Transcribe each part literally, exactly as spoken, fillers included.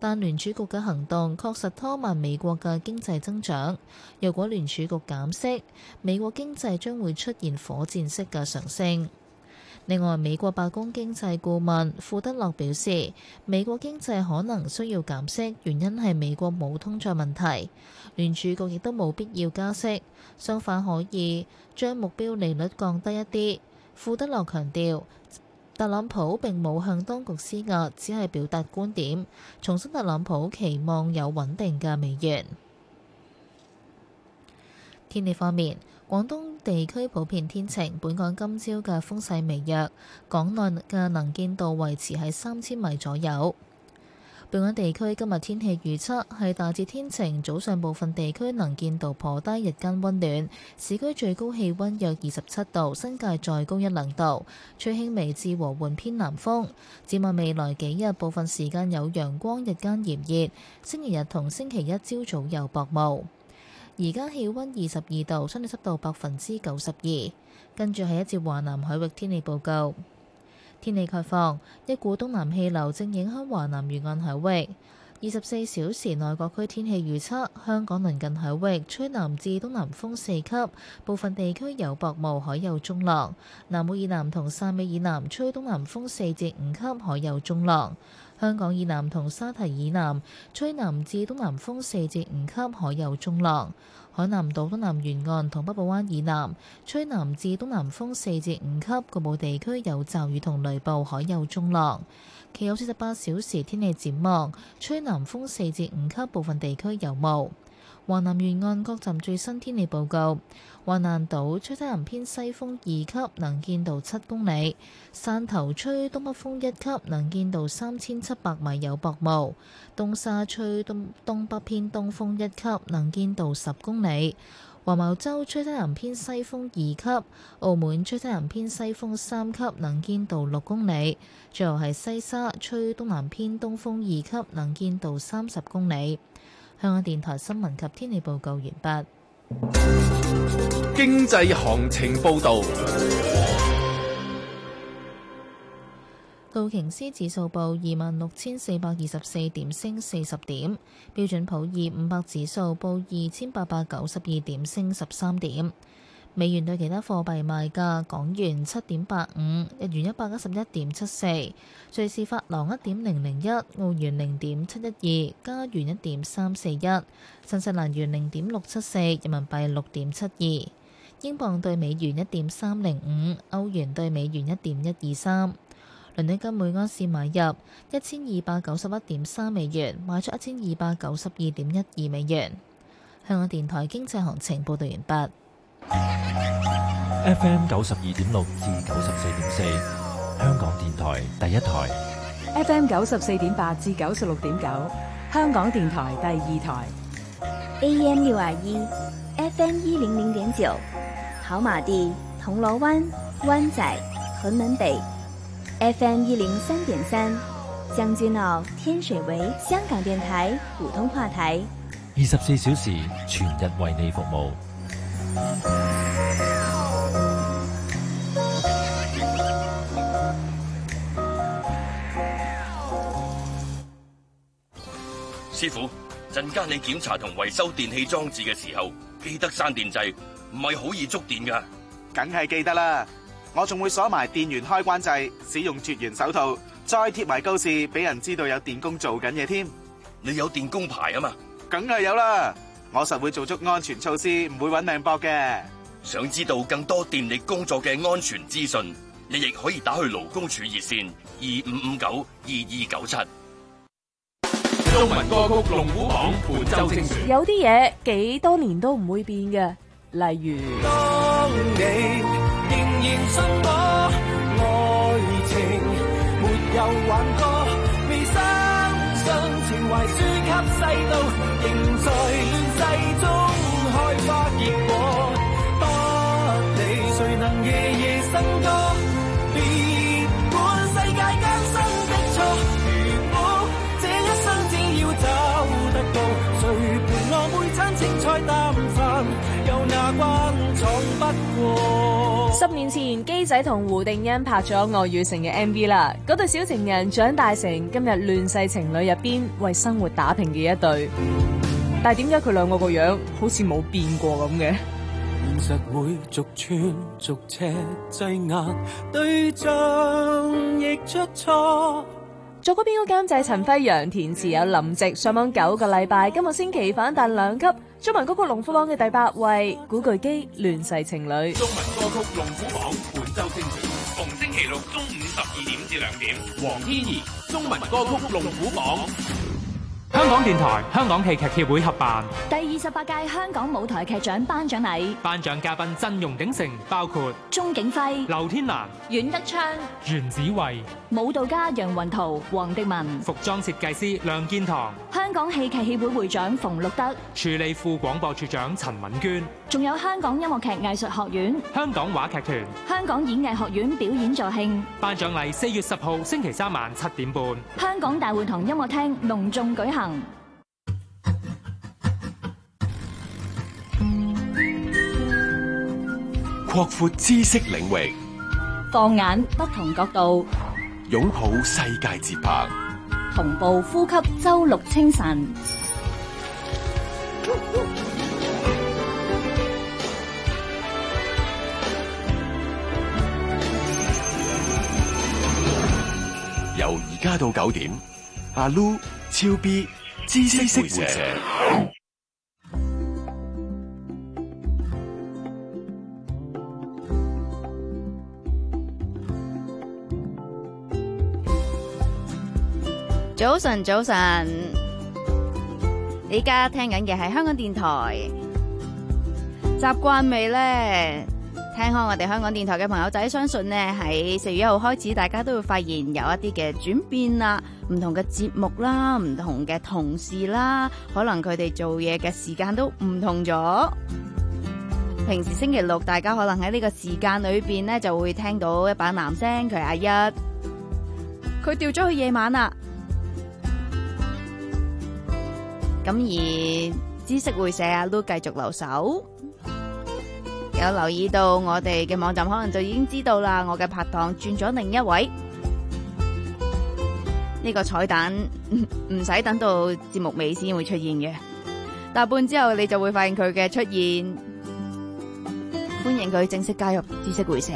但聯儲局嘅行動確實拖慢美國嘅經濟增長。若果聯儲局減息，美國經濟將會出現火箭式嘅上升。另外，美國白宮經濟顧問庫德洛表示，美國經濟可能需要減息，原因係美國冇通脹問題。聯儲局亦都冇必要加息，相反可以將目標利率降低一啲。庫德洛強調，特朗普並冇向當局施壓，只係表達觀點，重申特朗普期望有穩定嘅美元。天氣方面，廣東地區普遍天晴，本港今朝嘅風勢微弱，港內嘅能見度維持喺三千米左右。本港地區今日天氣預測係大致天晴，早上部分地區能見度頗低，日間溫暖，市區最高氣溫約二十七度，新界再高一兩度，吹輕微至和緩偏南風。展望未來幾日，部分時間有陽光，日間炎熱，星期日同星期一朝早有薄霧。而家氣溫二十二度，相對濕度百分之九十二。跟住係一節華南海域天氣報告。天氣概況，一股東南氣流正影響華南沿岸海域。二十四小時內各區天氣預測，香港鄰近海域吹南至東南風四級，部分地區有薄霧，海有中浪。南澳以南同汕尾以南吹東南風四至五級，海有中浪。香港以南同沙堤以南吹南至東南風四至五級，海有中浪。海南島東南沿岸同北部灣以南吹南至東南風四至五級，局部地區有驟雨同雷暴，海有中浪。其後四十八小時天氣展望，吹南風四至五級，部分地區有霧。華南沿岸各站最新天氣報告：華南島吹西南偏西風二級，能見度七公里；汕頭吹東北風一級，能見度三千七百米，有薄霧；東沙吹東東北偏東風一級，能見度十公里；黃茅洲吹西南偏西風二級；澳門吹西南偏西風三級，能見度六公里；最後係西沙吹東南偏東風二級，能見度三十公里。香港電台新聞及天氣報告完畢。 經濟行情報導。 道瓊斯指數報二萬六千四百二十四點，升四十點。標準普爾五百指數報二千八百九十二點，升十三點。美元對其他貨幣賣價：港元七點八五，日元一百一十一點七四，瑞士法郎一點零零一，澳元零點七一二，加元一點三四一，新西蘭元零點六七四，人民幣六點七二，英鎊對美元一點三零五，歐元對美元一點一二三。倫敦金每安士買入一千二百九十一點三美元，賣出一千二百九十二點一二美元。香港電台經濟行情報道完畢。 F M 九十二點六至九十四點四，香港電台第一台。 F M 九十四點八至九十六點九，香港電台第二台。 A M 六二一 ，F M 一零零點九，跑馬地、銅鑼灣、灣仔、屯門北。F M 一零三點三，將軍澳、天水圍，香港電台普通話台。 二十四小時全日為你服務。 師傅，陣間你檢查同維修電器裝置嘅時候，記得閂電掣，唔係好易觸電㗎。 梗係記得啦，我仲會鎖埋電源開關掣，使用絕緣手套，再貼埋告示，俾人知道有電工做緊嘢添。 你有電工牌啊嘛？ 梗係有啦，我實會做足安全措施，唔會搵命搏嘅。 想知道更多電力工作嘅安全資訊，你亦可以打去勞工處熱線二五五九二二九七。 中文歌曲龍虎榜伴周清泉。 有啲嘢幾多年都唔會變嘅，例如當你仍然信我，愛情沒有幻覺，未相信情懷輸給世道，仍在亂世中開花結果。不理誰能夜夜笙歌，別管世界艱辛的錯。如我這一生只要找得到，誰陪我每餐青菜淡飯，有哪關闖不過。 十年前，基仔同胡定欣拍咗《愛與誠》嘅 M V 啦，嗰對小情人長大成今日亂世情侶入邊為生活打拼嘅一對，但係點解佢兩個個樣好似冇變過咁嘅？ 現實會逐寸逐尺擠壓，對象亦出錯。 作嗰邊個監製陳輝陽，填詞有林夕，上網九個禮拜，今個星期反彈兩級，中文歌曲龍虎榜嘅第八位，古巨基《亂世情侶》。 中文歌曲龍虎榜本周精選，逢星期六中午十二點至兩點，黃天怡中文歌曲龍虎榜。 香港電台、香港戲劇協會合辦第二十八屆香港舞台劇獎頒獎禮， 頒獎嘉賓陣容鼎盛，包括鐘景輝、 劉天蘭、 阮德昌、 袁子慧、 舞蹈家楊雲圖、黃迪文、 服裝設計師梁建堂、 香港戲劇協會會長馮祿德、 處理副廣播處長陳敏娟， 仲有香港音樂劇藝術學院、 香港話劇團、 香港演藝學院表演助慶。 頒獎禮四月十號星期三晚七點半， 香港大會堂音樂廳隆重舉行。 擴闊知識領域， 放眼不同角度， 擁抱世界節拍， 同步呼吸周六清晨。 由而家到九點，阿 Lu、超 B、知識會社。 早晨，早晨！你而家聽緊嘅係香港電台，習慣未呢？聽開我哋香港電台嘅朋友仔，相信呢喺四月一號開始，大家都會發現有一啲嘅轉變啦，唔同嘅節目啦，唔同嘅同事啦，可能佢哋做嘢嘅時間都唔同咗。平時星期六，大家可能喺呢個時間裏邊呢，就會聽到一把男聲，佢係阿一，佢調咗去夜晚啦。咁而知識會社啊都繼續留守，有留意到我哋嘅網站，可能就已經知道啦。我嘅拍檔轉咗另一位，呢個彩蛋唔使等到節目尾先會出現嘅，大半之後你就會發現佢嘅出現。歡迎佢正式加入知識會社。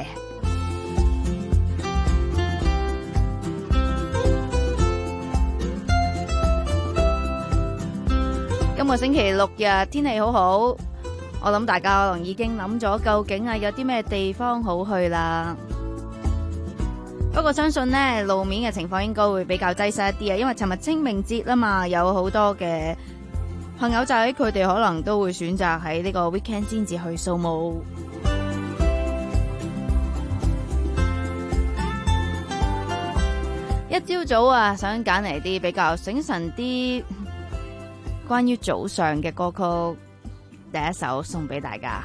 今個星期六日天氣好好，我諗大家可能已經諗咗究竟啊有啲咩地方好去啦。不過相信呢路面嘅情況應該會比較擠塞一啲啊，因為尋日清明節啦嘛，有好多嘅朋友仔佢哋可能都會選擇喺呢個 weekend 先至去掃墓。一朝早啊，想揀嚟啲比較醒神啲關於早上嘅歌曲，第一首送俾大家。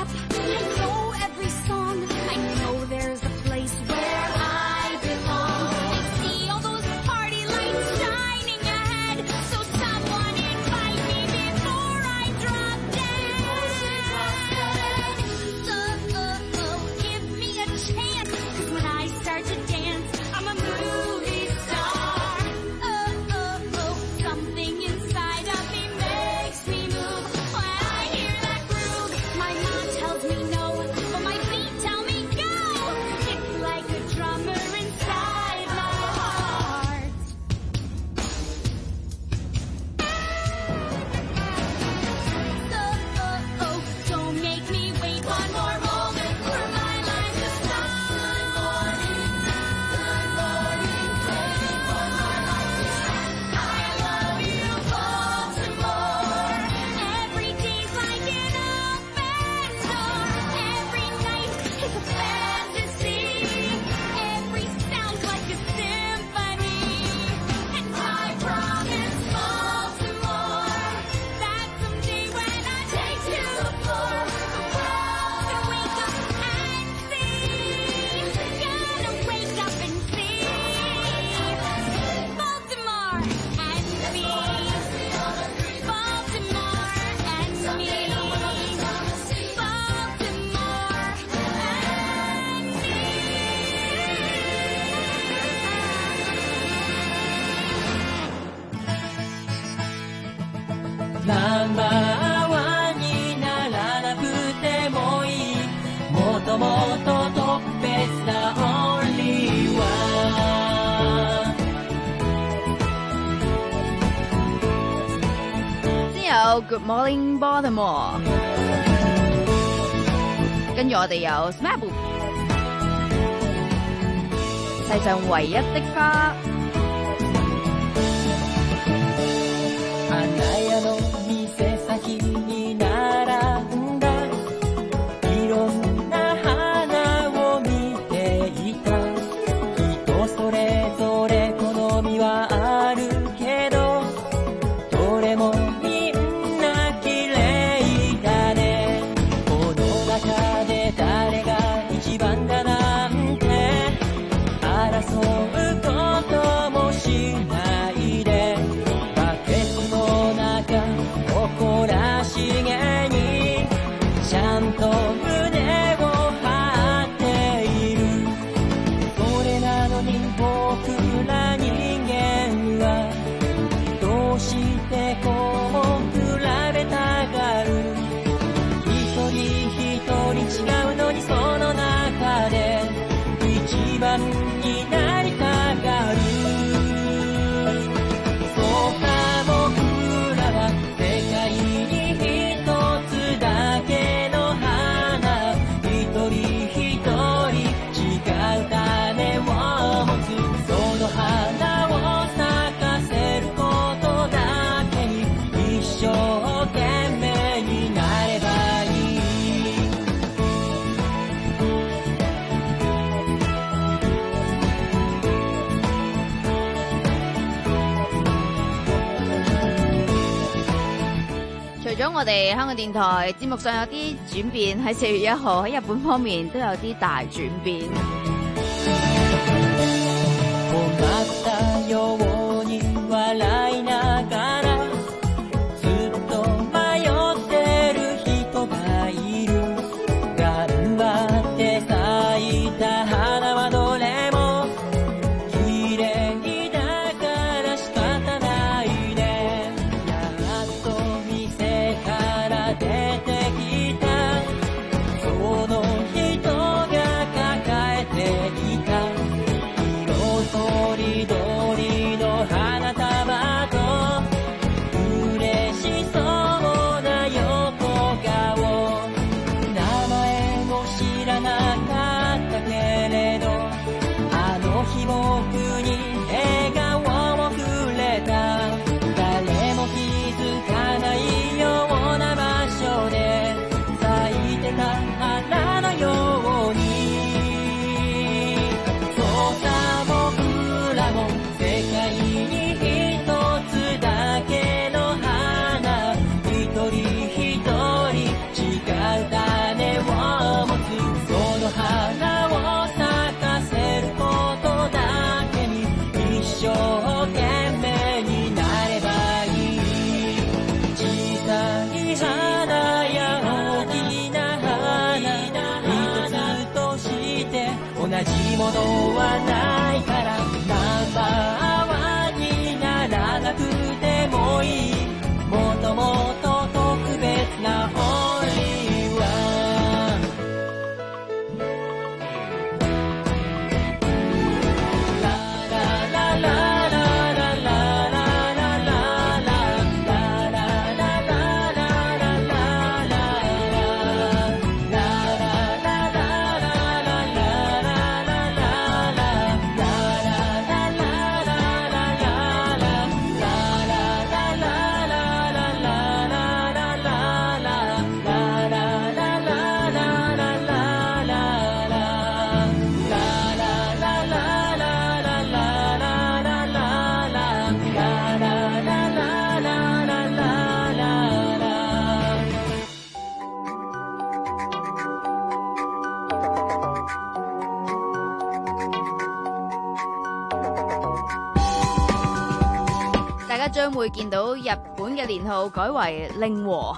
rap. I know every song. I know there's a place where I belong. I see all those party lights shining ahead. So someone invite me before I drop dead. So, oh, oh, give me a chance. 'Cause when I start to dance, I'm a movie star. Oh, oh, oh, something inside of me makes me move. When I hear that groove, my mind tells me no, but my feet tell me go. It's like a drummer inside my heart. So, oh, oh, don't make me wait one more moment for my life to start. I love you, Baltimore. Every day's like an open door. Every night is a fantasy. Every sound's like a symphony. And I promise, Baltimore, that someday when I take you to the floor, the world can wake up and see. Gonna wake up and see Baltimore and me. Baltimore and me. Baltimore ナンバーワンにならなくてもいいもともとトップベスターオンリーワン先有 Good Morning Baltimore， 跟住我哋有 Smap， 世上唯一的花。 花屋の店先に並んだいろんな花を見ていた人それぞれ好みはあるけどどれもみんな綺麗だねこの中で誰が一番だなんて争うこともしないでバケツの中誇らしげにちゃんと胸を張っているそれなのに僕ら人間はどうしてこう比べたがる一人一人違うのにその中で一番になりたがるそうか僕らは世界に一つだけの花一人一人違う種を持つその花を咲かせることだけに一生懸命になればいい除咗我哋香港電台節目上有啲轉變，喺四月一號喺日本方面都有啲大轉變。 困ったように笑いながらずっと迷ってる人がいる頑張って咲いた花はどれも綺麗だから仕方ないねやっと店から出てきたその人が抱えていた色とりどりの花束家將會見到日本嘅年號改為令和。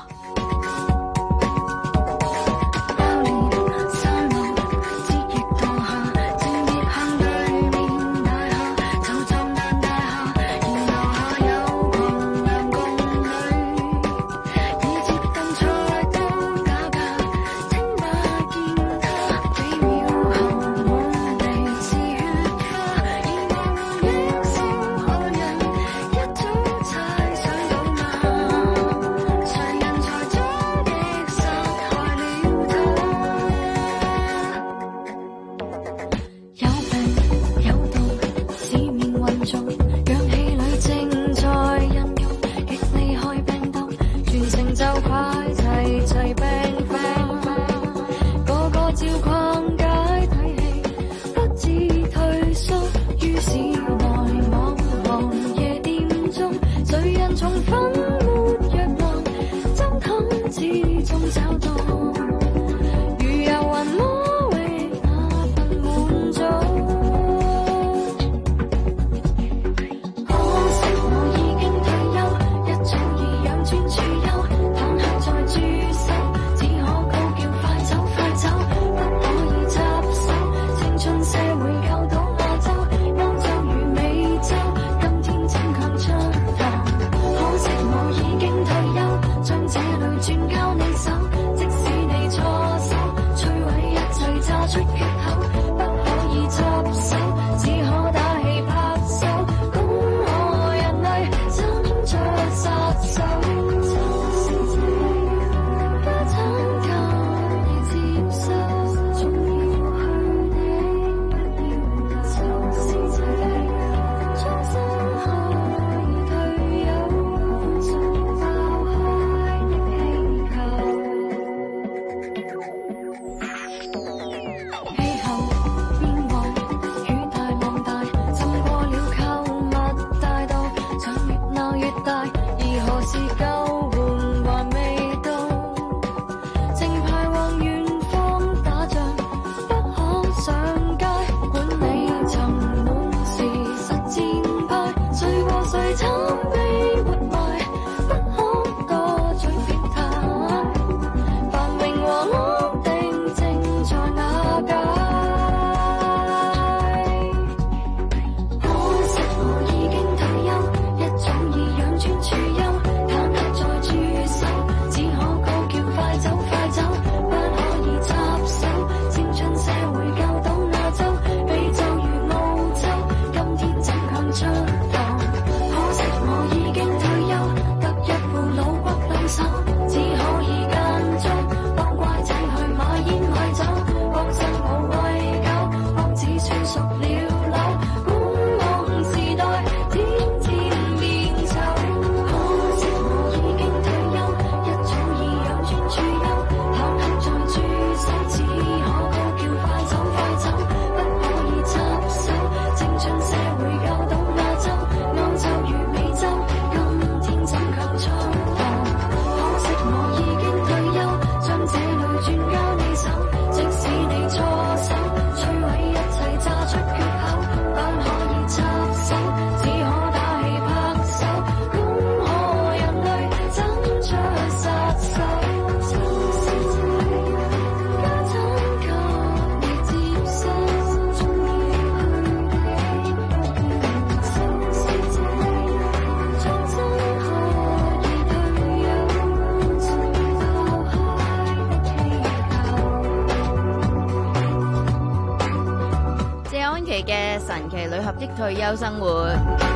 嘅神奇女俠的退休生活。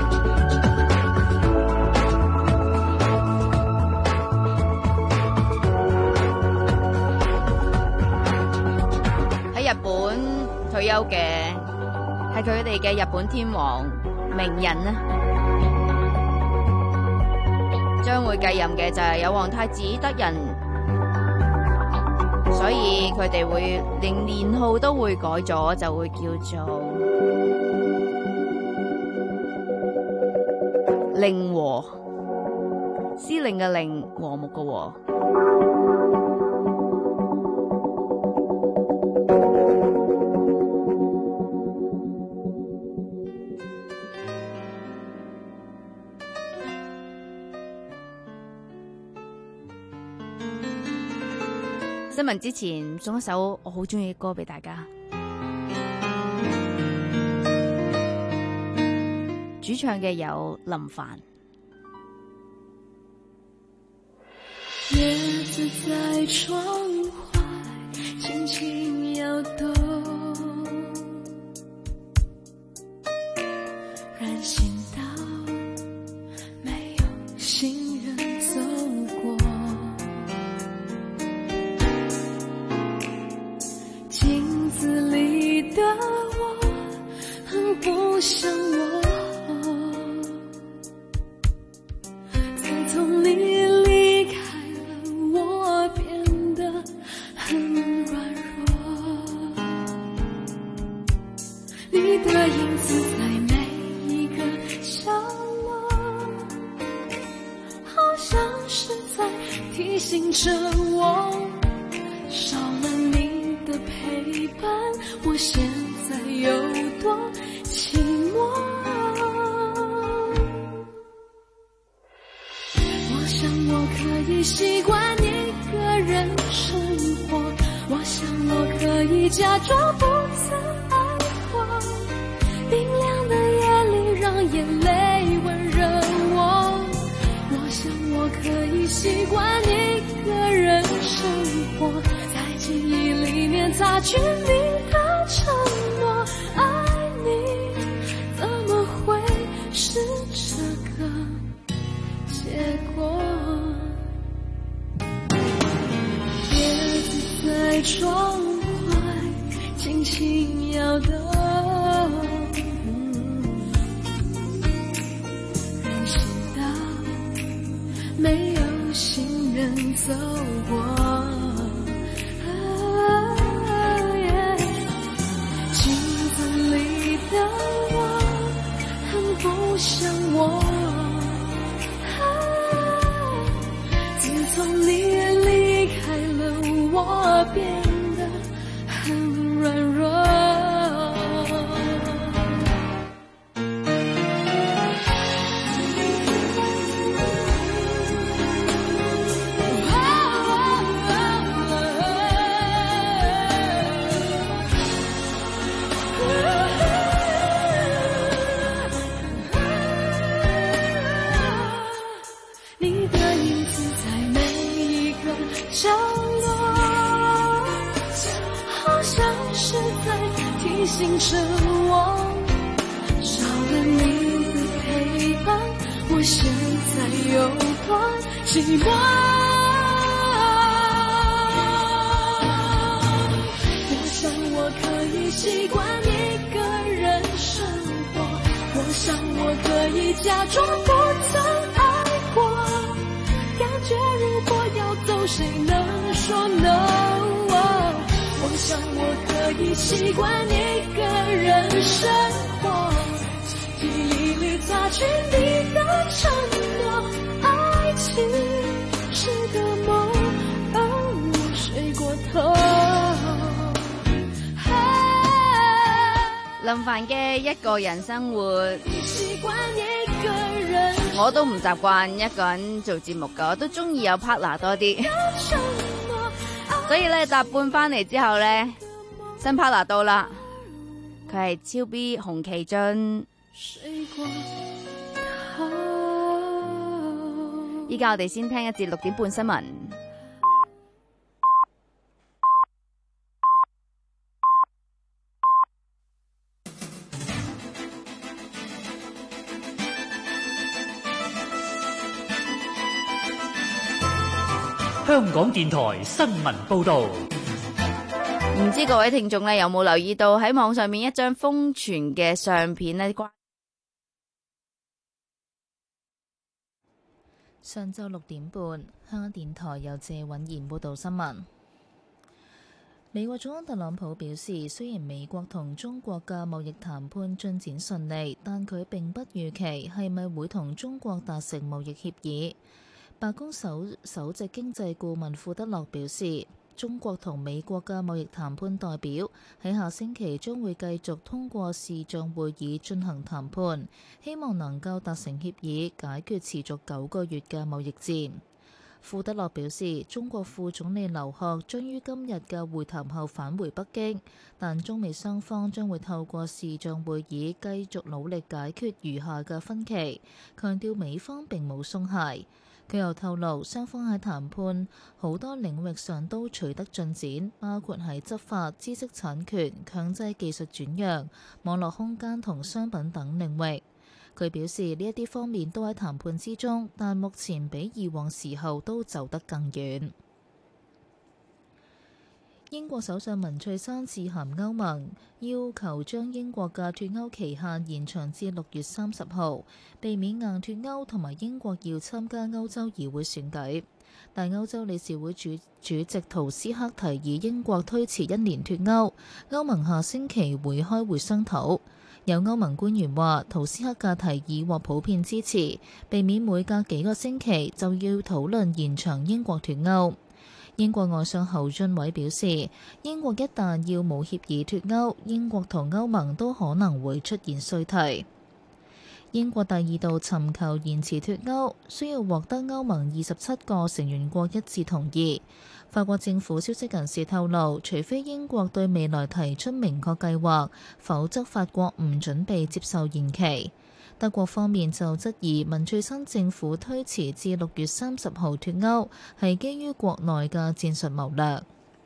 喺日本退休嘅係佢哋嘅日本天皇明仁啊，將會繼任嘅就係有皇太子德仁，所以佢哋會連年號都會改咗，就會叫做令和，司令嘅令，和睦嘅和。 聞之前，送一首我好中意嘅歌俾大家。主唱嘅有林凡。 叶子在窗外轻轻摇动，人行道没有行人走过，镜子里的我很不像我，自从你离开了，我变得很软弱，你的影子在每一个角落，好像是在提醒着我，少了你的陪伴，我现在有多寂寞。我想我可以习惯一个人生活，我想我可以假装不曾爱过，冰凉的夜里让眼泪温热我，我想我可以习惯一个人生活，在记忆里面擦去你的承诺，爱你怎么会是这个结果？叶子在窗外轻轻摇动，人行道没有行人走过，镜子里的我很不像我，自从你离开了，我变得很软弱。你的影子在每一个角落，好像是在提醒着我，少了你的陪伴，我现在有多寂寞。我想我可以习惯一个人生活，我想我可以假装不曾爱过，感觉如果要走，谁能说 no？ 我想我可以习惯一个人生活，记忆里擦去你的承诺，爱情是个梦，而我睡过头。 林凡嘅一個人生活， 習慣一個人我都唔習慣一個人做節目噶，我都中意有 partner 多啲。所以咧，搭半翻嚟之後咧，新 partner 到啦，佢係超 B 洪其俊。依家我哋先聽一節六點半新聞。 香港電台新聞報導。 唔知各位聽眾咧有冇留意到喺網上面一張瘋傳嘅相片咧？ 上晝六點半，香港電台由謝允賢報導新聞。美國總統特朗普表示，雖然美國同中國嘅貿易談判進展順利，但佢並不預期係咪會同中國達成貿易協議。白宮首首席經濟顧問庫德洛表示，中國同美國嘅貿易談判代表喺下星期將會繼續通過視像會議進行談判，希望能夠達成協議，解決持續九個月嘅貿易戰。 庫德洛表示，中國副總理劉鶴將於今日嘅會談後返回北京，但中美雙方將會透過視像會議繼續努力解決餘下嘅分歧，強調美方並冇鬆懈。佢又透露，雙方喺談判好多領域上都取得進展，包括喺執法、知識產權、強制技術轉讓、網絡空間同商品等領域。佢表示呢一啲方面都喺談判之中，但目前比以往時候都走得更遠。英國首相文翠珊致函歐盟，要求將英國嘅脱歐期限延長至六月三十號，避免硬脱歐同埋英國要參加歐洲議會選舉。但歐洲理事會主主席圖斯克提議英國推遲一年脱歐，歐盟下星期會開會商討。有歐盟官員話，圖斯克嘅提議獲普遍支持，避免每隔幾個星期就要討論延長英國脱歐。英國外相侯俊偉表示，英國一旦要無協議脱歐，英國同歐盟都可能會出現衰退。英國第二度尋求延遲脱歐，需要獲得歐盟二十七個成員國一致同意。法國政府消息人士透露，除非英國對未來提出明確計劃，否則法國唔準備接受延期。德國方面就質疑文翠珊政府推遲至六月三十號脱歐，係基於國內嘅戰術謀略。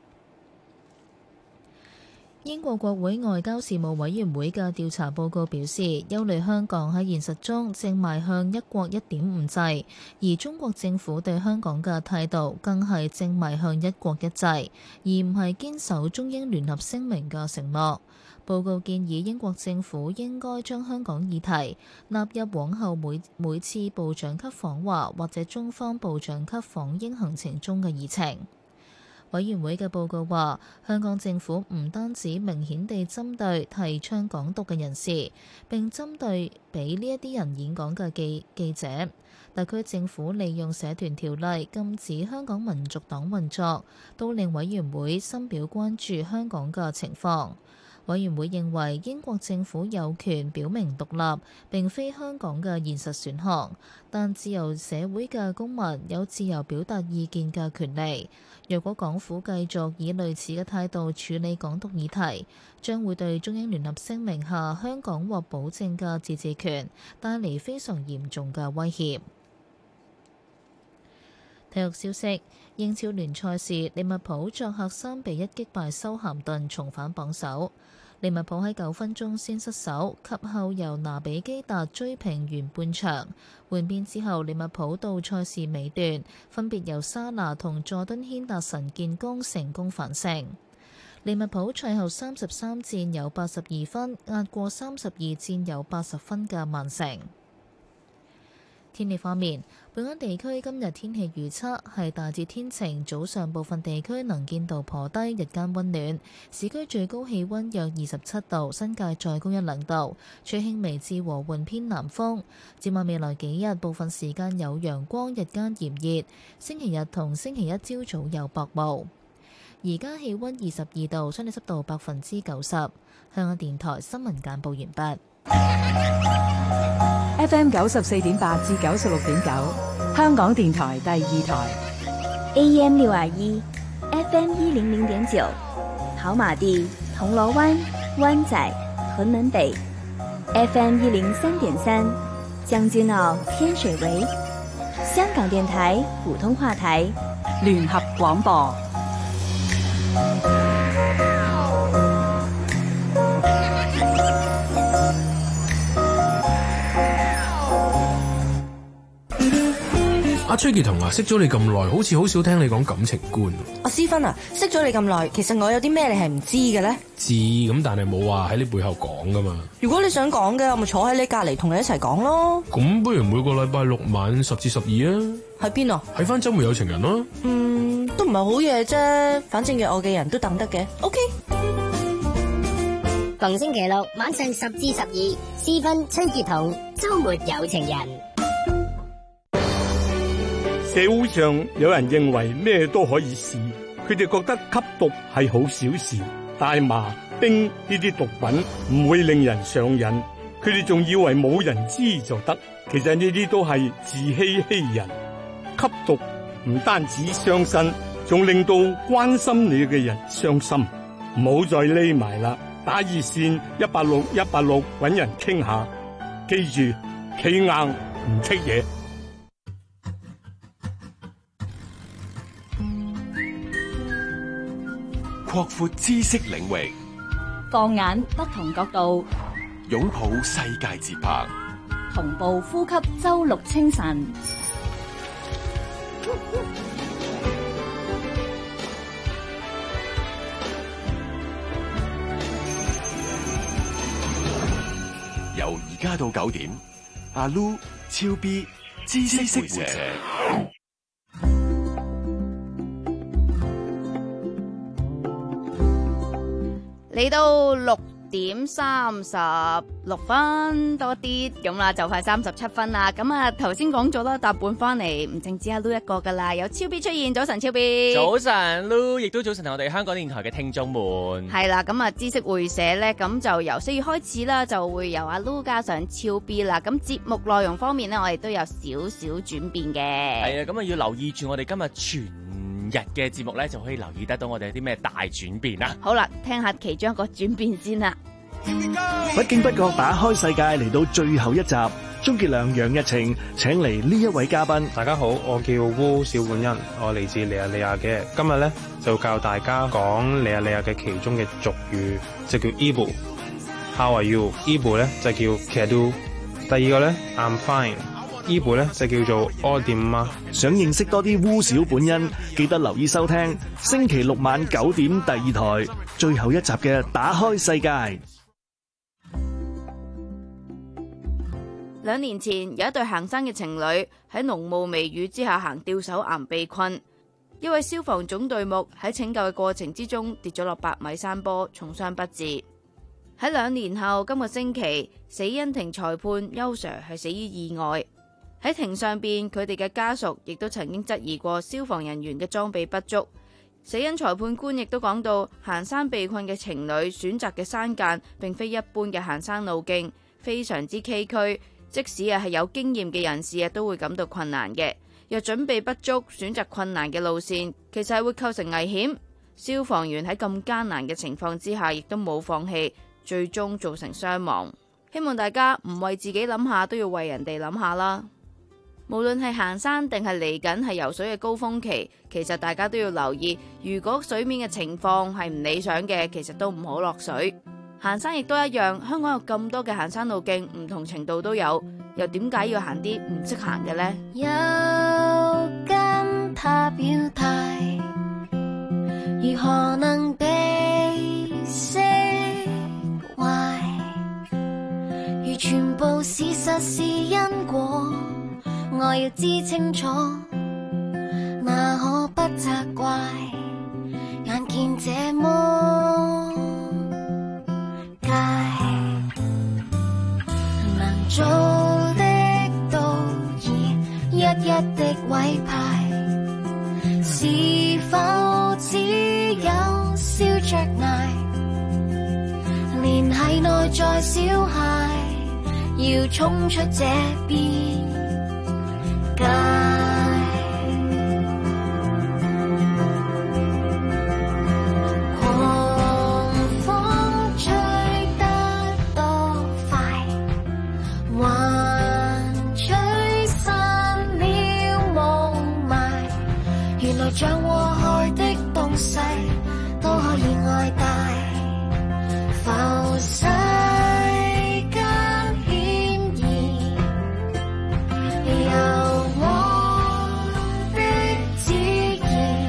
英國國會外交事務委員會嘅調查報告表示，憂慮香港喺現實中正邁向一國一點五制，而中國政府對香港嘅態度更係正邁向一國一制，而唔係堅守中英聯合聲明嘅承諾。報告建議英國政府應該將香港議題納入往後每每次部長級訪華或者中方部長級訪英行程中嘅議程。委員會嘅報告話，香港政府唔單止明顯地針對提倡港獨嘅人士，並針對俾呢一啲人演講嘅記記者。特區政府利用社團條例禁止香港民族黨運作，都令委員會深表關注香港嘅情況。委員會認為英國政府有權表明獨立並非香港嘅現實選項，但自由社會嘅公民有自由表達意見嘅權利。若果港府繼續以類似嘅態度處理港獨議題，將會對中英聯合聲明下香港獲保證嘅自治權帶嚟非常嚴重嘅威脅。體育消息：英超聯賽時，利物浦作客三比一擊敗修咸頓，重返榜首。利物浦喺九分鐘先失手，及後由拿比基達追平完半場。換邊之後，利物浦到賽事尾段，分別由沙拿同佐敦軒達臣建功，成功反勝。利物浦賽後三十三戰有八十二分，壓過三十二戰有八十分嘅曼城。天氣方面，本港地區今日天氣預測係大致天晴，早上部分地區能見度頗低，日間溫暖，市區最高氣溫約二十七度，新界再高一兩度，吹輕微至和緩偏南風。展望未來幾日，部分時間有陽光，日間炎熱。星期日同星期一朝早有薄霧。而家氣溫二十二度，相對濕度百分之九十。香港電台新聞簡報完畢。 F M 九十四點八至九十六點九，香港電台第二台。 A M 六二一，F M 一零零點九，跑馬地、銅鑼灣、灣仔、屯門北。F M 一零三點三，將軍澳、天水圍。香港電台普通話台， 聯合廣播。 阿崔潔彤啊，識咗你咁耐，好似好少聽你講感情觀。 阿思芬啊，識咗你咁耐，其實我有啲咩你係唔知嘅咧？ 知咁，但係冇話喺你背後講噶嘛。 如果你想講嘅，我咪坐喺你隔籬同你一齊講咯。 咁不如每個禮拜六晚十至十二啊？ 喺邊啊？ 喺翻周末有情人咯。 嗯，都唔係好夜啫，反正約我嘅人都等得嘅。OK。 逢星期六晚上十至十二，思芬、崔潔彤，周末有情人。 社會上有人認為咩都可以試，佢哋覺得吸毒係好小事，大麻、冰呢啲毒品唔會令人上癮，佢哋仲以為冇人知就得，其實呢啲都係自欺欺人。吸毒唔單止傷身，仲令到關心你嘅人傷心。唔好再匿埋啦，打熱線一八六一八六搵人傾下。記住，企硬唔剔嘢。 擴闊知識領域， 放眼不同角度， 擁抱世界節拍， 同步呼吸周六清晨。 由而家到九點，阿 Lu、超 B、知識會社。 嚟到六點三十六分多啲咁啦，就快三十七分啦。咁啊，頭先講咗啦，搭半翻嚟唔淨止阿 Lu 一個噶啦，有超 B 出現。早晨，超 B。 早晨 Lu， 亦都早晨，我哋香港電台嘅聽眾們。 係啦，咁啊，知識會社咧，咁就由四月開始啦，就會由阿 Lu 加上超 B 啦。咁節目內容方面咧，我哋都有少少轉變嘅。 係啊，咁啊要留意住我哋今日全日嘅節目咧，就可以留意得到我哋有啲咩大轉變啦。 好啦，聽下其中一個轉變先啦。 不經不覺打開世界嚟到最後一集，鍾傑良、楊逸晴請嚟呢一位嘉賓。 大家好，我叫烏小本恩，我嚟自尼日利亞嘅。今日咧就教大家講尼日利亞嘅其中嘅俗語，就叫 Ibu。How are you？Ibu 咧就叫 Kedu。第二個咧 I'm fine。Ibu 咧就叫做 Odimma。 想認識多啲烏小本恩，記得留意收聽星期六晚九點第二台最後一集嘅打開世界。 兩年前有一對行山嘅情侶喺濃霧微雨之下行吊手岩被困，一位消防總隊目喺拯救嘅過程之中跌咗落百米山坡，重傷不治。喺兩年後今個星期，死因庭裁判邱 Sir 係死於意外。喺庭上邊，佢哋嘅家屬亦都曾經質疑過消防人員嘅裝備不足。死因裁判官亦都講到，行山被困嘅情侶選擇嘅山澗並非一般嘅行山路徑，非常之崎嶇。即使啊係有經驗嘅人士啊，都會感到困難嘅。若準備不足，選擇困難嘅路線，其實係會構成危險。消防員喺咁艱難嘅情況之下，亦都冇放棄，最終造成傷亡。希望大家唔為自己諗下，都要為人哋諗下啦。無論係行山定係嚟緊係游水嘅高峰期，其實大家都要留意，如果水面嘅情況係唔理想嘅，其實都唔好落水。行山亦都一樣，香港有咁多嘅行山路徑，唔同程度都有，又點解要行啲唔識行嘅呢？ 要跟他表態，如何能被釋懷？如全部事實是因果，我要知清楚，那可不責怪。眼見這麼界，能做的都已一一的委派，是否只有笑着捱？連繫內在小孩，要衝出這邊界。像禍害的東西都可以愛戴，浮世間顯現，由我的旨意。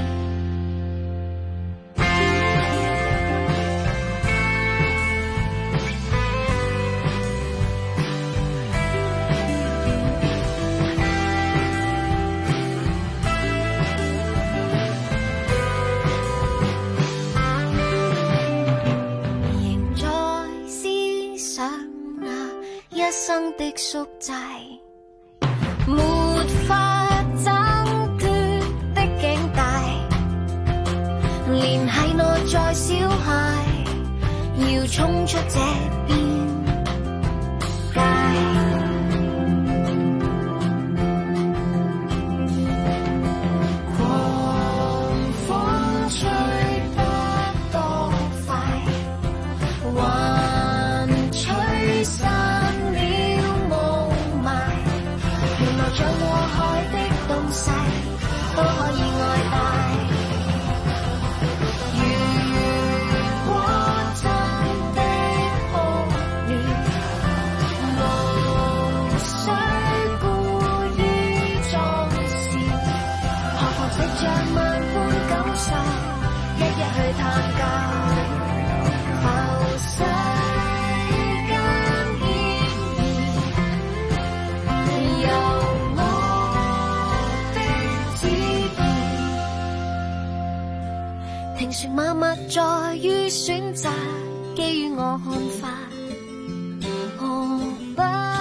生的宿債，沒法掙脫的頸帶，連繫內在小孩，要衝出這邊界。 在於選擇，基於我看法，何不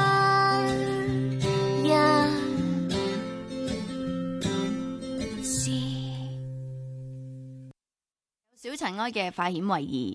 一試？ 小塵埃嘅化險為夷。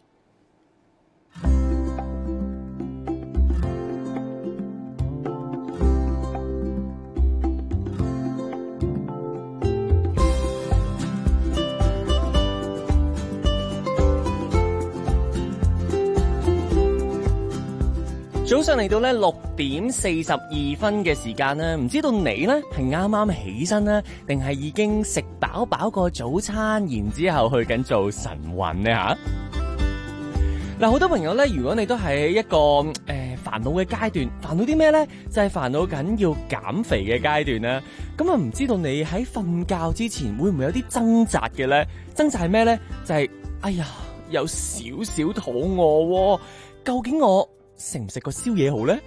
早上嚟到咧六點四十二分嘅時間咧，唔知道你咧係啱啱起身咧，定係已經食飽飽個早餐，然之後去緊做晨運咧吓？嗱，好多朋友咧，如果你都係一個誒煩惱嘅階段，煩惱啲咩咧？就係煩惱緊要減肥嘅階段啦。咁啊，唔知道你喺瞓覺之前會唔會有啲掙扎嘅咧？掙扎係咩咧？就係、是、哎呀，有少少肚餓，究竟我食唔食個宵夜好咧？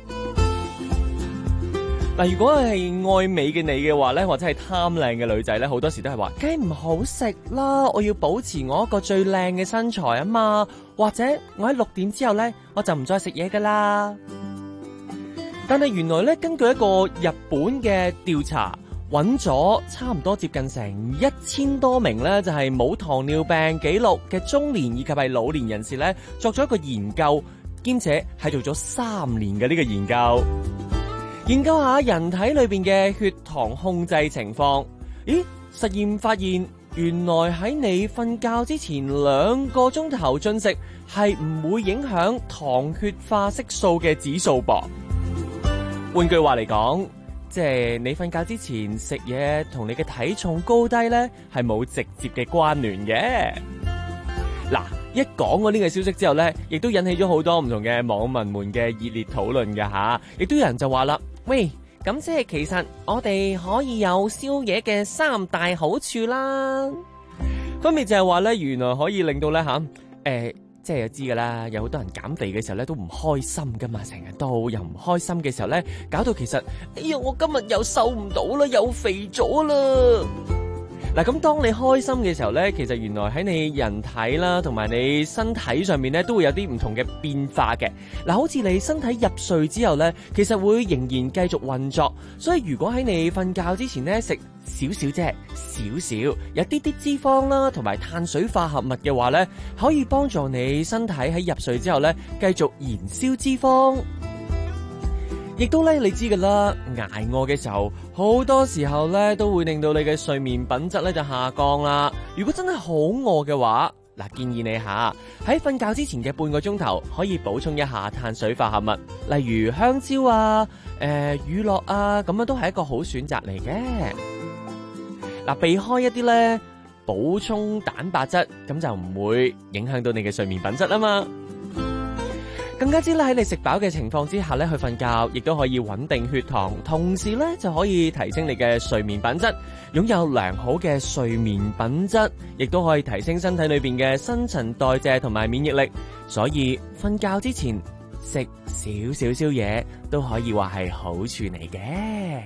嗱，如果係愛美嘅你嘅話咧，或者係貪靚嘅女仔咧，好多時都係話，梗係唔好食啦！我要保持我一個最靚嘅身材啊嘛，或者我喺六點之後咧，我就唔再食嘢噶啦。但係原來咧，根據一個日本嘅調查，揾咗差唔多接近成一千多名咧，就係冇糖尿病記錄嘅中年以及係老年人士咧，作咗一個研究。兼且係做咗三年嘅呢個研究，研究下人體裏邊嘅血糖控制情況。咦，實驗發現原來喺你瞓覺之前兩個鐘頭進食係唔會影響糖血化色素嘅指數噃。換句話嚟講，即係你瞓覺之前食嘢同你嘅體重高低咧係冇直接嘅關聯嘅。嗱，一講過呢個消息之後呢，亦都引起咗好多唔同嘅網民們嘅熱烈討論㗎吓，亦都有人就話啦，喂，咁即係其實我哋可以有宵夜嘅三大好處啦。分別就係話呢，原來可以令到呢，吓、啊，誒、呃，即係知㗎啦，有好多人減肥嘅時候呢都唔開心㗎嘛，成日都又唔開心嘅時候呢，搞到其實，哎呀，我今日又瘦唔到啦，又肥咗啦。嗱，咁當你開心嘅時候咧，其實原來喺你人體啦，同埋你身體上面咧，都會有啲唔同嘅變化嘅。嗱，好似你身體入睡之後咧，其實會仍然繼續運作。所以如果喺你瞓覺之前咧，食少少啫，少少有啲啲脂肪啦，同埋碳水化合物嘅話咧，可以幫助你身體喺入睡之後咧，繼續燃燒脂肪。亦都咧，你知噶啦，挨餓嘅時候，好多時候咧都會令到你嘅睡眠品質咧就下降啦。如果真係好餓嘅話，嗱，建議你下喺瞓覺之前嘅半個鐘頭，可以補充一下碳水化合物，例如香蕉啊、誒、呃、乳酪啊，咁樣都係一個好選擇嚟嘅。嗱，避開一啲咧補充蛋白質，咁就唔會影響到你嘅睡眠品質啊嘛。更加之咧喺你食飽嘅情況之下咧去瞓覺，亦都可以穩定血糖，同時咧就可以提升你嘅睡眠品質，擁有良好嘅睡眠品質，亦都可以提升身體裏邊嘅新陳代謝同埋免疫力。所以瞓覺之前食少少宵夜都可以話係好處嚟嘅。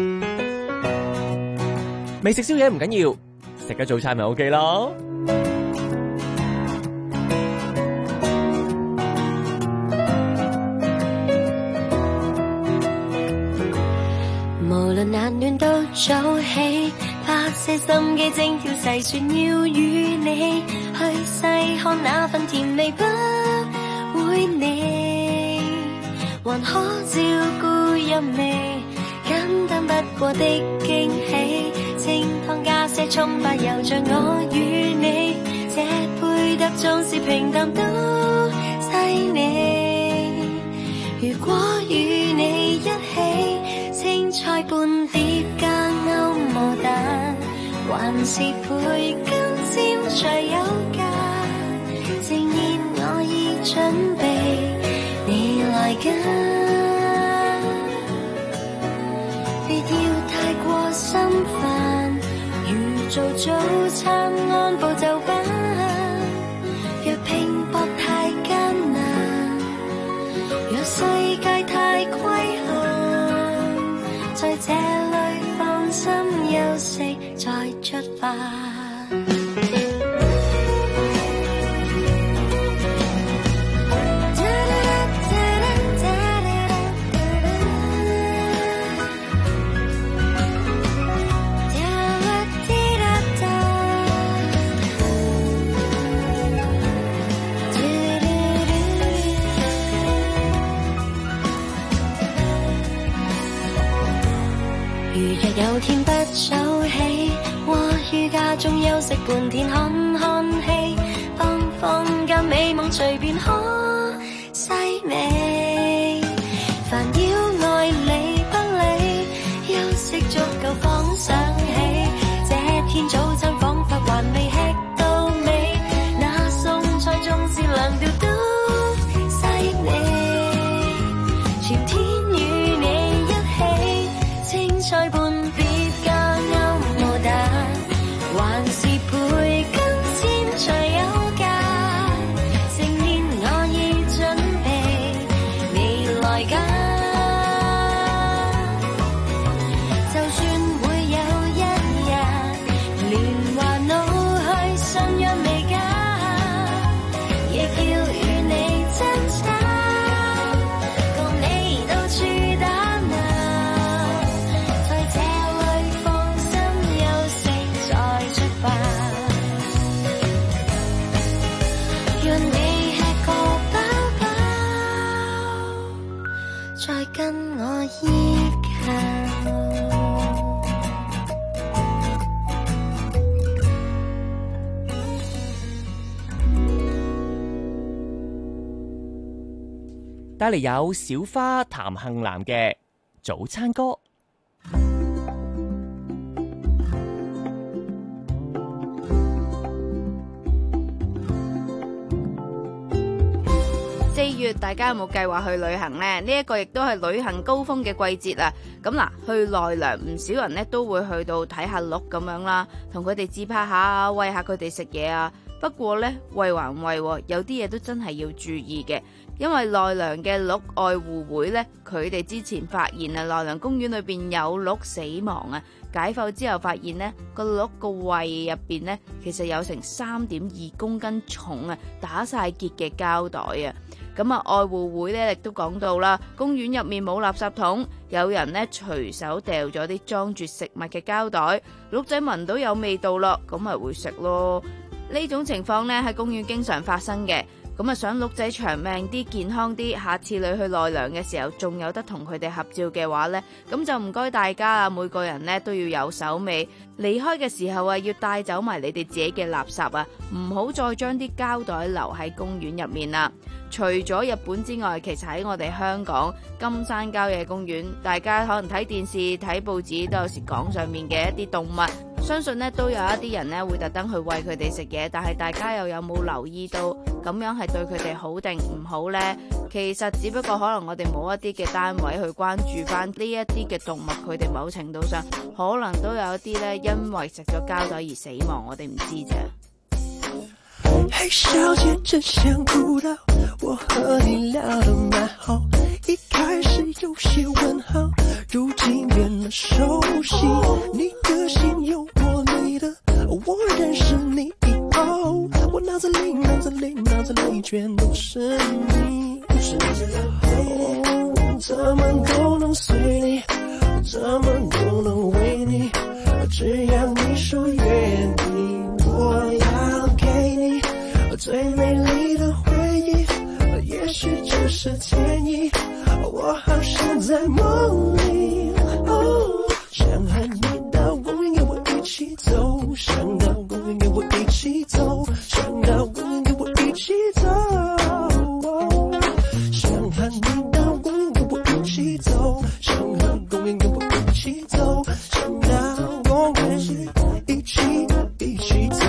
未食宵夜唔緊要，食咗早餐咪 OK 咯。 無論難暖都早起，花些心機精挑細選，要與你去細看那份甜味不會膩，還可照顧入味，簡單不過的驚喜，清湯加些蔥花，又像我與你，這配搭縱是平淡都細膩。如果與你一起，青菜半碟加歐姆蛋，還是培根尖最有價。盛宴我已準備，你來跟，別要太過心煩。如做早餐按部就班，若拼搏太艱難，若世界太規限，在這裏放心休息再出發。 半天看看戲，當放假美夢隨便可細味。煩擾愛理不理，休息足夠方想起，這天早餐彷彿還未吃到尾，那餸菜縱是涼掉都細膩。全天與你一起，青菜半別加歐姆蛋，還是培根煎最有價。盛宴我已準備未來假，就算會有一日連環老去信仰未假，亦要與你爭吵，共你到處打鬧，在這裏放心休息再出發，讓你吃個飽飽，再跟我依靠。 帶嚟有小花譚杏南嘅早餐歌。 四月大家有冇計劃去旅行呢？呢一個亦都係旅行高峰嘅季節啊！咁嗱，去奈良唔少人呢都會去到睇下鹿咁樣啦，同佢哋自拍下，餵下佢哋食嘢啊。不過呢，餵還餵，有啲嘢都真係要注意嘅。因為奈良嘅鹿愛護會呢，佢哋之前發現啊，奈良公園裏邊有鹿死亡啊，解剖之後發現呢個鹿個胃入邊呢，其實有成三點二公斤重啊，打晒結嘅膠袋啊。咁啊，愛護會呢亦都講到啦，公園入面冇垃圾桶，有人呢隨手掉咗啲裝住食物嘅膠袋，鹿仔聞到有味道咯，咁咪會食咯。呢種情況呢喺公園經常發生嘅。咁啊，想鹿仔長命啲、健康啲，下次你去奈良嘅時候，仲有得同佢哋合照嘅話呢，咁就唔該大家啊，每個人呢都要有手尾，離開嘅時候啊，要帶走埋你哋自己嘅垃圾啊，唔好再將啲膠袋留喺公園入面啦。除咗日本之外，其實喺我哋香港金山郊野公園，大家可能睇電視、睇報紙都有時講上面嘅一啲動物，相信呢都有一啲人呢會特登去餵佢哋食嘢，但係大家又有冇留意到咁樣係對佢哋好定唔好呢？其實只不過可能我哋冇一啲嘅單位去關注翻呢一啲嘅動物，佢哋某程度上可能都有一啲呢因為食咗膠袋而死亡，我哋唔知啫。 嘿，小姐，真想不到我和你聊得蠻好，一開始有些問號，如今變了熟悉。你的心有我你的，我認識你以後，我腦子裡腦子裡腦子裡全都是你。哦，怎麼都能隨你，怎麼都能為你，只要你說願意，我要給你最美麗的回憶，也許只是天意，我好像在夢裡。哦，想和你到公園，跟我一起走，想到公園，跟我一起走，想到公園，跟我一起走。哦，想和你到公園，跟我一起走，想和公園，跟我一起走，想到公園，一起一起走。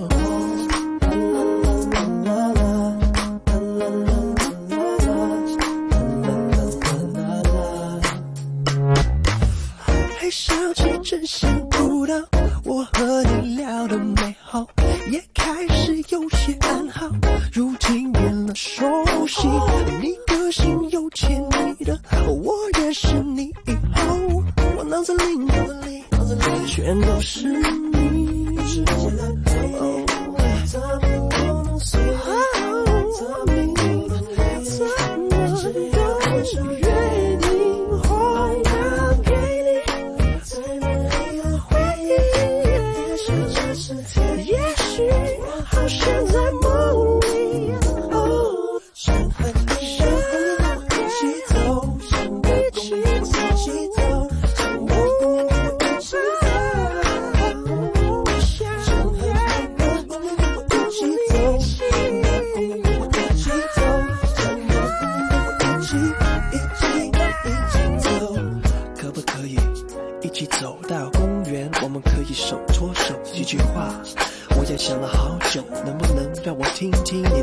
小姐，真想不到我和你聊得美好，也開始有些暗號，如今變了熟悉。你個性有潛力的，我認識你以後，我腦子裡腦子裡腦子裡全都是你。哦，怎麼都能隨你，怎麼怎麼都是約定，我要給你最美麗的回憶，也許只是天，也許我好像在夢裡。哦，想和你想和你一起走，想和你一起走，想和你一起走。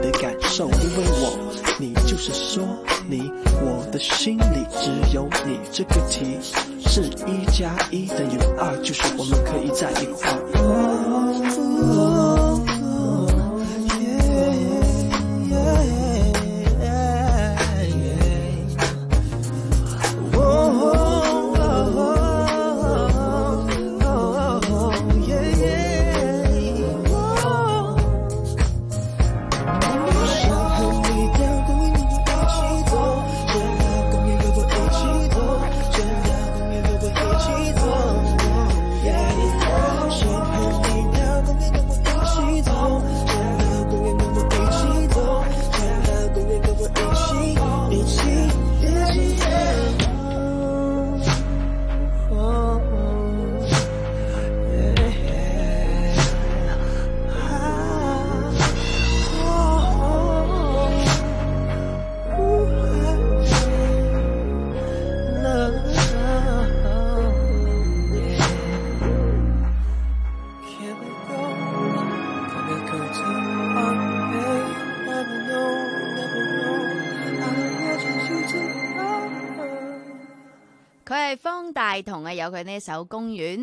的感受，因为我，你就是说你，我的心里只有你这个题，是一加一等于二，就是我们可以在一块儿。 佢係方大同啊，有佢呢首《公園》。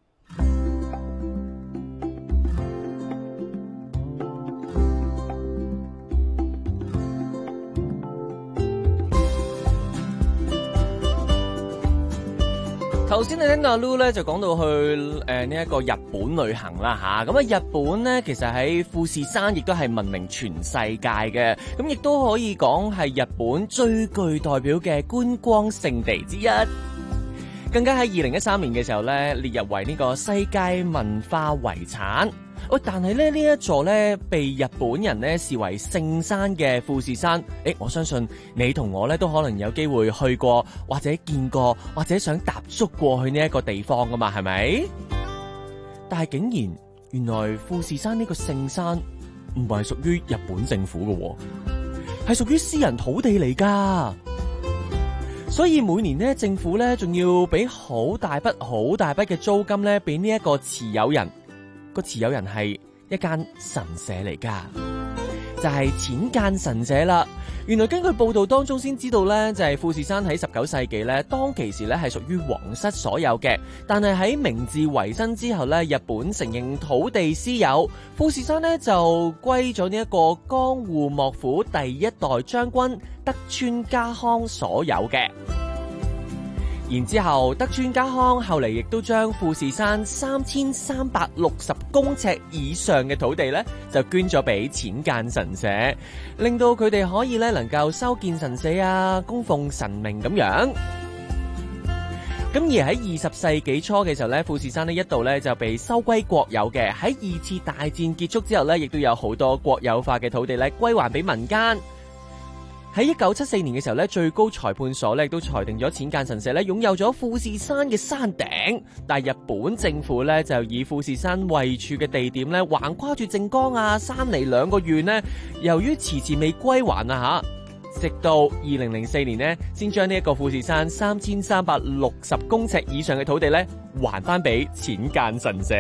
頭先你聽到阿 Lu 咧就講到去誒呢一個日本旅行啦吓，咁啊日本咧其實喺富士山亦都係聞名全世界嘅，咁亦都可以講係日本最具代表嘅觀光勝地之一，更加喺二零一三年嘅時候咧列入為呢個世界文化遺產。喂，但係咧呢一座咧被日本人咧視為聖山嘅富士山，誒，我相信你同我咧都可能有機會去過，或者見過，或者想踏足過去呢一個地方噶嘛，係咪？但係竟然原來富士山呢個聖山唔係屬於日本政府嘅，係屬於私人土地嚟噶。所以每年咧政府咧仲要俾好大筆好大筆嘅租金咧俾呢一個持有人。個持有人係一間神社嚟噶，就係淺間神社啦。原來根據報道當中先知道咧，就係富士山喺十九世紀咧，當其時咧係屬於皇室所有嘅。但係喺明治維新之後咧，日本承認土地私有，富士山咧就歸咗呢一個江戶幕府第一代將軍德川家康所有嘅。然之後，德川家康後嚟亦都將富士山三千三百六十公尺以上嘅土地咧，就捐咗俾淺間神社，令到佢哋可以咧能夠修建神社啊，供奉神明咁樣。咁而喺二十世紀初嘅時候咧，富士山呢一度咧就被收歸國有嘅。喺二次大戰結束之後咧，亦都有好多國有化嘅土地咧歸還俾民間。喺一九七四年嘅時候咧，最高裁判所咧亦都裁定咗淺間神社咧擁有咗富士山嘅山頂，但係日本政府咧就以富士山位處嘅地點咧橫跨住靜岡啊、山梨兩個縣呢，由於遲遲未歸還啊吓，直到二零零四年呢，先將呢一個富士山三千三百六十公尺以上嘅土地咧還翻俾淺間神社。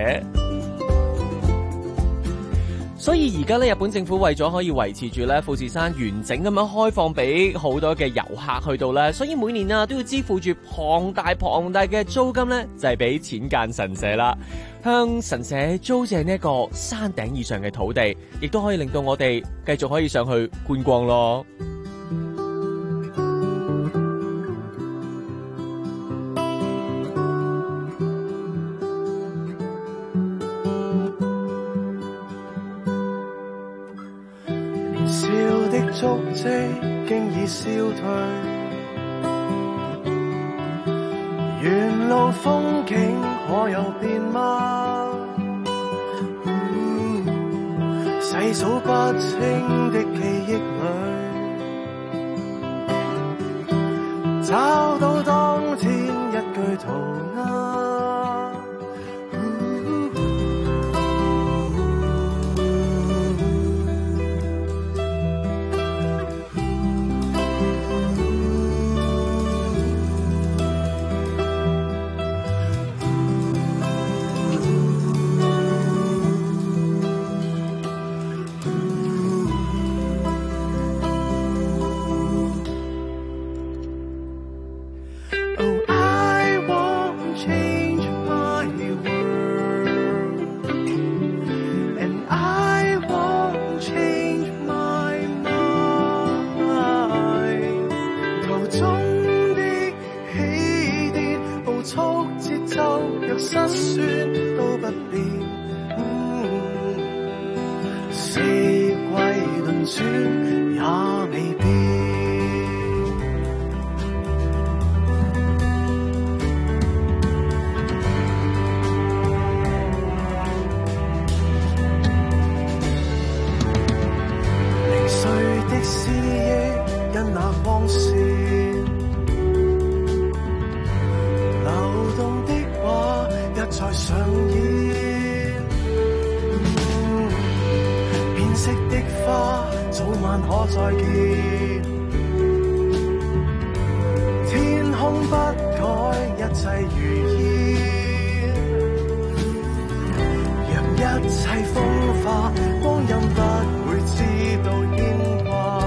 所以而家咧，日本政府為咗可以維持住咧富士山完整咁樣開放俾好多嘅遊客去到咧，所以每年啊都要支付住龐大龐大嘅租金咧，就係俾淺間神社啦。向神社租借呢一個山頂以上嘅土地，亦都可以令到我哋繼續可以上去觀光咯。 足跡經已消退，沿路風景可有變嗎？細數不清的記憶裏，找到當天一句塗鴉。 酸都不變。四季輪轉也未變。零碎的思憶跟那光線，流動的畫一再上演。嗯，變色的花早晚可再見。天空不改，一切如煙。讓一切風化，光陰不會知道牽掛。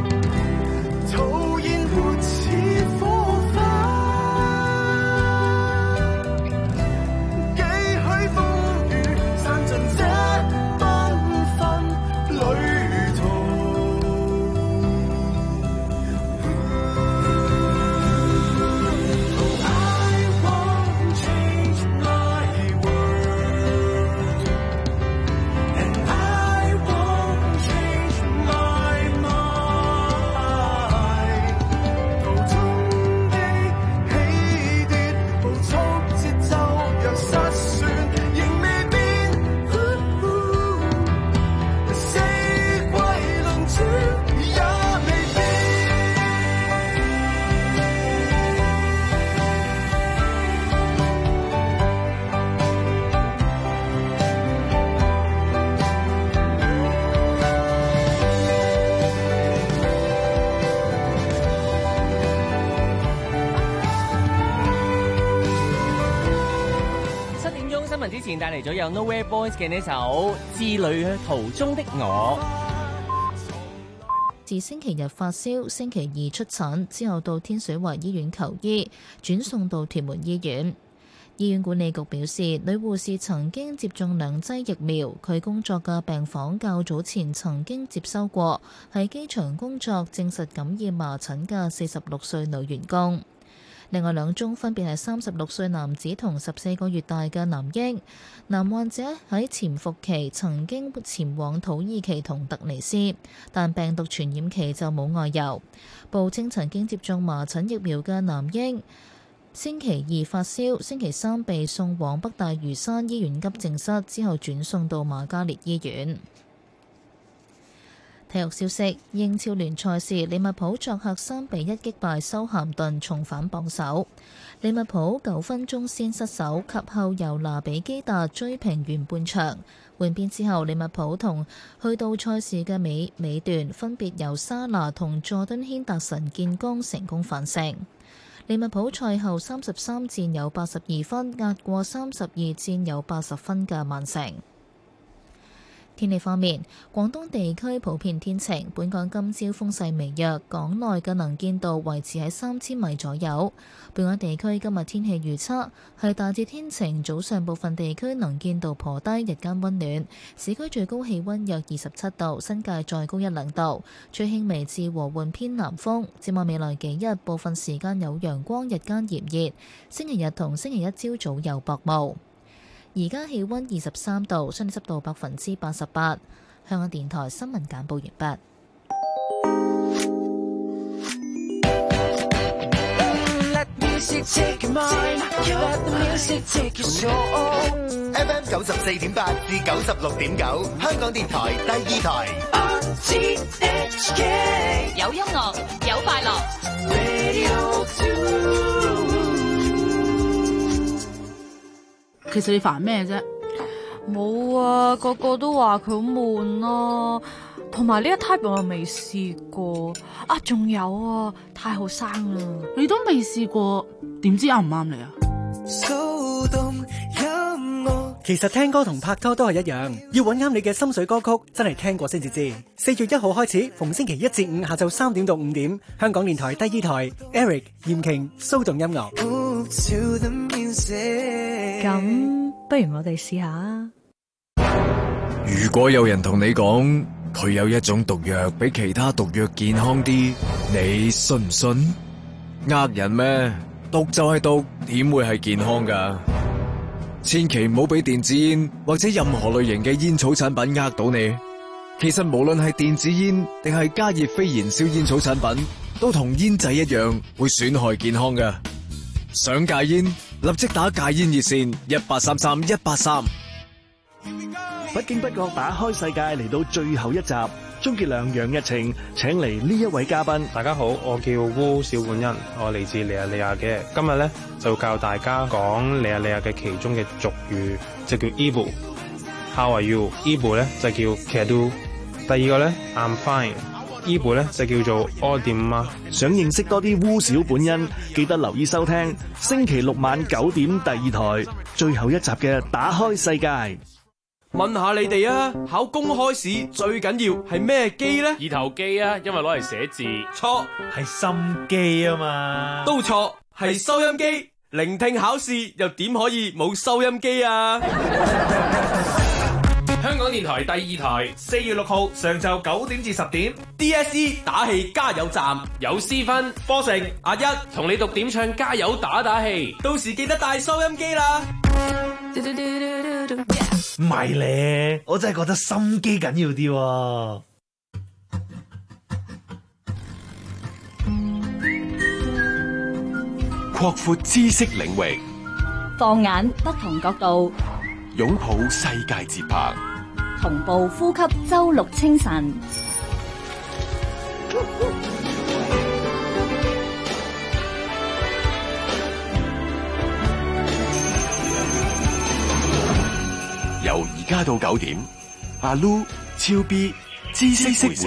之前帶嚟咗有 Nowhere Boys 嘅呢首《致旅途中的我》。 自星期日發燒，星期二出診，之後到天水圍醫院求醫，轉送到屯門醫院。醫院管理局表示，女護士曾經接種兩劑疫苗，佢工作嘅病房較早前曾經接收過喺機場工作證實感染麻疹嘅四十六歲女員工。另外兩宗分別係三十六歲男子同十四個月大嘅男嬰。男患者喺潛伏期曾經前往土耳其同突尼斯，但病毒傳染期就冇外遊。報稱曾經接種麻疹疫苗嘅男嬰星期二發燒，星期三被送往北大嶼山醫院急症室，之後轉送到瑪嘉烈醫院。體育消息：英超聯賽時，利物浦作客三比一擊敗修咸頓，重返榜首。利物浦九分鐘先失手，及後由拿比基達追平完半場。換邊之後，利物浦同去到賽事嘅尾尾段，分別由沙拿同佐敦軒達臣建功，成功反勝。利物浦賽後三十三戰有八十二分，壓過三十二戰有八十分嘅曼城。天氣方面，廣東地區普遍天晴，本港今朝風勢微弱，港內嘅能見度維持喺三千米左右。本港地區今日天氣預測係大致天晴，早上部分地區能見度頗低，日間溫暖，市區最高氣溫約二十七度，新界再高一兩度，吹輕微至和緩偏南風。展望未來幾日，部分時間有陽光，日間炎熱，星期日同星期一朝早有薄霧。而家氣溫二十三度，相對濕度百分之八十八。香港電台新聞簡報完畢。 F M 九十四點八至九十六點九，香港電台第二台。 有音樂，有快樂。 其實你煩咩啫？ 冇啊，個個都話佢好悶咯，同埋呢一 type 我又未試過啊，仲有啊，太後生啦， 你都未試過，點知啱唔啱你啊？ 其實聽歌同拍拖都係一樣，要揾啱你嘅心水歌曲，真係聽過先至知。四月一號開始，逢星期一至五下晝三點到五點，香港電台第二台 Eric 嚴瓊騷動音樂。 咁不如我哋試下啊！ 如果有人同你講佢有一種毒藥比其他毒藥健康啲，你信唔信？呃人咩？毒就係毒，點會係健康噶？ 千祈唔好俾電子煙或者任何類型嘅煙草產品呃到你。其實無論係電子煙定係加熱非燃燒煙草產品，都同煙仔一樣會損害健康㗎。想戒煙，立即打戒煙熱線一八三三一八三。 不經不覺打開世界嚟到最後一集，鍾傑良、楊逸晴請嚟呢一位嘉賓。 大家好，我叫烏小本恩，我嚟自尼日利亞嘅。今日咧就教大家講尼日利亞嘅其中嘅俗語，就叫 Ibu。How are you？Ibu 咧就叫 Kedu。第二個咧 I'm fine。Ibu 咧就叫做 Odima。 想認識多啲烏小本恩，記得留意收聽星期六晚九點第二台最後一集嘅打開世界。 問下你哋啊，考公開試最緊要係咩機呢？ 二頭肌啊，因為攞嚟寫字。 錯， 係心機啊嘛。 都錯，係收音機。聆聽考試又點可以冇收音機啊？ 香港電台第二台， 四月六號上晝九點至十點 ，D S E 打氣加油站有思芬、 科成、阿一同你讀點唱加油打打氣， 到時記得帶收音機啦。 唔係咧，我真係覺得心機緊要啲喎。 擴闊知識領域， 放眼不同角度， 擁抱世界節拍， 同步呼吸周六清晨。 由而家到九點，阿 Lu、超 B、知識會社。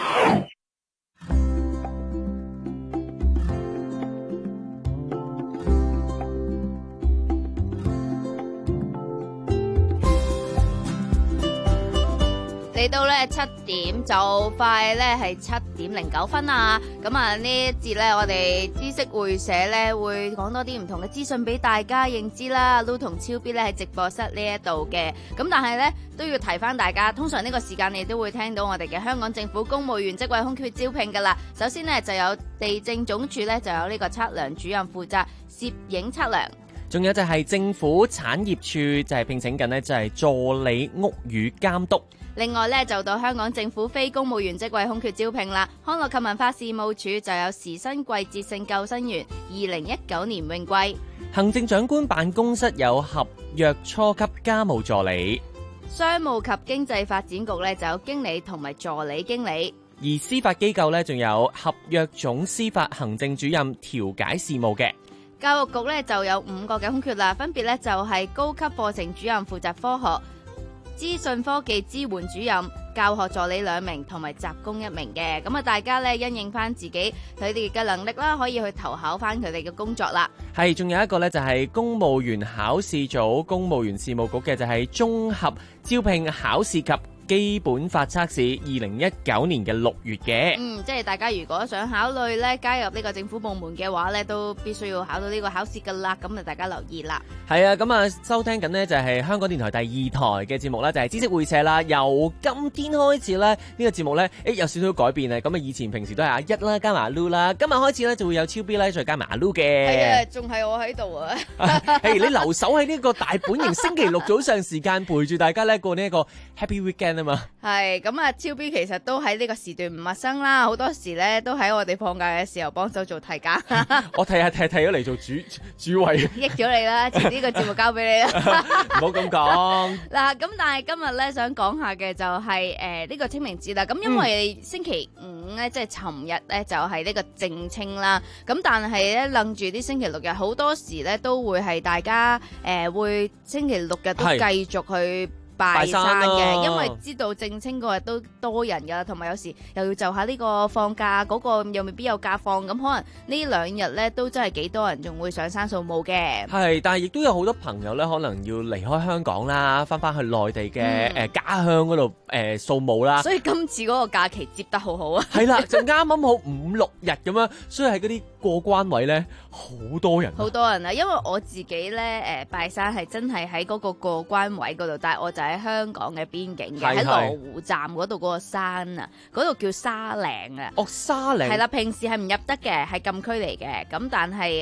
嚟到咧七點就快咧係七點零九分啊！咁啊呢一節咧我哋知識會社咧會講多啲唔同嘅資訊俾大家認知啦。Lu 同超 B 咧喺直播室呢一度嘅，咁但係咧都要提翻大家，通常呢個時間你都會聽到我哋嘅香港政府公務員職位空缺招聘噶啦。首先呢，就有地政總署咧就有呢個測量主任負責攝影測量。 仲有就係政府產業處就係聘請緊呢就係助理屋宇監督。 另外咧就到香港政府非公務員職位空缺招聘啦。康樂及文化事務處就有時薪季節性救生員二零一九年泳季。 行政長官辦公室有合約初級家務助理。 商務及經濟發展局咧就有經理同埋助理經理。 而司法機構咧仲有合約總司法行政主任調解事務嘅。 教育局咧就有五個嘅空缺啦，分別咧就係高級課程主任負責科學。資訊科技支援主任、教學助理兩名同埋雜工一名嘅，咁啊大家咧因應翻自己佢哋嘅能力啦，可以去投考翻佢哋嘅工作啦。 係，仲有一個咧就係公務員考試組公務員事務局嘅，就係綜合招聘考試及基本法測試二零一九年嘅六月嘅。 嗯，即係大家如果想考慮咧加入呢個政府部門嘅話咧，都必須要考到呢個考試噶啦。咁啊，大家留意啦。 係啊，咁啊，收聽緊呢就係香港電台第二台嘅節目啦，就係知識會社啦。由今天開始咧，呢個節目咧，誒有少少改變啊。咁啊，以前平時都係阿一啦，加埋阿 Lu 啦，今日開始咧就會有超 B 啦，再加埋阿 Lu 嘅。 係啊，仲係我喺度啊。 誒，你留守喺呢個大本營，星期六早上時間陪住大家咧過呢一個 Happy Weekend 啊嘛。 係咁啊，超 B 其實都喺呢個時段唔陌生啦，好多時咧都喺我哋放假嘅時候幫手做替假。 我睇下睇睇咗嚟做主主位， 益咗你啦，遲啲個節目交俾你啦。 唔好咁講。 嗱，咁但係今日咧想講下嘅就係誒呢個清明節啦。咁因為星期五咧，即係尋日咧就係呢個正清啦。咁但係咧楞住啲星期六日，好多時咧都會係大家誒會星期六日都繼續去拜山嘅，因為知道正清嗰日都多人噶，同埋有時又要就下呢個放假，嗰個又未必有假放，咁可能呢兩日咧都真係幾多人仲會上山掃墓嘅。係， 但係亦都有好多朋友咧，可能要離開香港啦，翻翻去內地嘅誒家鄉嗰度誒掃墓啦。 所以今次嗰個假期接得好好啊！ 係啦，就啱啱好五六日咁樣，所以喺嗰啲過關位咧好多人。 好多人啊！因為我自己咧誒拜山係真係喺嗰個過關位嗰度，但係我就喺香港嘅邊境嘅，喺羅湖站嗰度嗰個山啊，嗰度叫沙嶺啊。 哦，沙嶺係啦，平時係唔入得嘅，係禁區嚟嘅。咁但係誒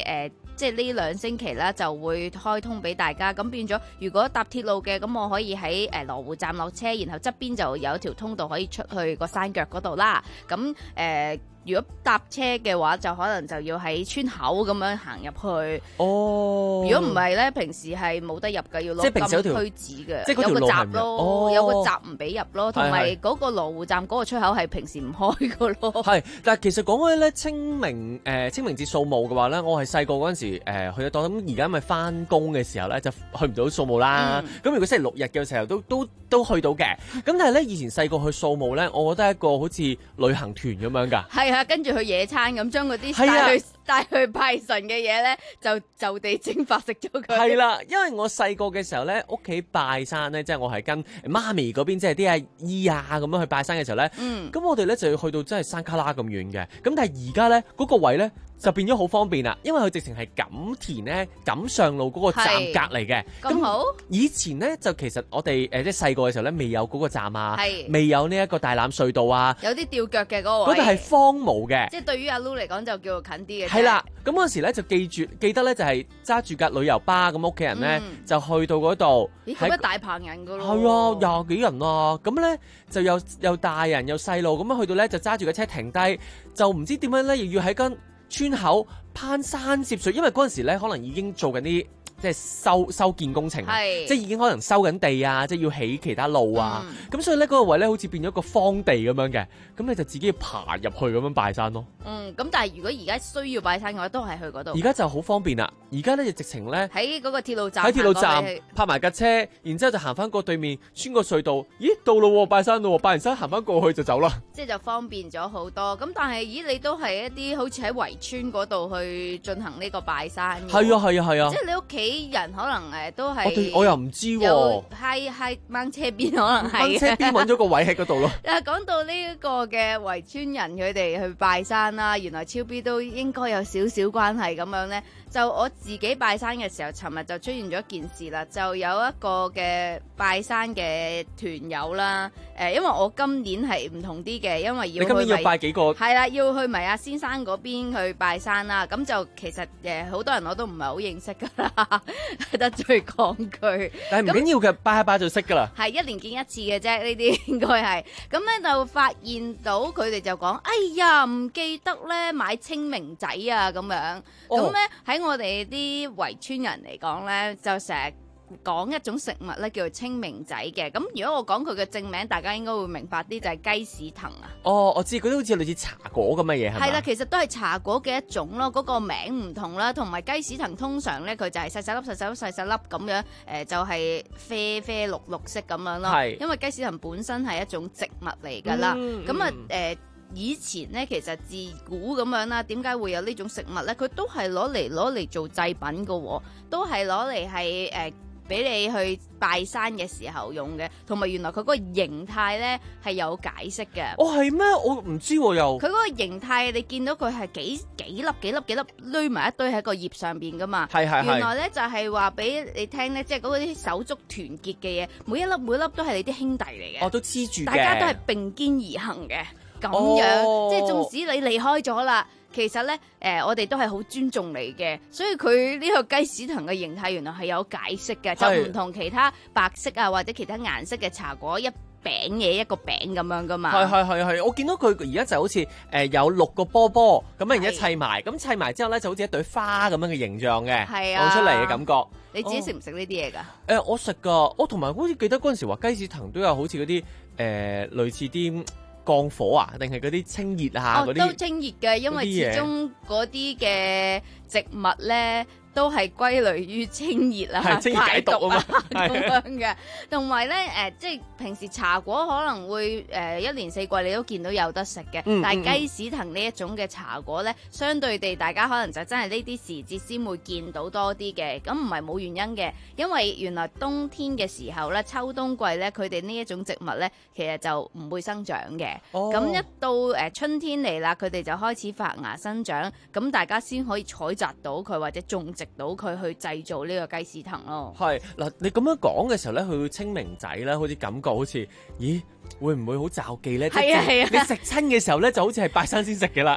即係呢兩星期啦，就會開通俾大家。咁變咗，如果搭鐵路嘅，咁我可以喺誒羅湖站落車，然後側邊就有一條通道可以出去個山腳嗰度啦。咁誒。呃如果搭車嘅話，就可能就要喺村口咁樣行入去。 哦， 如果唔係咧，平時係冇得入嘅，要攞金區紙嘅， 即係有個閘咯， 哦、 有個閘唔俾入咯，同埋嗰個羅湖站嗰個出口係平時唔開嘅咯。 係，但係其實講開咧清明誒、呃、清明節掃墓嘅話咧，我係細個嗰陣時誒、呃、去得多，咁而家咪翻工嘅時候咧就去唔到掃墓啦。咁、嗯、如果星期六日嘅時候都都都去到嘅，咁但係咧以前細個去掃墓咧，我覺得係一個好似旅行團咁樣㗎。 係啊，跟住去野餐咁，將嗰啲帶去帶去拜神嘅嘢咧，就就地蒸發食咗佢。 係啦，因為我細個嘅時候咧，屋企拜山咧，即係我係跟媽咪嗰邊，即係啲阿姨啊咁樣去拜山嘅時候咧，咁、嗯、我哋咧就要去到真係山卡拉咁遠嘅。咁但係而家咧嗰個位咧就變咗好方便啦，因為佢直情係錦田咧錦上路嗰個站隔離嘅。 咁好。 以前咧就其實我哋誒即係細個嘅時候咧，未有嗰個站啊，未有呢一個大欖隧道啊， 有啲吊腳嘅嗰個位。 嗰度係荒蕪嘅。 即係對於阿 Lu 嚟講就叫做近啲嘅。 係啦，咁嗰陣時咧就記住記得咧就係揸住架旅遊巴，咁屋企人咧、嗯、就去到嗰度。 咦，咁一大棚人噶咯。 係啊，廿幾人啊，咁咧就又又大人又細路，咁樣去到咧就揸住架車停低，就唔知點樣咧，又要喺間村口攀山涉水，因為嗰陣時咧可能已經做緊啲即係修修建工程，即係已經可能收緊地啊，即係要起其他路啊，咁、嗯、所以咧嗰個位咧好似變咗個荒地咁樣嘅，咁你就自己要爬入去咁樣拜山咯。 嗯，咁但係如果而家需要拜山嘅話，都係去嗰度。 而家就好方便啦，而家咧就直情咧喺嗰個鐵路站， 喺鐵路站泊埋架車，然之後就行翻過對面，穿過隧道，咦到咯，拜山咯，拜完山行翻過去就走啦。 即係就方便咗好多。咁但係咦，你都係一啲好似喺圍村嗰度去進行呢個拜山。 係啊係啊係啊！ 即係你屋企人可能誒都係， 我又唔知喎。 喺喺掹車邊可能係。掹車邊揾咗個位喺嗰度咯。 誒講到呢一個嘅圍村人佢哋去拜山啦，原來超 B 都應該有少少關係咁樣咧。就我自己拜山嘅時候，尋日就出現咗一件事啦，就有一個嘅拜山嘅團友啦。誒，因為我今年係唔同啲嘅，因為要去。你今年要拜幾個？ 係啦，要去埋阿先生嗰邊去拜山啦。咁就其實誒好多人我都唔係好認識噶啦，得罪講句。 但係唔緊要嘅，拜下拜就識噶啦。係一年見一次嘅啫，呢啲應該係。咁咧就發現到佢哋就講：哎呀，唔記得咧買清明仔啊咁樣。咁咧喺我哋啲圍村人嚟講咧，就成日講一種食物咧，叫做清明仔嘅。咁如果我講佢嘅正名，大家應該會明白啲，就係雞屎藤啊。 哦，我知嗰啲好似類似茶果咁嘅嘢係咪？ 係啦，其實都係茶果嘅一種咯，嗰、嗰個名唔同啦。同埋雞屎藤通常咧，佢就係細細粒、細細粒、細細粒咁樣，誒、呃、就係、係、啡啡綠綠色咁樣咯。係，因為雞屎藤本身係一種植物嚟㗎啦。咁啊誒。以前咧，其實自古咁樣啦，點解會有呢種食物咧？佢都係攞嚟攞嚟做祭品噶，都係攞嚟係誒俾你去拜山嘅時候用嘅。同埋原來佢嗰個形態咧係有解釋嘅。 哦，係咩？我唔知喎又。佢嗰個形態，你見到佢係幾幾粒幾粒幾粒堆埋一堆喺個葉上邊噶嘛？係係係。原來咧就係話俾你聽咧，即係嗰啲手足團結嘅嘢，每一粒每一粒都係你啲兄弟嚟嘅。 哦，都黐住嘅。 大家都係並肩而行嘅。咁樣，哦、即係縱使你離開咗啦，其實咧，誒、呃，我哋都係好尊重你嘅，所以佢呢個雞屎藤嘅形態原來係有解釋嘅，就唔同其他白色啊或者其他顏色嘅茶果一餅嘢一個餅咁樣噶嘛。 係係係係，我見到佢而家就好似誒、呃、有六個波波咁樣，然之後砌埋，咁砌埋之後咧就好似一朵花咁樣嘅形狀嘅， 係啊， 放出嚟嘅感覺。 你自己食唔食呢啲嘢㗎？誒、 呃，我食㗎，我同埋好似記得嗰陣時話雞屎藤都有好似嗰啲誒類似啲。降火啊？定係嗰啲清熱啊？嗰啲、哦、都清熱嘅，因為始終嗰啲嘅植物咧都係歸類於清熱啊、 清熱解毒啊嘛咁樣嘅。同埋咧誒，即係平時茶果可能會誒、呃、一年四季你都見到有得食嘅，嗯、但係雞屎藤呢一種嘅茶果咧，相對地大家可能就真係呢啲時節先會見到多啲嘅。咁唔係冇原因嘅，因為原來冬天嘅時候咧，秋冬季咧，佢哋呢一種植物咧，其實就唔會生長嘅。咁、哦、一到誒、呃、春天嚟啦，佢哋就開始發芽生長，咁大家先可以採摘到佢或者種植到佢去製造呢個雞屎藤咯。 係嗱，你咁樣講嘅時候咧，佢清明仔咧，好似感覺好似，咦，會唔會好詐忌咧？ 係啊係啊， 你食親嘅時候咧，就好似係拜山先食嘅啦。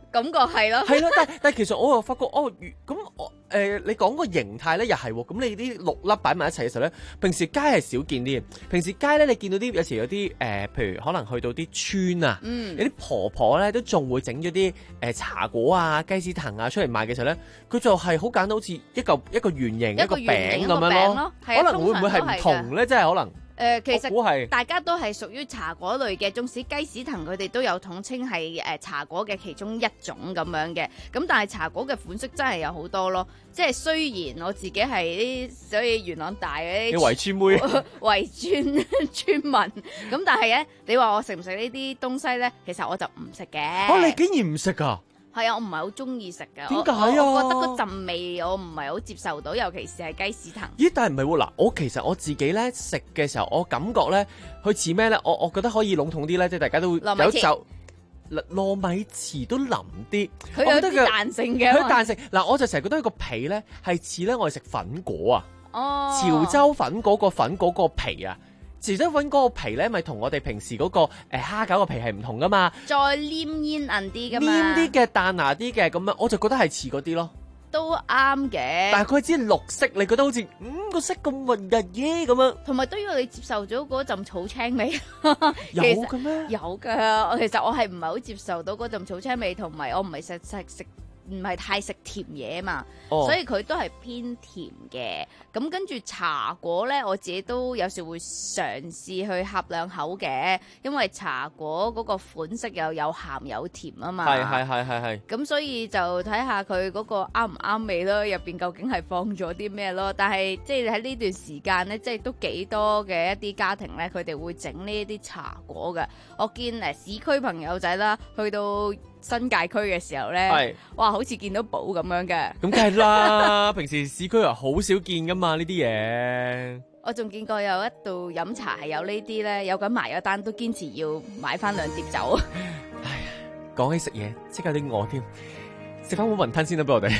感覺係咯。 係咯，但但其實我又發覺哦，咁我誒你講個形態咧又係喎，咁你啲六粒擺埋一齊嘅時候咧，平時街係少見啲。平時街咧你見到啲有時有啲誒、呃，譬如可能去到啲村啊， 嗯、 有啲婆婆咧都仲會整咗啲誒茶果啊、雞屎藤啊出嚟賣嘅時候咧，佢就係好簡單，好似一嚿一個圓形一個餅咁樣咯。可能會唔會係唔同咧？即係可能。 誒、呃，其實大家都係屬於茶果類嘅，縱使雞屎藤佢哋都有統稱係誒茶果嘅其中一種咁樣嘅。咁但係茶果嘅款式真係有好多咯。即係雖然我自己係啲所以元朗大嘅啲圍村妹、 圍村村民，咁但係咧，你話我食唔食呢啲東西咧？其實我就唔食嘅。 哦，你竟然唔食啊？ 係啊，我唔係好中意食㗎。 點解啊？ 我覺得嗰陣味我唔係好接受到，尤其是係雞屎藤。 咦？但係唔係喎嗱，我其實我自己咧食嘅時候，我感覺咧佢似咩咧？我我覺得可以籠統啲咧，即係大家都有就糯米糍都腍啲， 佢有啲彈性嘅。 佢彈性嗱，我就成日覺得佢個皮咧係似咧我哋食粉果啊， 哦， 潮州粉果個粉果個皮啊。潮州粉嗰個皮咧，咪同我哋平時嗰、那個誒、呃、蝦餃個皮係唔同噶嘛？ 再黏煙韌啲噶嘛？ 黏啲嘅彈牙啲嘅咁樣，我就覺得係似嗰啲咯。 都啱嘅。 但係佢只係綠色，你覺得好似嗯個色咁混日嘢咁樣。 同埋都要你接受咗嗰陣草青味。 有嘅咩？ 有㗎。其實我係唔係好接受到嗰陣草青味，同埋我唔係食食食。唔係太食甜嘢嘛，哦、所以佢都係偏甜嘅。咁跟住茶果呢，我自己都有時會嘗試去呷兩口嘅，因為茶果嗰個款式又有鹹有甜啊嘛。 係係係係係。 咁所以就睇下佢嗰個啱唔啱味咯，入邊究竟係放咗啲咩咯？但係即係喺呢段時間呢，即係都幾多嘅一啲家庭呢，佢哋會整呢啲茶果嘅。我見誒市區朋友仔啦，去到新界區嘅時候咧，哇，好似見到寶咁樣嘅。 咁梗係啦，平時市區又好少見噶嘛呢啲嘢。 我仲見過有一度飲茶係有呢啲咧，有緊埋咗單都堅持要買翻兩碟酒。 唉呀，講起食嘢，即刻有啲餓添，食翻碗雲吞先啦，俾我哋。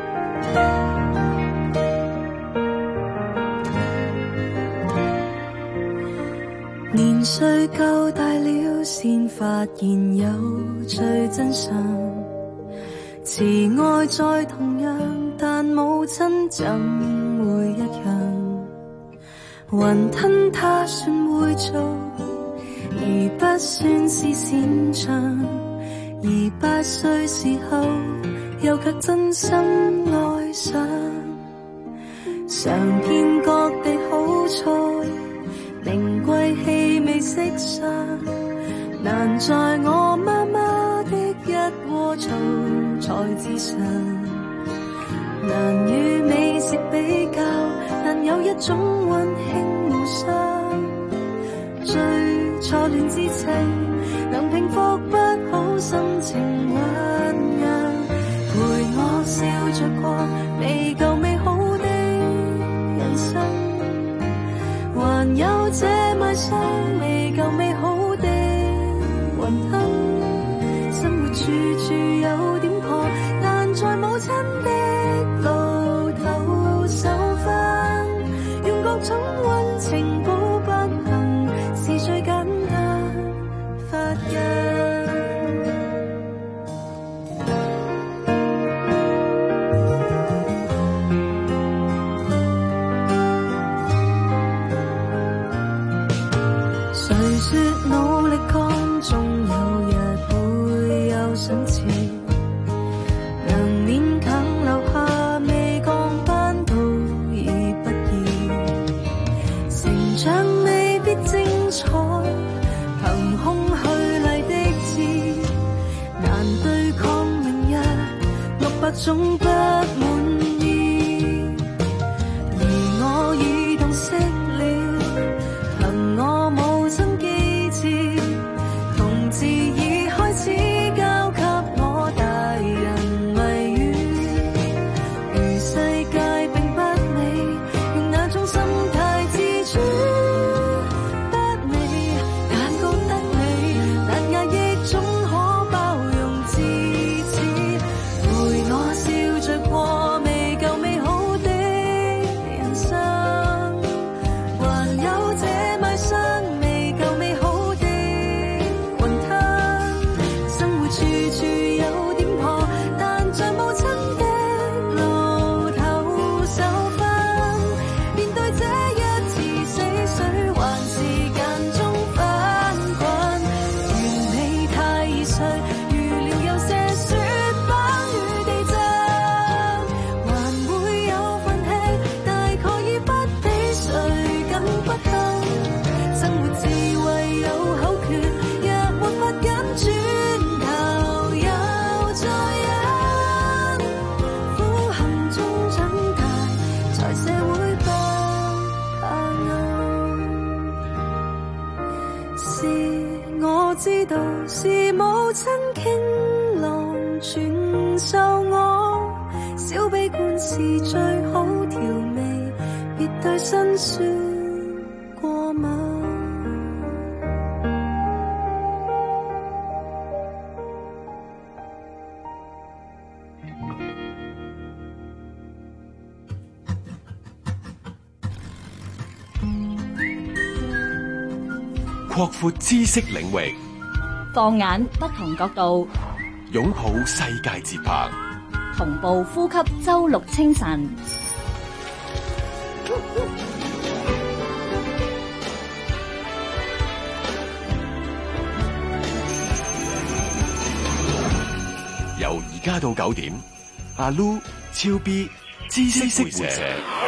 年歲夠大了，先發現有最真相。慈愛再同樣，但母親怎會一樣？雲吞他算會做，而不算是擅長。而八歲時候，又卻真心愛上。嘗遍各地好菜，名貴氣味色相，難在我媽媽的一鍋醋菜之上。難與美食比較，但有一種溫馨互相。最初戀之情，能平復不好心情醞釀。陪我笑着過未夠美好的人生。還有這賣相未夠美好的雲吞，生活處處有點破，但在母親的路頭受訓，用各種溫情補不幸，是最簡單發現。努力幹，終有日會有賞賜，能勉強留下未降班都已不易。成長未必精彩，憑空虛麗的字，難對抗明日六百種不滿意。而我已洞悉了，憑我母親同志已開始交給我大人謎語，如世界並不美，用那種心態自主。不美，但覺得美，難壓抑總可包容至此。陪我笑着過傳授我，小悲觀是最好調味，別對辛酸過敏。 擴闊知識領域， 放眼不同角度， 擁抱世界節拍， 同步呼吸周六清晨。 由而家到九點，阿 Lu、超 B、知識會社。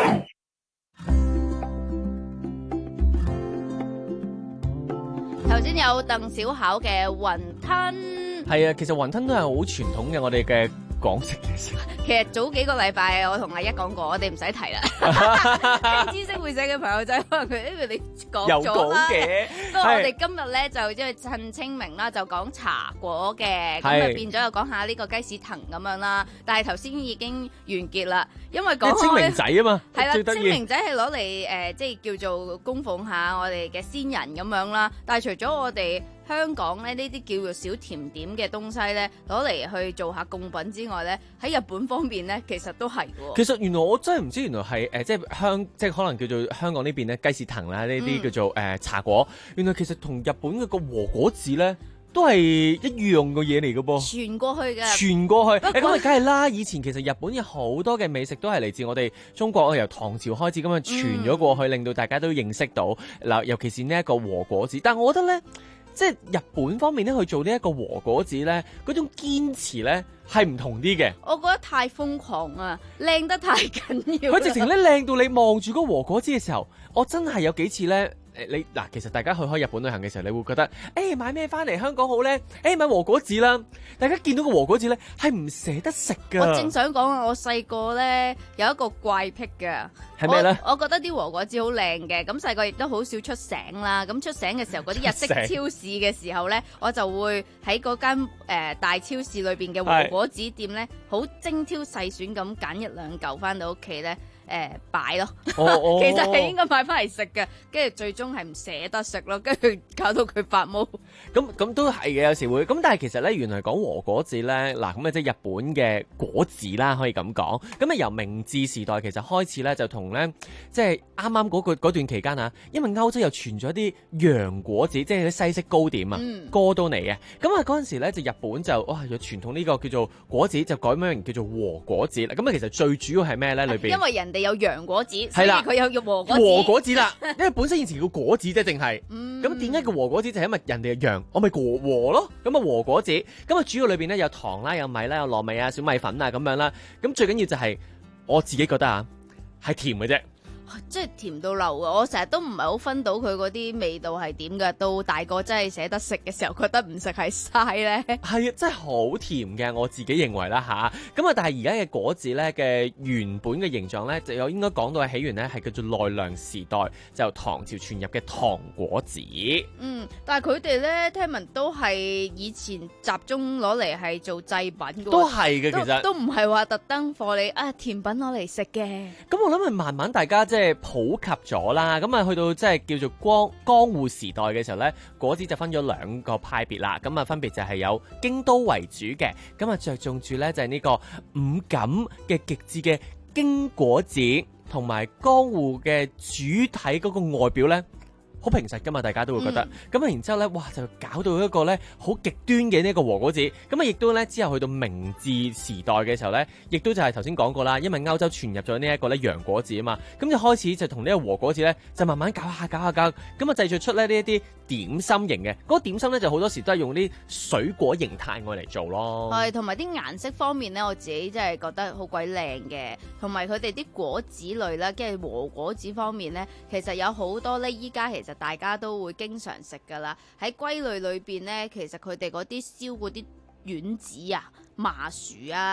頭先有鄧小巧嘅雲吞， 係啊，其實雲吞都係好傳統嘅我哋嘅港式嘢食。 其實早幾個禮拜我同阿一講過，我哋唔使提啦。知識會社嘅朋友仔可能佢因為你講咗啦嘅，不過我哋今日咧就因為趁清明啦，就講茶果嘅，咁啊變咗又講下呢個雞屎藤咁樣啦。但係頭先已經完結啦，因為講清明仔啊嘛， 係啦，清明仔係攞嚟誒，即係叫做供奉下我哋嘅先人咁樣啦。但係除咗我哋香港咧呢啲叫做小甜點嘅東西咧，攞嚟去做下貢品之外咧，喺日本方面咧，其實都係嘅。 其實原來我真係唔知，原來係誒、呃，即係香，即係可能叫做香港呢邊咧雞屎藤啦，呢啲叫做誒、呃、茶果。原來其實同日本嘅個和果子咧，都係一樣嘅嘢嚟嘅噃。 傳過去嘅， 傳過去。誒咁啊，梗係啦！以前其實日本有好多嘅美食都係嚟自我哋中國，由唐朝開始咁樣傳咗過去，嗯、令到大家都認識到嗱，尤其是呢一個和果子。但係我覺得咧。即係日本方面咧去做呢一個和果子咧，嗰種堅持咧係唔同啲嘅。 我覺得太瘋狂啊，靚得太緊要。 佢直情咧靚到你望住嗰和果子嘅時候，我真係有幾次咧。你嗱，其實大家去開日本旅行嘅時候，你會覺得，誒、欸、買咩翻嚟香港好咧？誒、欸、買和果子啦！大家見到個和果子咧，係唔捨得食㗎。 我正想講啊，我細個咧有一個怪癖㗎。 係咩咧？ 我覺得啲和果子好靚嘅，咁細個亦都好少出醒啦。咁出醒嘅時候，嗰啲日式超市嘅時候咧，我就會喺嗰間、呃、大超市裏邊嘅和果子店咧，好精挑細選咁揀一兩嚿翻到屋企咧。誒擺咯， 哦哦、 其實係應該買翻嚟食嘅，跟住最終係唔捨得食咯，跟住搞到佢發毛。 咁咁都係嘅，有時會。咁但係其實咧，原來講和果子咧，嗱咁啊即係日本嘅果子啦，可以咁講。咁啊由明治時代其實開始咧，就同咧即係啱啱嗰個嗰段期間啊，因為歐洲又傳咗一啲洋果子，即係啲西式糕點啊， 嗯、 過到嚟嘅。咁啊嗰陣時咧，就日本就哇有傳統呢個叫做果子，就改名叫做和果子啦。咁啊其實最主要係咩咧？裏邊因為人哋有洋果子，所以佢有叫和果子。 和果子啦，因為本身以前叫果子啫，淨係。 嗯。 咁點解叫和果子？就係因為人哋係洋，我咪和和咯。咁啊和果子，咁啊主要裏邊咧有糖啦、有米啦、有糯米啊、小米粉啊咁樣啦。咁最緊要就係我自己覺得啊，係甜嘅啫。 即係甜到流啊！我成日都唔係好分到佢嗰啲味道係點㗎，到大個真係捨得食嘅時候，覺得唔食係嘥咧。 係啊，真係好甜嘅，我自己認為啦吓，咁啊，但係而家嘅果子咧嘅原本嘅形狀咧，就有應該講到係起源咧係叫做奈良時代，就唐朝傳入嘅糖果子。 嗯，但係佢哋咧聽聞都係以前集中攞嚟係做祭品嘅。 都係嘅，其實都唔係話特登貨你啊甜品攞嚟食嘅。 咁我諗係慢慢大家即係普及咗啦，咁啊去到即係叫做江江戶時代嘅時候咧，果子就分咗兩個派別啦，咁啊分別就係有京都為主嘅，咁啊着重住咧就係呢個五感嘅極致嘅京果子，同埋江戶嘅主體嗰個外表咧。好平實噶嘛，大家都會覺得。咁啊、嗯，然之後咧，哇，就搞到一個咧好極端嘅呢一個和果子。咁啊，亦都咧之後去到明治時代嘅時候咧，亦都就係頭先講過啦，因為歐洲傳入咗呢一個咧洋果子啊嘛，咁就開始就同呢個和果子咧就慢慢搞下搞下搞，咁啊製造出咧呢一啲點心型嘅。嗰、那個點心咧就好多時都係用啲水果形態愛嚟做咯。 係，同埋啲顏色方面咧，我自己真係覺得好鬼靚嘅。同埋佢哋啲果子類啦，跟住和果子方面咧，其實有好多咧，依家其實大家都會經常食噶啦。喺龜類裏邊咧，其實佢哋嗰啲燒嗰啲丸子啊、麻薯啊，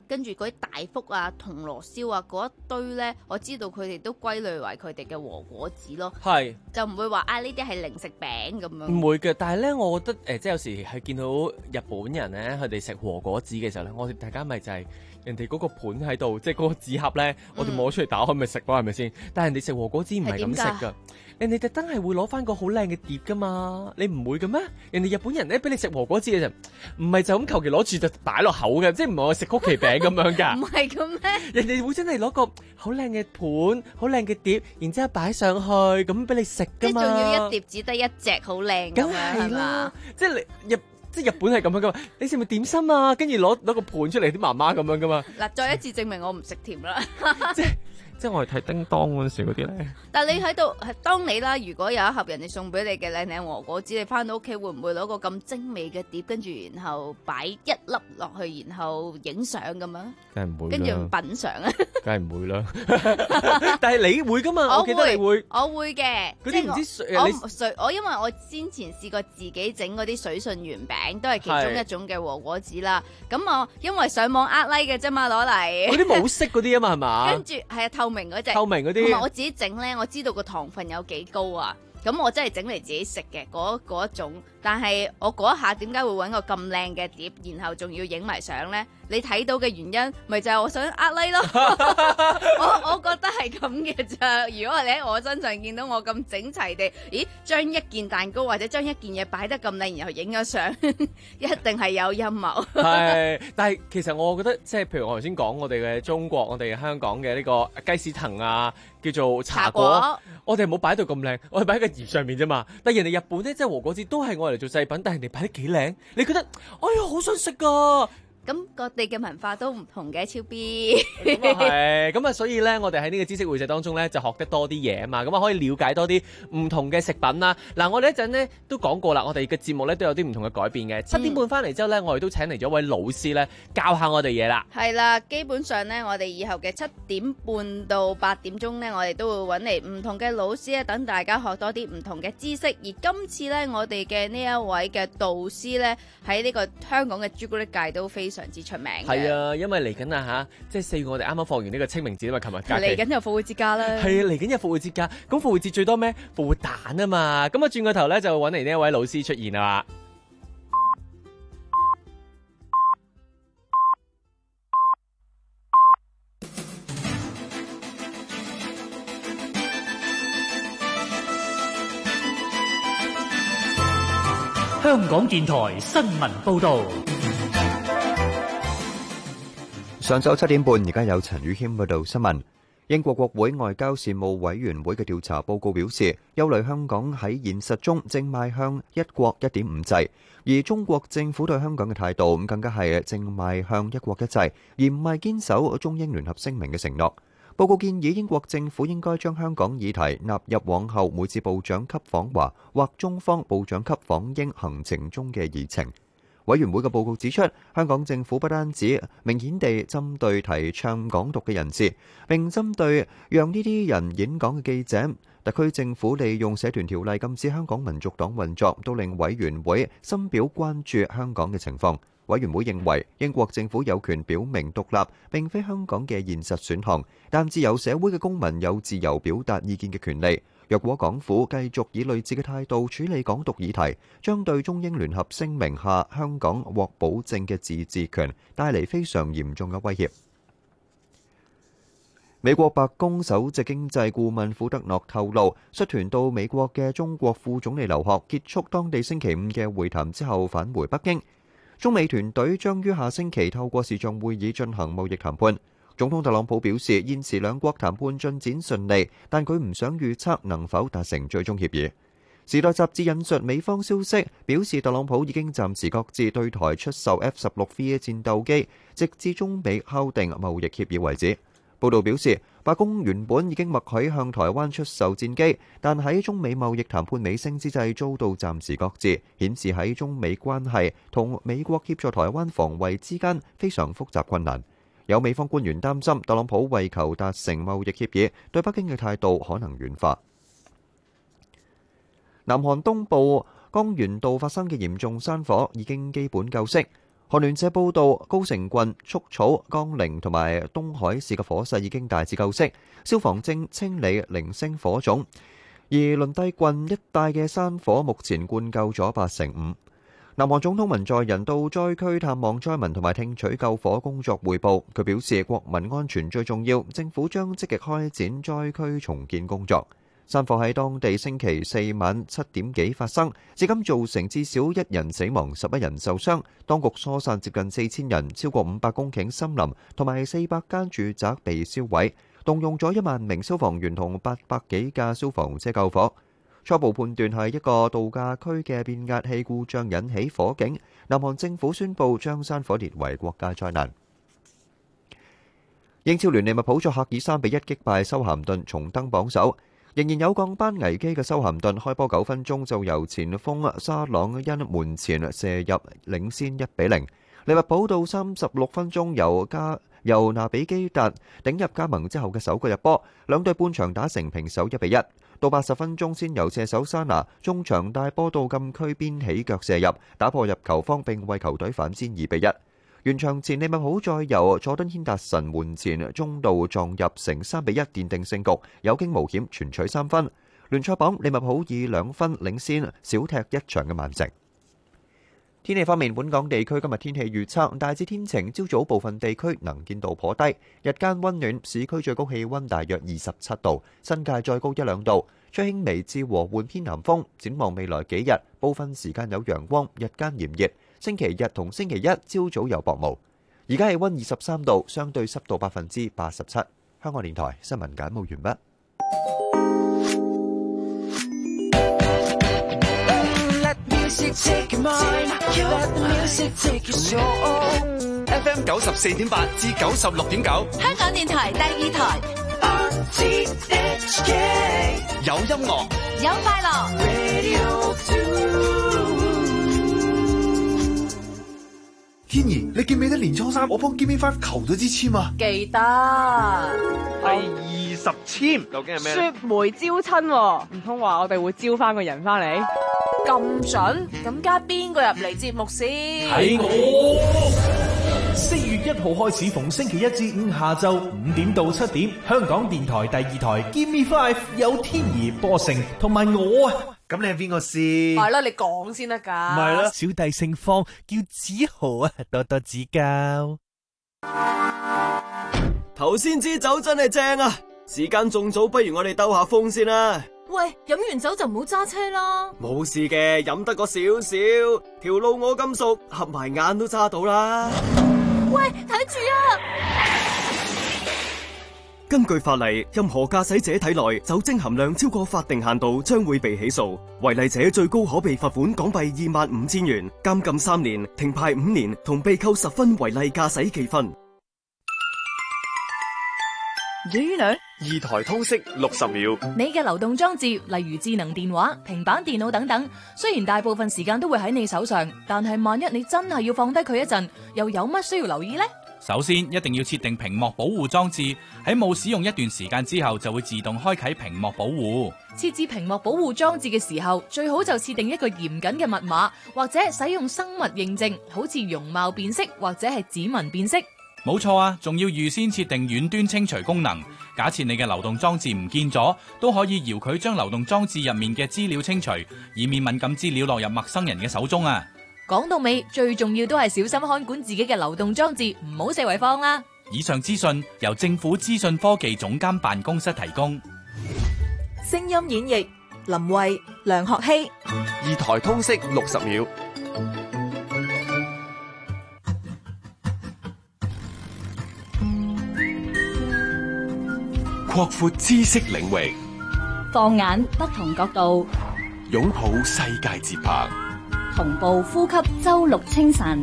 跟住嗰啲大福啊、銅鑼燒啊嗰一堆咧，我知道佢哋都歸類為佢哋嘅和果子咯。 係就唔會話啊呢啲係零食餅咁樣。 唔會嘅，但係咧，我覺得誒、呃，即係有時係見到日本人咧，佢哋食和果子嘅時候咧，我哋大家咪就係、是。人哋嗰個盤喺度，即係嗰個紙盒咧，我哋摸出嚟打開咪食咯，係咪先？但係人哋食和果子唔係咁食噶，人哋特登係會攞翻個好靚嘅碟噶嘛，你唔會嘅咩？人哋日本人咧俾你食和果子嘅時候，唔係就咁求其攞住就擺落口嘅，即係唔係我食曲奇餅咁樣㗎？ 唔係咁咩？ 人哋會真係攞個好靚嘅盤、好靚嘅碟，然之後擺上去咁俾你食㗎嘛。 即係仲要一碟只得一隻好靚咁樣係嘛？ 即係你日。即係日本係咁樣噶嘛？你食咪點心啊？跟住攞攞個盤出嚟，啲媽媽咁樣噶嘛？ 嗱，再一次證明我唔食甜啦。 即係即係我係睇叮當嗰陣時嗰啲咧。 但係你喺度，當你啦，如果有一盒人哋送俾你嘅靚靚和果子，你翻到屋企會唔會攞個咁精美嘅碟，跟住然後擺一粒落去，然後影相咁樣？ 梗係唔會。 跟住品嚐啊？ 梗係唔會啦。但係你會噶嘛？我記得你會。 我會嘅。 嗰啲唔知水我水我因為我先前試過自己整嗰啲水信圓餅，都係其中一種嘅和果子啦。咁我因為上網呃 like 嘅啫嘛，攞嚟。嗰啲冇色嗰啲啊嘛，係嘛？ 跟住係啊，透明嗰隻。 透明嗰啲。 同埋我自己整咧，我知道個糖分有幾高啊。咁我真係整嚟自己食嘅嗰嗰一種，但係我嗰一下點解會揾個咁靚嘅碟，然後仲要影埋相呢？你睇到嘅原因，咪就係我想呃 like 咯。我我覺得係咁嘅咋。如果你喺我身上見到我咁整齊地，咦，將一件蛋糕或者將一件嘢擺得咁靚，然後影咗相，一定係有陰謀。 係，但係其實我覺得即係譬如我頭先講我哋嘅中國，我哋香港嘅呢個雞屎藤啊，叫做茶果，茶果我哋冇擺到咁靚，我哋擺喺個碟上面啫嘛。但係人哋日本咧，即係和果子都係我嚟做製品，但係人哋擺得幾靚，你覺得哎呀好想食噶。 咁各地嘅文化都唔同嘅，超 B。 咁啊係，咁啊所以咧，我哋喺呢個知識會社當中咧，就學得多啲嘢啊嘛，咁啊可以了解多啲唔同嘅食品啦。嗱，我哋一陣咧都講過啦，我哋嘅節目咧都有啲唔同嘅改變嘅。七點半翻嚟之後咧，我哋都請嚟咗位老師咧，教下我哋嘢啦。 係啦，基本上咧，我哋以後嘅七點半到八點鐘咧，我哋都會揾嚟唔同嘅老師啊，等大家學多啲唔同嘅知識。而今次咧，我哋嘅呢一位嘅導師咧，喺呢個香港嘅朱古力界都非常非常之出名嘅。 係啊，因為嚟緊啊吓，即係四月我哋啱啱放完呢個清明節啊嘛，琴日假期嚟緊又復活節假啦。 係啊，嚟緊又復活節假，咁復活節最多咩？復活蛋啊嘛，咁啊轉個頭咧就揾嚟呢一位老師出現啦。 香港電台新聞報道。 上晝七點半，而家有陳宇謙報道新聞。英國國會外交事務委員會嘅調查報告表示，憂慮香港喺現實中正邁向一國一點五制，而中國政府對香港嘅態度咁更加係正邁向一國一制，而唔係堅守中英聯合聲明嘅承諾。報告建議英國政府應該將香港議題納入往後每次部長級訪華或中方部長級訪英行程中嘅議程。委員會嘅報告指出，香港政府不單止明顯地針對提倡港獨嘅人士，並針對讓呢啲人演講嘅記者。特區政府利用社團條例禁止香港民族黨運作，都令委員會深表關注香港嘅情況。委員會認為，英國政府有權表明獨立並非香港嘅現實選項，但自由社會嘅公民有自由表達意見嘅權利。若果港府繼續以類似嘅態度處理港獨議題，將對中英聯合聲明下香港獲保證嘅自治權帶嚟非常嚴重嘅威脅。美國白宮首席經濟顧問庫德諾透露，率團到美國嘅中國副總理劉鶴結束當地星期五嘅會談之後返回北京。中美團隊將於下星期透過視像會議進行貿易談判。總統特朗普表示，現時兩國談判進展順利，但佢唔想預測能否達成最終協議。時代雜誌引述美方消息，表示特朗普已經暫時擱置對台出售 F 十六 V 戰鬥機，直至中美敲定貿易協議為止。報道表示，白宮原本已經默許向台灣出售戰機，但喺中美貿易談判尾聲之際遭到暫時擱置，顯示喺中美關係同美國協助台灣防衛之間非常複雜困難。有美方官員擔心，特朗普為求達成貿易協議，對北京嘅態度可能軟化。南韓東部江原道發生嘅嚴重山火已經基本救熄。 韓聯社報道，高城郡、束草、江陵同埋東海市嘅火勢已經大致救熄，消防正清理零星火種，而倫蒂郡一帶嘅山火目前灌救咗八成五。南韓總統文在寅到災區探望災民同埋聽取救火工作彙報，佢表示國民安全最重要，政府將積極開展災區重建工作。山火喺當地星期四晚七點幾發生，至今造成至少一人死亡、十一人受傷。當局疏散接近四千人，超過五百公頃森林同埋四百間住宅被燒毀，動用咗一萬名消防員同八百幾架消防車救火。初步判斷係一個度假區嘅變壓器故障引起火警。南韓政府宣布將山火列為國家災難。英超聯利物浦作客以三比一擊敗修咸頓，重登榜首。仍然有降班危機嘅修咸頓，開波九分鐘就由前鋒沙朗恩門前射入，領先一比零。利物浦到三十六分鐘由加由拿比基達頂入加盟之後嘅首個入波，兩隊半場打成平手一比一。到八十分鐘先由射手沙拿中場帶波到禁區邊起腳射入，打破入球荒並為球隊反先二比一。完場前利物浦再由佐敦軒達臣門前中路撞入成三比一奠定勝局，有驚無險全取三分。聯賽榜利物浦以兩分領先少踢一場嘅曼城。天氣方面，本港地區今日天氣預測大致天晴，朝早部分地區能見度頗低，日間溫暖，市區最高氣溫大約二十七度，新界再高一兩度，吹輕微至和緩偏南風。展望未來幾日，部分時間有陽光，日間炎熱。星期日同星期一朝早有薄霧。而家氣溫二十三度，相對濕度百分之八十七。香港電台新聞簡報完畢。 F M 九十四點八至九十六點九， 香港電台第二台。 有音樂， 有快樂。 天兒，你記唔記得年初三我幫 Gimme Five 求咗支籤啊？ 記得係二十籤，究竟係咩？ 雪梅招親，唔通話我哋會招翻個人翻嚟？咁準？咁加邊個入嚟節目先？ 係我。四月一號開始，逢星期一至五下晝五點到七點，香港電台第二台 Gimme Five 有天兒、波成同埋我啊！ 咁你係邊個先？ 係啦，你講先得噶。 唔係啦， 小弟姓方，叫子豪啊，多多指教。 頭先支酒真係正啊！時間仲早，不如我哋兜下風先啦。 喂，飲完酒就唔好揸車啦。 冇事嘅，飲得個少少，條路我咁熟，合埋眼都揸到啦。 喂，睇住啊！ 根據法例，任何駕駛者體內酒精含量超過法定限度，將會被起訴。違例者最高可被罰款港幣二萬五千元、監禁三年、停牌五年，同被扣十分違例駕駛記分。 咦女， 二台通識六十秒。 你嘅流動裝置，例如智能電話、平板電腦等等，雖然大部分時間都會喺你手上，但係萬一你真係要放低佢一陣，又有乜需要留意呢？ 首先，一定要設定屏幕保護裝置，喺冇使用一段時間之後，就會自動開啟屏幕保護。 設置屏幕保護裝置嘅時候，最好就設定一個嚴謹嘅密碼，或者使用生物認證，好似容貌辨識或者係指紋辨識。 冇錯啊，仲要預先設定遠端清除功能。假設你嘅流動裝置唔見咗，都可以遙距將流動裝置入面嘅資料清除，以免敏感資料落入陌生人嘅手中啊。 講到尾，最重要都係小心看管自己嘅流動裝置，唔好四圍放啦。 以上資訊由政府資訊科技總監辦公室提供。 聲音演繹林慧、梁學希。 二台通識六十秒。擴闊知識領域， 放眼不同角度， 擁抱世界節拍， 同步呼吸周六清晨。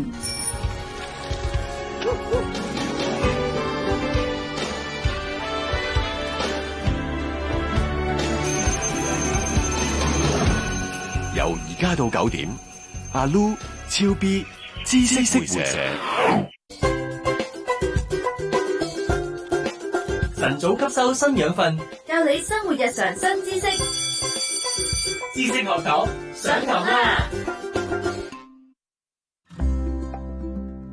由而家到九點，阿 Lu、超 B、知識會社。 晨早吸收新養分， 教你生活日常新知識。 知識學堂上堂啦！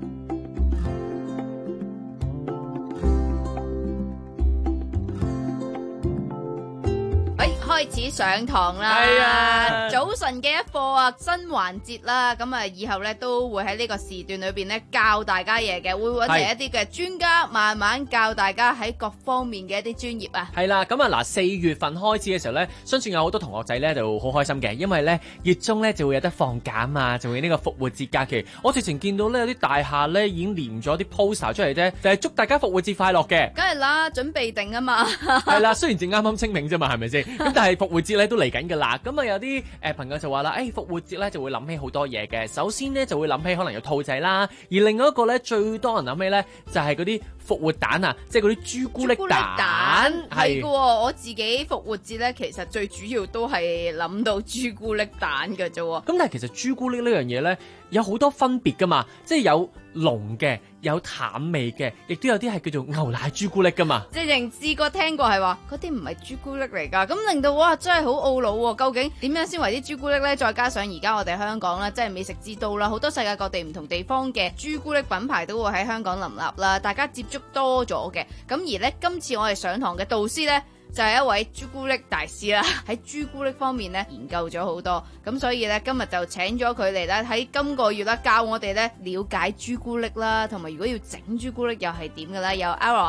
開始上堂啦。 係啊， 早晨嘅一課啊，新環節啦，咁啊以後咧都會喺呢個時段裏邊咧教大家嘢嘅，會揾嚟一啲嘅專家慢慢教大家喺各方面嘅一啲專業啊。 係啦，咁啊嗱，四月份開始嘅時候咧，相信有好多同學仔咧就好開心嘅，因為咧月中咧就會有得放假啊嘛，就會呢個復活節假期。我直情見到咧有啲大廈咧已經黏咗啲 poster 出嚟啫，就係祝大家復活節快樂嘅。 梗係啦，準備定啊嘛。 係啦，雖然正啱啱清明啫嘛，係咪先？咁但係復活節咧都嚟緊㗎啦。咁啊有啲誒朋友就話啦，誒復活節咧就會諗起好多嘢嘅。首先咧就會諗起可能有兔仔啦，而另外一個咧最多人諗起咧就係嗰啲復活蛋啊，即係嗰啲朱古力蛋。 係嘅，我自己復活節咧其實最主要都係諗到朱古力蛋嘅啫。 咁但係其實朱古力呢樣嘢咧有好多分別㗎嘛，即係有濃嘅，有淡味嘅，亦都有啲係叫做牛奶朱古力㗎嘛。 即係淨試過聽過係話嗰啲唔係朱古力嚟㗎，咁令到哇真係好懊惱喎！究竟點樣先為啲朱古力呢？再加上而家我哋香港啦，即係美食之都啦，好多世界各地唔同地方嘅朱古力品牌都會喺香港林立啦，大家接觸多咗嘅。咁而呢，今次我哋上堂嘅導師呢，就係一位朱古力大師啦，喺朱古力方面咧研究咗好多，咁所以咧今日就請咗佢嚟啦，喺今個月啦教我哋咧了解朱古力啦，同埋如果要整朱古力又係點嘅咧？有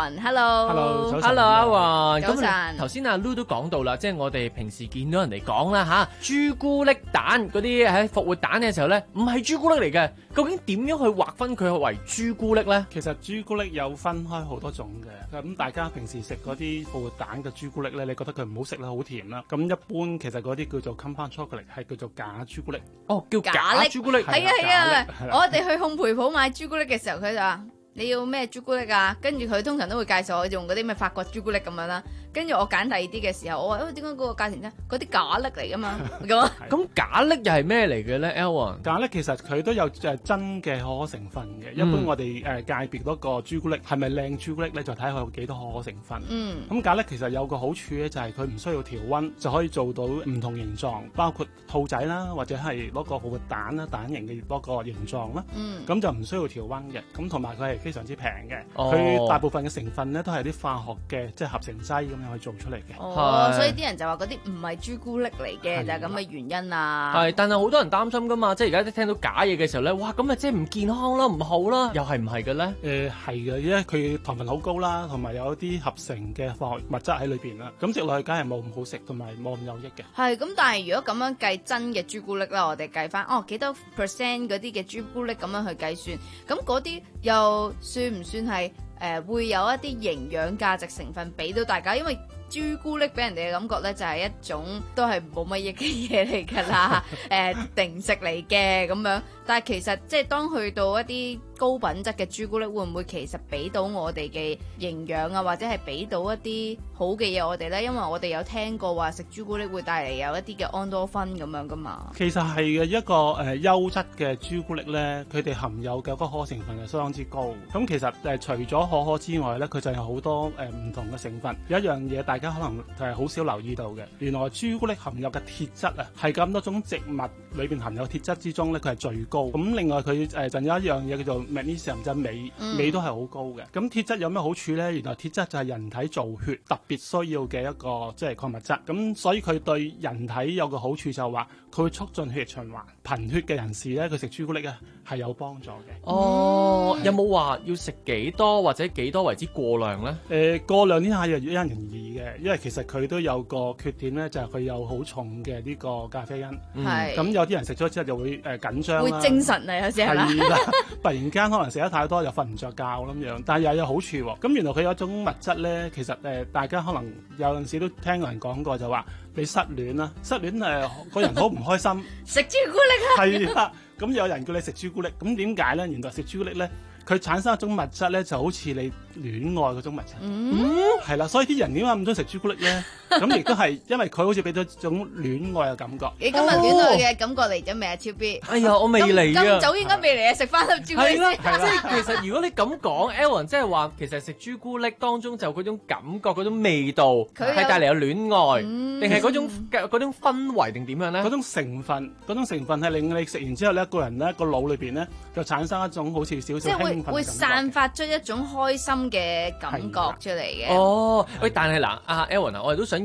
Aaron，Hello，Hello，Aaron， 早晨。頭先阿 Lu 都講到啦，即係我哋平時見到人哋講啦嚇，朱古力蛋嗰啲喺復活蛋嘅時候咧，唔係朱古力嚟嘅。究竟點樣去劃分佢為朱古力咧？ 其實朱古力有分開好多種嘅，咁大家平時食嗰啲復活蛋嘅朱古力咧，你覺得佢唔好食啦，好甜啦。咁一般其實嗰啲叫做 compound chocolate 係叫做假朱古力。 哦，叫假朱古力。 係啊係啊，我哋去烘焙鋪買朱古力嘅時候，佢就話你要咩朱古力啊？跟住佢通常都會介紹我用嗰啲咩法國朱古力咁樣啦。跟住我揀第二啲嘅時候，我話：，誒點解嗰個價錢啫？嗰啲假粒嚟噶嘛？咁咁假粒又係咩嚟嘅咧 Aaron？ 假粒其實佢都有誒真嘅可可成分嘅。一般我哋誒界別嗰個朱古力係咪靚朱古力咧，就睇佢有幾多可可成分。 嗯。咁假粒其實有個好處咧，就係佢唔需要調溫就可以做到唔同形狀，包括兔仔啦，或者係嗰個復活蛋啦，蛋形嘅嗰個形狀啦。 嗯。 咁就唔需要調溫嘅，咁同埋佢係非常之平嘅。 哦。 佢大部分嘅成分咧都係啲化學嘅，即係合成劑咁樣去做出嚟嘅。 哦，所以啲人就話嗰啲唔係朱古力嚟嘅，就係咁嘅原因啊。 係，但係好多人擔心噶嘛，即係而家聽到假嘢嘅時候咧，哇，咁啊即係唔健康啦，唔好啦，又係唔係嘅咧？ 誒係嘅，因為佢糖分好高啦，同埋有一啲合成嘅化學物質喺裏邊啦，咁食落去梗係冇咁好食，同埋冇咁有益嘅。 係，咁但係如果咁樣計真嘅朱古力啦，我哋計翻哦幾多 percent 嗰啲嘅朱古力咁樣去計算，咁嗰啲又算唔算係誒、呃、會有一啲營養價值成分俾到大家？因為朱古力俾人哋嘅感覺咧，就係一種都係冇乜益嘅嘢嚟㗎啦，誒、呃、定食嚟嘅咁樣。但係其實即係當去到一啲高品質嘅朱古力，會唔會其實俾到我哋嘅營養啊，或者係俾到一啲好嘅嘢我哋咧？因為我哋有聽過話食朱古力會帶嚟有一啲嘅安多酚咁樣噶嘛。 其實係嘅，一個誒、呃、優質嘅朱古力咧，佢哋含有嘅嗰個可可成分係相當之高。咁其實誒、呃、除咗可可之外咧，佢就有好多誒唔、呃、同嘅成分。有一樣嘢大家可能係好少留意到嘅，原來朱古力含有嘅鐵質啊，係咁多種植物裏邊含有鐵質之中咧，佢係最高。咁另外佢誒仲有一樣嘢叫做 magnesium，就係鎂，鎂都係好高嘅。咁鐵質有咩好處咧？原來鐵質就係人體造血特別需要嘅一個即係礦物質。咁所以佢對人體有個好處就係話，佢會促進血液循環。貧血嘅人士咧，佢食朱古力啊係有幫助嘅。 哦，有冇話要食幾多或者幾多為之過量咧？ 誒、呃、過量呢下又因人而異嘅，因為其實佢都有個缺點咧，就係、是、佢有好重嘅呢個咖啡因。 係。咁、 嗯、有啲人食咗之後就會誒、呃、緊張啦， 會精神啊，有時係啦。 係啦，突然間可能食得太多又瞓唔着覺咁樣，但係又有好處喎。咁原來佢有一種物質咧，其實誒、呃、大家可能有陣時都聽過人講過，就話你失戀啦，失戀誒個人好唔開心， 食朱古力啦。係啦，咁有人叫你食朱古力，咁點解咧？原來食朱古力咧，佢產生一種物質咧，就好似你戀愛嗰種物質。 嗯， 係啦，所以啲人點解咁中意食朱古力咧？咁亦都係因為佢好似俾到一種戀愛嘅感覺。 你今日戀愛嘅感覺嚟咗未啊？超 B？ 哎呀，我未嚟啊！ 咁早應該未嚟啊！食翻粒朱古力先。 係啦，即係其實如果你咁講 Aaron 即係話其實食朱古力當中就嗰種感覺、嗰種味道係帶嚟有戀愛，定係嗰種嗰種氛圍定點樣咧？ 嗰種成分，嗰種成分係令你食完之後咧，一個人咧個腦裏邊咧就產生一種好似少少興奮嘅感覺。 即係會會散發出一種開心嘅感覺出嚟嘅。 哦，喂，但係嗱，阿 Aaron 啊，我哋都想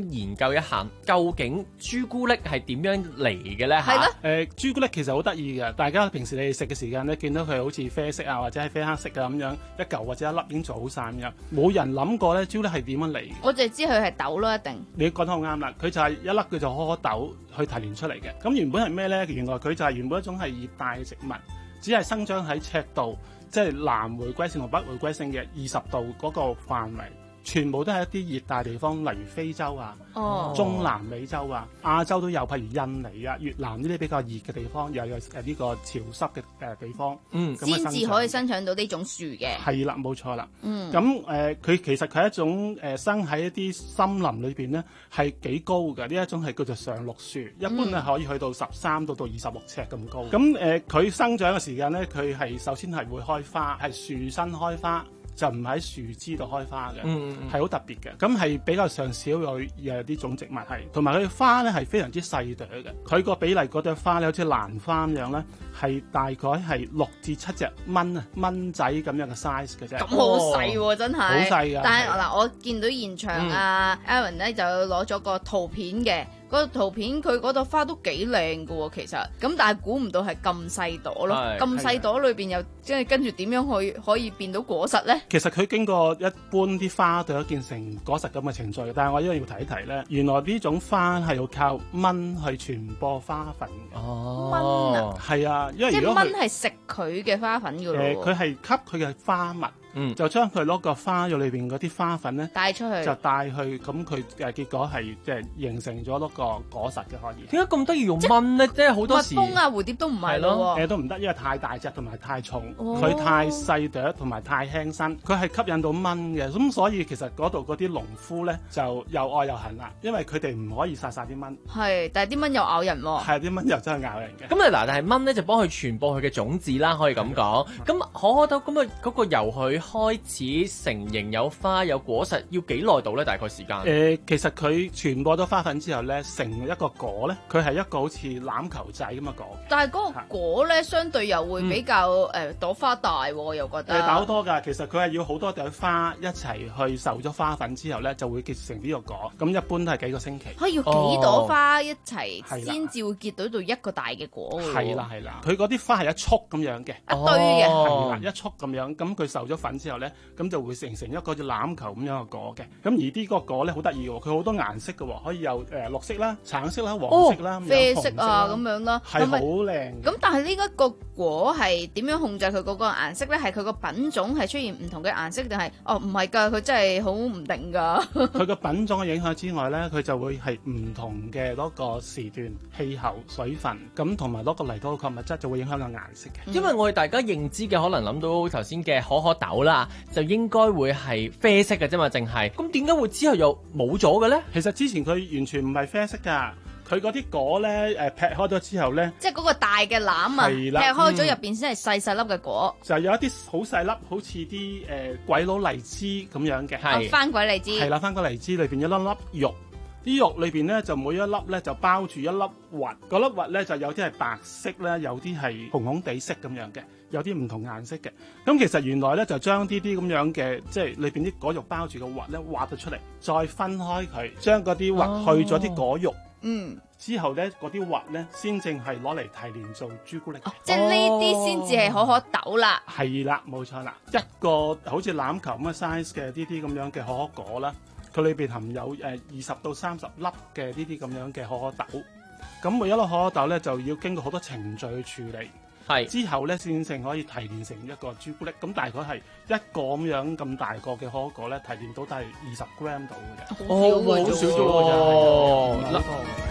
想研究一下，究竟朱古力係點樣嚟嘅咧？ 係咯。誒，朱古力其實好得意嘅，大家平時你哋食嘅時間咧，見到佢好似啡色啊，或者係啡黑色啊咁樣一嚿或者一粒已經做好晒咁樣，冇人諗過咧朱古力係點樣嚟。 我就知佢係豆咯，一定。 你講得好啱啦，佢就係一粒叫做可可豆去提煉出嚟嘅。咁原本係咩咧？原來佢就係原本一種係熱帶嘅植物，只係生長喺赤道，即係南回歸線同北回歸線嘅二十度嗰個範圍。全部都係一啲熱帶地方，例如非洲啊、 哦、 中南美洲啊、亞洲都有，譬如印尼啊、越南呢啲比較熱嘅地方，又有誒呢個潮濕嘅誒地方， 嗯，先至可以生長到呢種樹嘅。 係啦，冇錯啦。 嗯， 咁誒，佢、呃、其實佢係一種誒、呃、生喺一啲森林裏邊咧，係幾高嘅。呢一種係叫做常綠樹，一般咧可以去到十三到到二十六尺咁高。咁誒，佢、呃、生長嘅時間咧，佢係首先係會開花，係樹身開花。就唔喺樹枝度開花嘅，係、嗯、好、嗯、特別嘅。咁係比較上少有誒呢種植物係，同埋佢花咧係非常之細朵嘅。佢個比例嗰朵花咧好似蘭花咁樣咧，係大概係六至七隻蚊啊蚊仔咁樣嘅 size 嘅啫。咁好細喎，真係好細㗎。 但係嗱，我見到現場啊、嗯、Aaron 咧就攞咗個圖片嘅。嗰個圖片佢嗰朵花都幾靚㗎喎，其實咁但係估唔到係咁細朵咯，咁細朵裏邊又即係跟住點樣去可以變到果實咧？ 其實佢經過一般啲花朵變成果實咁嘅程序，但係我一定要提一提咧，原來呢種花係要靠蚊去傳播花粉嘅。 哦， 蚊啊， 係啊，因為如果即係蚊係食佢嘅花粉㗎咯。 誒，佢係吸佢嘅花蜜。嗯，就將佢攞個花肉裏邊嗰啲花粉咧帶出去， 就帶去，咁佢誒結果係即係形成咗嗰個果實嘅可以。 點解咁得意用蚊咧？即係好多時蜜蜂啊、蝴蝶都唔係咯， 誒都唔得，因為太大隻同埋太重，佢、 哦、 太細朵同埋太輕身，佢係吸引到蚊嘅。咁所以其實嗰度嗰啲農夫咧就又愛又恨啦，因為佢哋唔可以殺晒啲蚊。 係，但係啲蚊又咬人喎。 係，啲蚊又真係咬人嘅。 咁啊嗱，但係蚊咧就幫佢傳播佢嘅種子啦，可以咁講。咁可可豆咁啊，嗰個由佢開始成型有花有果實要幾耐到咧？大概時間？誒、 呃，其實佢傳播咗花粉之後咧，成一個果咧，佢係一個好似欖球仔咁嘅果。 但係嗰個果咧，相對又會比較誒、嗯呃、朵花大喎，我又覺得。誒大好多㗎，其實佢係要好多朵花一齊去受咗花粉之後咧，就會結成呢個果。咁一般都係幾個星期。 可以要幾朵花一齊先至會結到到一個大嘅果喎。 係啦係啦，佢嗰啲花係一束咁樣嘅， 一堆嘅， 係啦，一束咁樣。咁佢受咗粉之後咧，咁就會成成一個好似欖球咁樣嘅果嘅。咁而呢個果咧好得意喎，佢好多顏色嘅喎，可以有誒、呃、綠色啦、橙色啦、黃色啦、 哦、啡色啊咁樣啦， 係好靚。 咁但係呢一個果係點樣控制佢嗰個顏色咧？係佢個品種係出現唔同嘅顏色定係？哦唔係㗎，佢真係好唔定㗎。佢個品種嘅影響之外咧，佢就會係唔同嘅嗰個時段、氣候、水分，咁同埋嗰個泥土嘅物質就會影響個顏色嘅。 因為我哋大家認知嘅可能諗到頭先嘅可可豆啦，就應該會係啡色嘅啫嘛，淨係。咁點解會之後又冇咗嘅咧？ 其實之前佢完全唔係啡色㗎。佢嗰啲果咧，誒、呃、劈開咗之後咧， 即係嗰個大嘅籃啊，劈開咗入邊先係細細粒嘅果， 就有一啲好細粒，好似啲誒鬼佬荔枝咁樣嘅， 係、哦、番鬼荔枝， 係啦，番鬼荔枝裏邊一粒粒肉，啲肉裏邊咧就每一粒咧就包住一粒核，嗰粒核咧就有啲係白色咧，有啲係紅紅地色咁樣嘅，有啲唔同顏色嘅。咁其實原來咧就將啲啲咁樣嘅，即係裏邊啲果肉包住嘅核咧挖咗出嚟，再分開佢，將嗰啲核去咗啲果肉。哦嗯， 之後咧，嗰啲核咧，先正係攞嚟提煉做朱古力。 哦，即係呢啲先至係可可豆啦。 係啦，冇錯啦，一個好似欖球咁嘅 size 嘅呢啲咁樣嘅可可果啦，佢裏邊含有誒二十到三十粒嘅呢啲咁樣嘅可可豆。咁每一粒可可豆咧，就要經過好多程序去處理。係之後咧，先正可以提煉成一個朱古力。咁大概係一個咁樣咁大個嘅可可果咧，提煉到都係二十 gram 到嘅啫。 哦，好少咗喎。 嗱，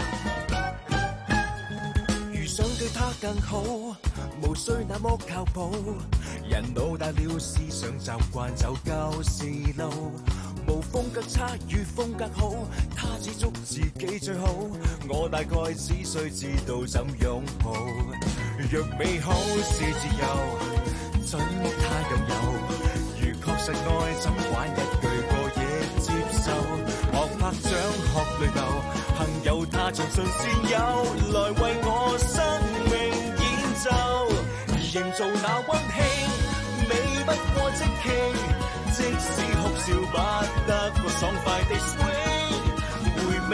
遇上對他更好，無需那麼靠譜。人老大了，思想習慣就舊時路。無風格差與風格好，他只捉自己最好。我大概只需知道怎擁抱。若美好是自由，准他擁有。如確實愛，怎玩一句過夜接受？學拍掌學淚流，幸有他像神仙友，來為我生命演奏，營造那溫馨，美不過即興。即使哭笑不得個爽快地 swing，回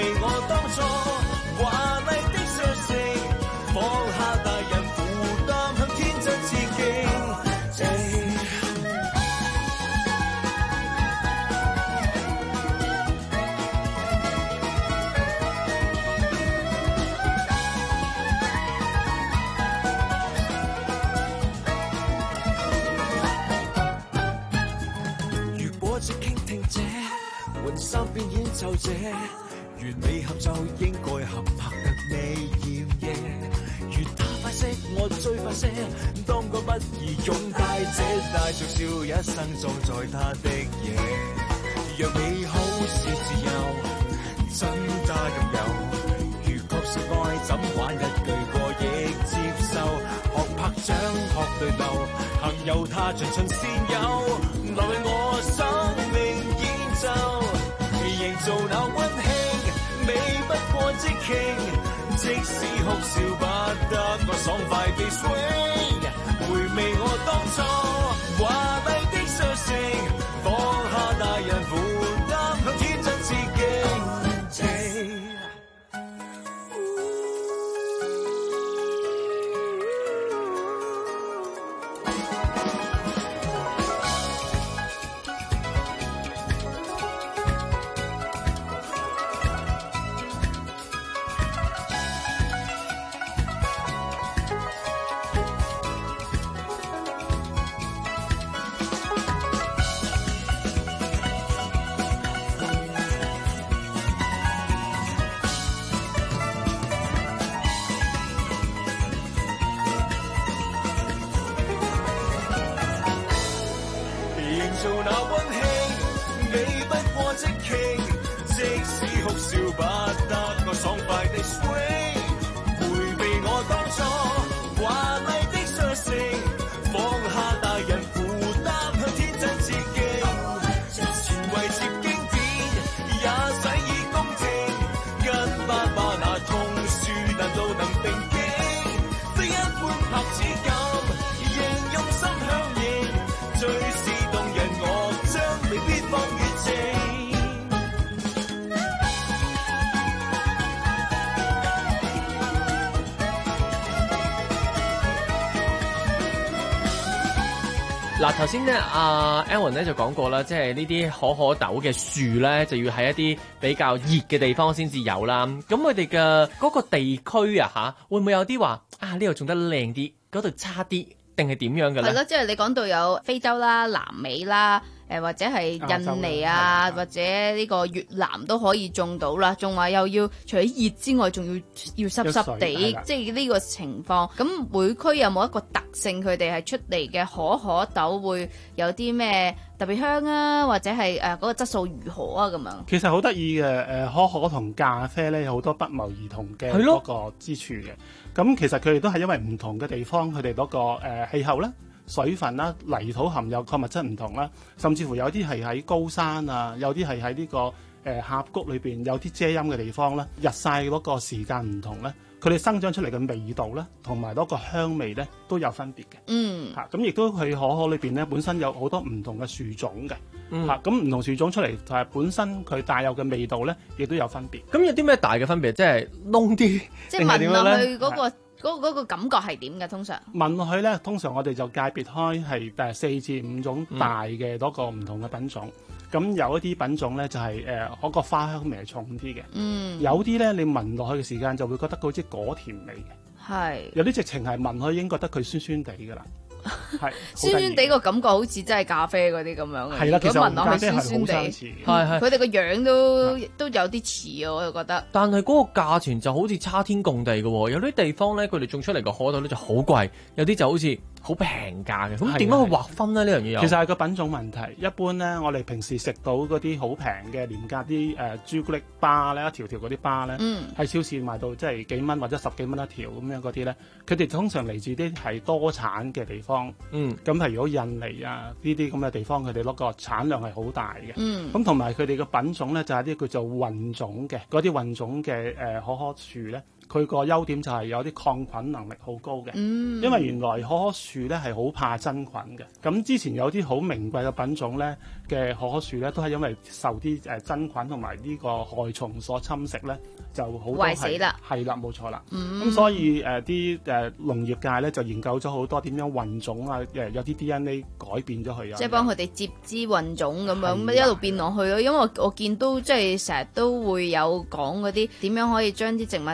我這傾聽者，換三邊演奏者，完美合奏應該合拍得你厭嘢。越他快些，我最快些，當個不義擁戴者，帶着笑一生裝載他的嘢。若美好是自由，真他咁有。如確實愛，怎玩一句過亦接受。學拍掌，學對鬥，行由他盡盡先有，來為我生命演奏，營造那溫馨，美不過即興。即使哭笑不得，我爽快地 swing， 回味我當初華麗的率性，放下大人負擔，向天真致敬。做那溫馨，美不過即興，即使哭笑不得，我爽快地 swing， 回味我當初華麗的率性，放下大人負擔，向天真致敬。前衛接經典，也洗以公正，跟爸爸那通書，難道能並肩？非一般拍子咁，仍用心響應，最是動人樂章，未必放越正。 嗱，頭先咧，阿 Alan 咧就講過啦，即係呢啲可可豆嘅樹咧，就要喺一啲比較熱嘅地方先至有啦。咁佢哋嘅嗰個地區啊，嚇會唔會有啲話啊？呢度種得靚啲，嗰度差啲，定係點樣嘅咧？ 係咯，即係你講到有非洲啦、南美啦。誒或者係印尼啊，或者呢個越南都可以種到啦，仲話又要除咗熱之外，仲要要濕濕地，即係呢個情況。咁每區有冇一個特性，佢哋係出嚟嘅可可豆會有啲咩特別香啊，或者係誒嗰個質素如何啊咁樣？ 其實好得意嘅，誒可可同咖啡咧有好多不謀而同嘅嗰個之處嘅。咁其實佢哋都係因為唔同嘅地方，佢哋嗰個誒氣候咧。水分啦、泥土含有礦物質唔同啦，甚至乎有啲係喺高山啊，有啲係喺呢個誒峽谷裏邊有啲遮陰嘅地方咧，日曬嗰個時間唔同咧，佢哋生長出嚟嘅味道咧，同埋嗰個香味咧都有分別嘅。 嗯， 嚇咁亦都佢可可裏邊咧本身有好多唔同嘅樹種嘅。 嗯， 嚇咁唔同樹種出嚟就係本身佢帶有嘅味道咧，亦都有分別。 咁有啲咩大嘅分別？即係燶啲， 即係聞落去嗰個。嗰、那個那個感覺係點嘅？通常聞落去咧，通常我哋就界別開係誒四至五種大嘅嗰個唔同嘅品種。咁、嗯、有一啲品種咧就係誒嗰個花香味係重啲嘅。嗯，有啲咧你聞落去嘅時間就會覺得好似果甜味嘅。係，有啲直情係聞落去已經覺得佢酸酸地㗎啦。係酸酸地個感覺好似真係咖啡嗰啲咁樣嘅。係啦， 其實聞落去酸酸地，係係。 佢哋個樣都都有啲似啊，我就覺得。 但係嗰個價錢就好似差天共地嘅喎，有啲地方咧佢哋種出嚟個可可豆咧就好貴，有啲就好似好平價嘅。咁點樣去劃分咧？呢樣嘢有？ 其實係個品種問題。一般咧，我哋平時食到嗰啲好平嘅廉價啲誒朱古力巴咧，一條條嗰啲巴咧，喺、嗯、超市賣到即係幾蚊或者十幾蚊一條咁樣嗰啲咧，佢哋通常嚟自啲係多產嘅地方。嗯，咁係如果印尼啊呢啲咁嘅地方，佢哋嗰個產量係好大嘅。嗯，咁同埋佢哋嘅品種咧就係、是、啲叫做混種嘅，嗰啲混種嘅誒、呃、可可樹咧，佢個優點就係有啲抗菌能力好高嘅。嗯，因為原來可可樹咧係好怕真菌嘅。咁之前有啲好名貴嘅品種咧嘅可可樹咧，都係因為受啲誒真菌同埋呢個害蟲所侵蝕咧，就好多係壞死啦。係啦，冇錯啦。咁、嗯、所以誒啲誒農業界咧就研究咗好多點樣混種啊，誒有啲 D N A 改變咗佢啊。即係幫佢哋接枝混種咁樣，咁一路變落去咯。因為我我見到即係成日都會有講嗰啲點樣可以將啲植物令到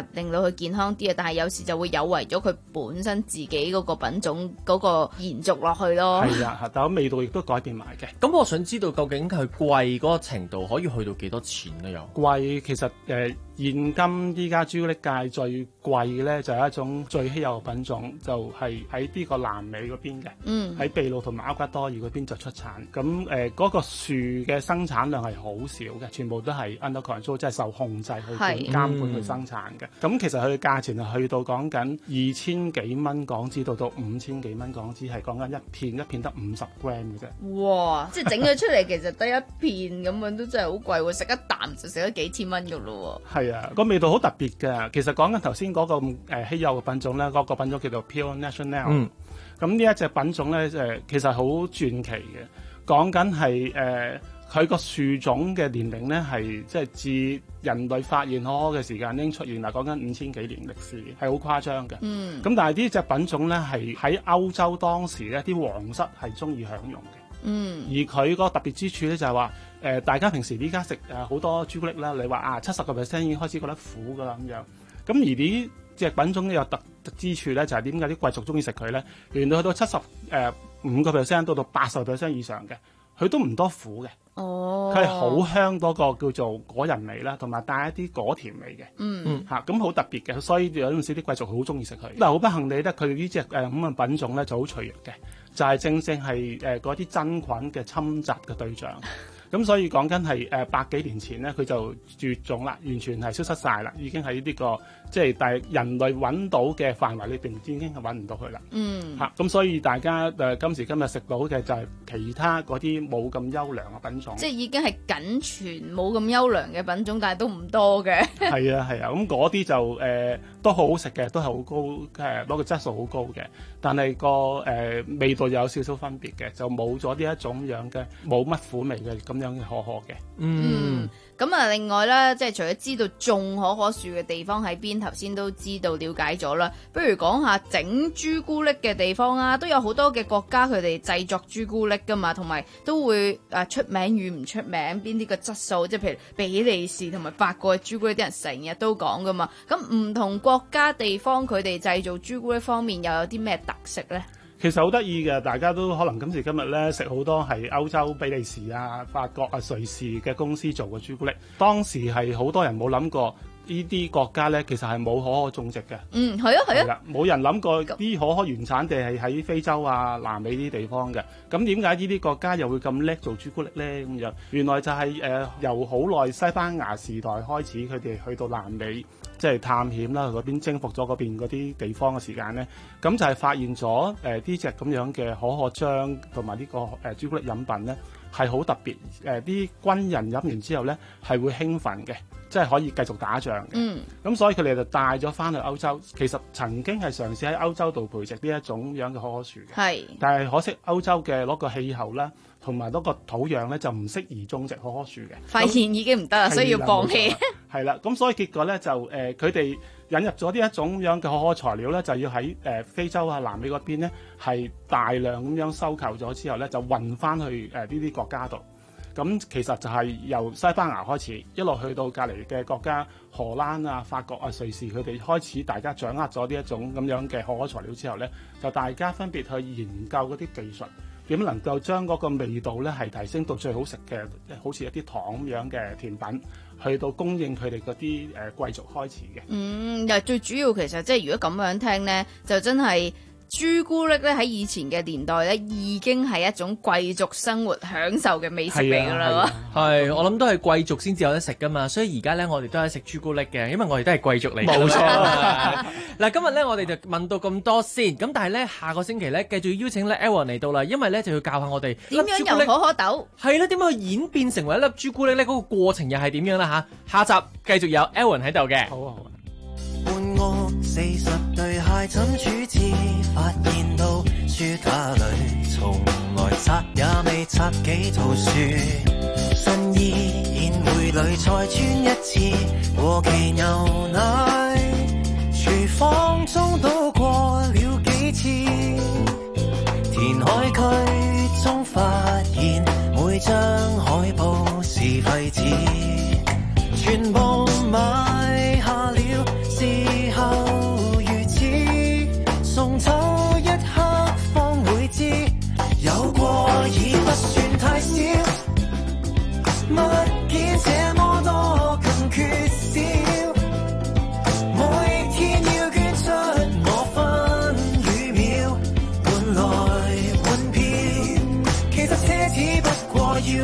到佢健康啲啊，但係有時就會有違咗佢本身自己嗰個品種嗰個延續落去咯。 係啊，但係味道亦都改變埋嘅。 咁我想知道究竟佢貴嗰個程度可以去到幾多錢咧？又貴其實誒、呃、現今依家朱古力界最貴嘅咧就係一種最稀有嘅品種，就係喺呢個南美嗰邊嘅，喺、嗯、秘魯同埋厄瓜多爾嗰邊就出產。咁誒嗰個樹嘅生產量係好少嘅，全部都係 under control，即係受控制去管監管去生產嘅。咁、嗯、其實佢嘅價錢係去到講緊二千幾蚊港紙到到五千幾蚊港紙，係講緊一片一片得五十 gram 嘅啫。 哇！即係整咗出嚟其實得一片咁樣都真係好貴喎，食一啖就食咗幾千蚊㗎咯喎。係啊，個味道好特別嘅。其實講緊頭先嗰個誒、呃、稀有嘅品種咧，嗰、那個品種叫做 Pure National。嗯。咁呢一隻品種咧誒，其實好傳奇嘅。講緊係誒佢個樹種嘅年齡咧係即係自人類發現可可嘅時間已經出現啦，講緊五千幾年歷史，係好誇張嘅。嗯。咁但係呢隻品種咧係喺歐洲當時咧啲皇室係中意享用嘅。嗯。而佢個特別之處咧就係話誒，大家平時依家食誒好多朱古力啦，你話啊七十個 percent 已經開始覺得苦㗎啦咁樣。咁而呢隻品種有特特之處咧，就係點解啲貴族中意食佢咧？原來去到七十誒五個 percent 到到八十 percent 以上嘅，佢都唔多苦嘅。哦，佢係好香多個叫做果仁味啦，同埋帶一啲果甜味嘅。嗯嚇，咁好、啊、特別嘅，所以有陣時啲貴族好中意食佢。但係好不幸地咧，佢呢隻誒咁嘅品種咧就好脆弱嘅，就係、是、正正係誒嗰啲真菌嘅侵襲嘅對象。咁所以講緊係誒百幾年前咧，佢就絕種啦，完全係消失晒啦，已經喺呢、這個即係但係人類揾到嘅範圍裏邊已經係揾唔到佢啦。嗯，嚇咁、啊、所以大家誒、呃、今時今日食到嘅就係其他嗰啲冇咁優良嘅品種。 即係已經係僅存冇咁優良嘅品種，但係都唔多嘅。 係啊係啊，咁嗰啲就誒、呃、都好好食嘅，都係好高誒，攞個質素好高嘅。但係個誒、呃、味道有少少分別嘅，就冇咗呢一種樣嘅冇乜苦味嘅咁樣嘅可可嘅。 嗯，咁啊、嗯，另外咧，即係除咗知道種可可樹嘅地方喺邊，頭先都知道了解咗啦。不如講下整朱古力嘅地方啊，都有好多嘅國家佢哋製作朱古力噶嘛，同埋都會誒出名與唔出名邊啲嘅質素，即係譬如比利時同埋法國嘅朱古力，啲人成日都講噶嘛。咁唔同國家地方佢哋製造朱古力方面又有啲咩特色咧？ 其實好得意嘅，大家都可能今時今日咧食好多係歐洲、比利時啊、法國啊、瑞士嘅公司做嘅朱古力。當時係好多人冇諗過呢啲國家咧，其實係冇可可種植嘅。嗯，係啊，係啊。冇人諗過啲可可原產地係喺非洲啊、南美呢啲地方嘅。咁點解呢啲國家又會咁叻做朱古力咧？咁樣原來就係、是、誒、呃、由好耐西班牙時代開始，佢哋去到南美。即係探險啦，嗰邊征服咗嗰邊嗰啲地方嘅時間咧，咁就係發現咗誒呢隻咁樣嘅可可漿同埋呢個誒、呃、朱古力飲品咧係好特別。誒、呃、啲軍人飲完之後咧係會興奮嘅，即係可以繼續打仗嘅。嗯，咁所以佢哋就帶咗翻去歐洲。其實曾經係嘗試喺歐洲度培植呢一種樣嘅可可樹嘅。係，但係可惜歐洲嘅嗰個氣候啦，同埋嗰個土壤咧就唔適宜種植可可樹嘅。發現已經唔得啦，所以要放棄。係啦，咁所以結果咧就誒佢哋引入咗呢一種樣嘅可可材料咧，就要喺誒、呃、非洲啊、南美嗰邊咧係大量咁樣收購咗之後咧，就運翻去誒呢啲國家度。咁其實就係由西班牙開始，一路去到隔離嘅國家荷蘭啊、法國啊、瑞士，佢哋開始大家掌握咗呢一種咁樣嘅可可材料之後咧，就大家分別去研究嗰啲技術。點能夠將嗰個味道咧係提升到最好食嘅，好似一啲糖咁樣嘅甜品，去到供應佢哋嗰啲誒貴族開始嘅。嗯， 又最主要其實即係如果咁樣聽咧，就真係。朱古力咧喺以前嘅年代咧，已經係一種貴族生活享受嘅美食嚟㗎啦。 係、啊啊，我諗都係貴族先至有得食㗎嘛。所以而家咧，我哋都係食朱古力嘅，因為我哋都係貴族嚟。冇錯。嗱，今日咧我哋就問到咁多先，咁但係咧下個星期咧繼續要邀請咧 Aaron 嚟到啦，因為咧就要教下我哋點樣由可可豆係啦，點樣去演變成為一粒朱古力咧？嗰、那個過程又係點樣啦？嚇，下集繼續有 Aaron 喺度嘅。好啊，好啊。 半屋四十對鞋怎處置？發現到書架裏從來擦也未擦幾套書，新衣宴會裏再穿一次過期牛奶，廚房中倒過了幾次，填海區中發現每張海報是廢紙，全部買下了。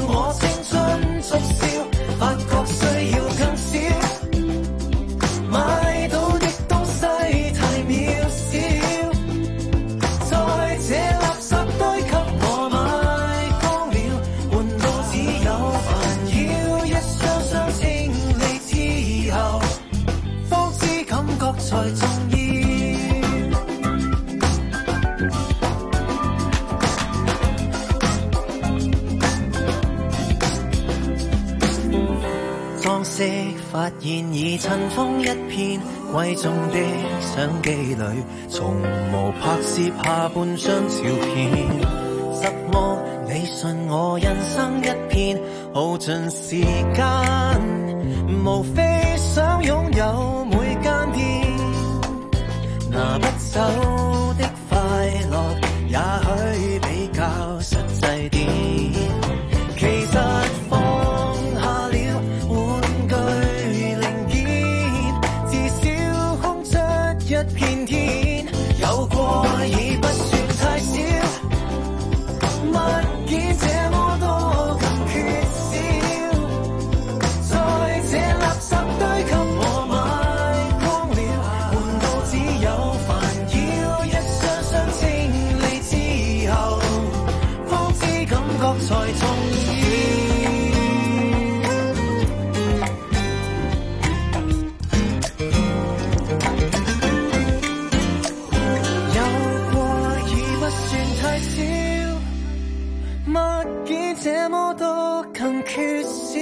我青春促銷，發覺需要更少，買到的東西太渺小，在這垃圾堆給我買光了，換到只有煩擾，一箱箱清理之後，方知感覺才重要。裝飾發現已塵封一片，貴重的相機裏從無拍攝下半張照片。失望你信我人生一片，耗盡時間，無非想擁有每間店，拿不走的快樂，也許比較實際啲。其實放下了玩具零件，至少空出一片天，有過已不算太少，物件這麼多更缺少，在這垃圾堆給我買光了，換到只有煩擾，一箱箱清理之後，方知感覺才重要。有過已不算太少，物件這麼多更缺少，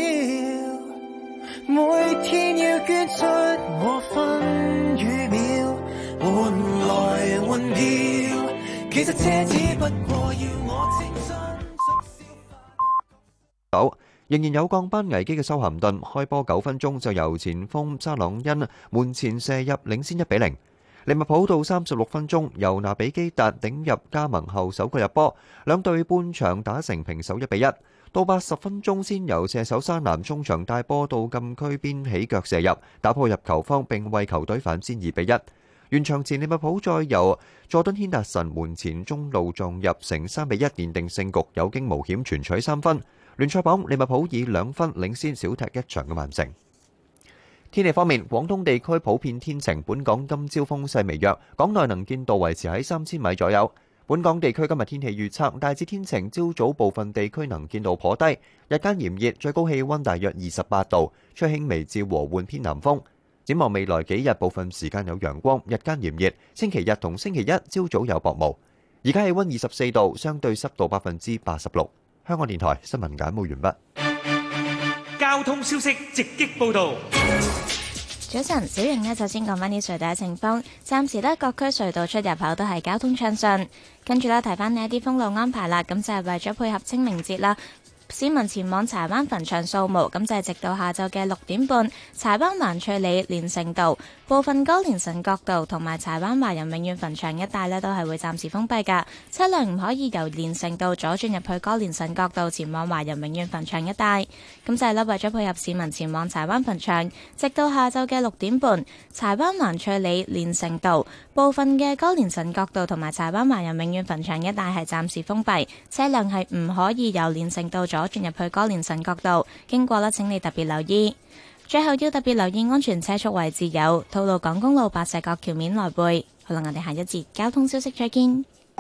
每天要捐出我分與秒，換來換票，其實這只不過要我青春。 九仍然有降班危機嘅修咸頓，開波九分鐘就由前鋒沙朗恩門前射入，領先一比零。利物浦到三十六分鐘，由拿比基達頂入加盟後首個入波，兩隊半場打成平手一比一。到八十分鐘先由射手山南中場帶波到禁區邊起腳射入，打破入球荒並為球隊反先二比一。完場前利物浦再由佐敦軒達臣門前中路撞入，成三比一奠定勝局，有驚無險全取三分。聯賽榜利物浦以兩分領先少踢一場嘅曼城。天氣方面，廣東地區普遍天晴，本港今朝風勢微弱，港內能見度維持喺三千米左右。本港地區今日天氣預測大致天晴，朝早部分地區能見度頗低，日間炎熱，最高氣溫大約二十八度，吹輕微至和緩偏南風。展望未來幾日，部分時間有陽光，日間炎熱。星期日同星期一朝早有薄霧。而家氣溫二十四度，相對濕度百分之八十六。香港電台新聞簡報完畢。 交通消息直擊報道。 早晨，小瑩呢就先講翻啲隧道嘅情況。暫時呢，各區隧道出入口都係交通暢順。跟住呢，提翻呢一啲封路安排啦。咁就係為咗配合清明節啦。市民前往柴灣墳場掃墓，咁就係直到下晝嘅六點半。柴灣環翠里連城道、部分歌連臣角道同埋柴灣華人永遠墳場一帶呢，都係會暫時封閉㗎。車輛唔可以由連城道左轉入去歌連臣角道前往華人永遠墳場一帶。咁就係啦，為咗配合市民前往柴灣墳場，直到下晝嘅六點半，柴灣環翠里連城道、部分嘅歌連臣角道同埋柴灣華人永遠墳場一帶係暫時封閉，車輛係唔可以由連城道左轉入去歌連臣角道，經過啦，請你特別留意。最後要特別留意安全車速位置有吐露港公路白石角橋面來回。好啦，我哋下一節交通消息再見。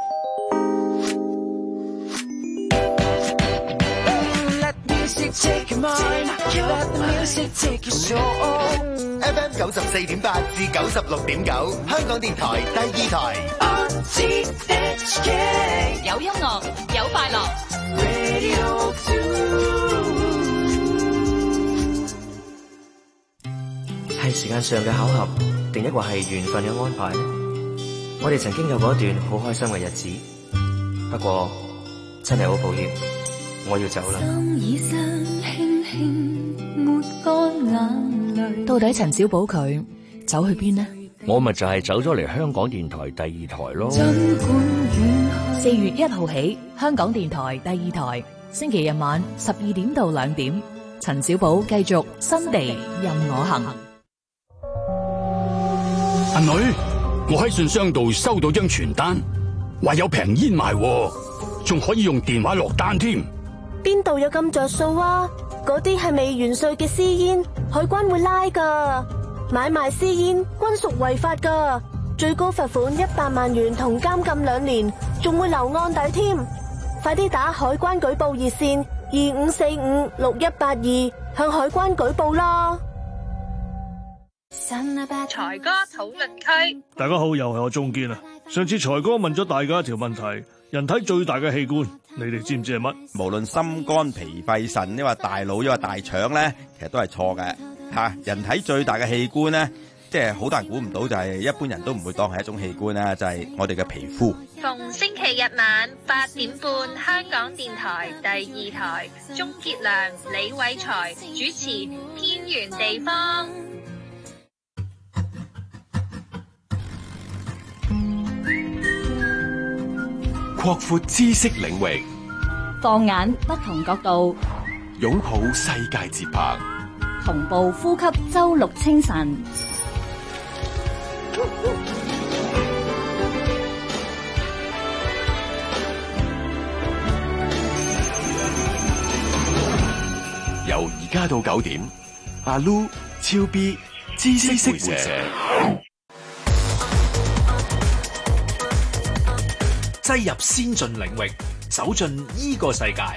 F M 九十四點八至九十六點九，香港電台第二台。 有音樂，有快樂。 係時間上嘅巧合，定一個係緣分嘅安排？我哋曾經有過一段好開心嘅日子，不過真係好抱歉，我要走啦。 到底陳小寶佢走去邊呢？ 我咪就係走咗嚟香港電台第二台咯。 四月一號起，香港電台第二台，星期日晚十二點到兩點，陳小寶繼續新地任我行。 阿女，我喺信箱度收到張傳單，話有平煙賣，仲可以用電話落單添。 邊度有咁着數啊？嗰啲係未完稅嘅私煙，海關會拉噶。買賣私煙均屬違法噶，最高罰款一百萬元同監禁兩年，仲會留案底添。快啲打海關舉報熱線二五四五六一八二向海關舉報啦。 財哥討論區， 大家好，又係我鍾堅啊。上次財哥問咗大家一條問題，人體最大嘅器官，你哋知唔知係乜？ 無論心肝脾肺腎，抑或大腦，抑或大腸咧，其實都係錯嘅吓。人體最大嘅器官咧，即係好多人估唔到，就係一般人都唔會當係一種器官啦，就係我哋嘅皮膚。 逢星期日晚八點半，香港電台第二台，鍾傑良、李偉才主持《偏遠地方》。 擴闊知識領域， 放眼不同角度， 擁抱世界節拍， 同步呼吸周六清晨。 由而家到九點，阿 Lu、超 B、知識會社。 擠入先進領域，走進依個世界。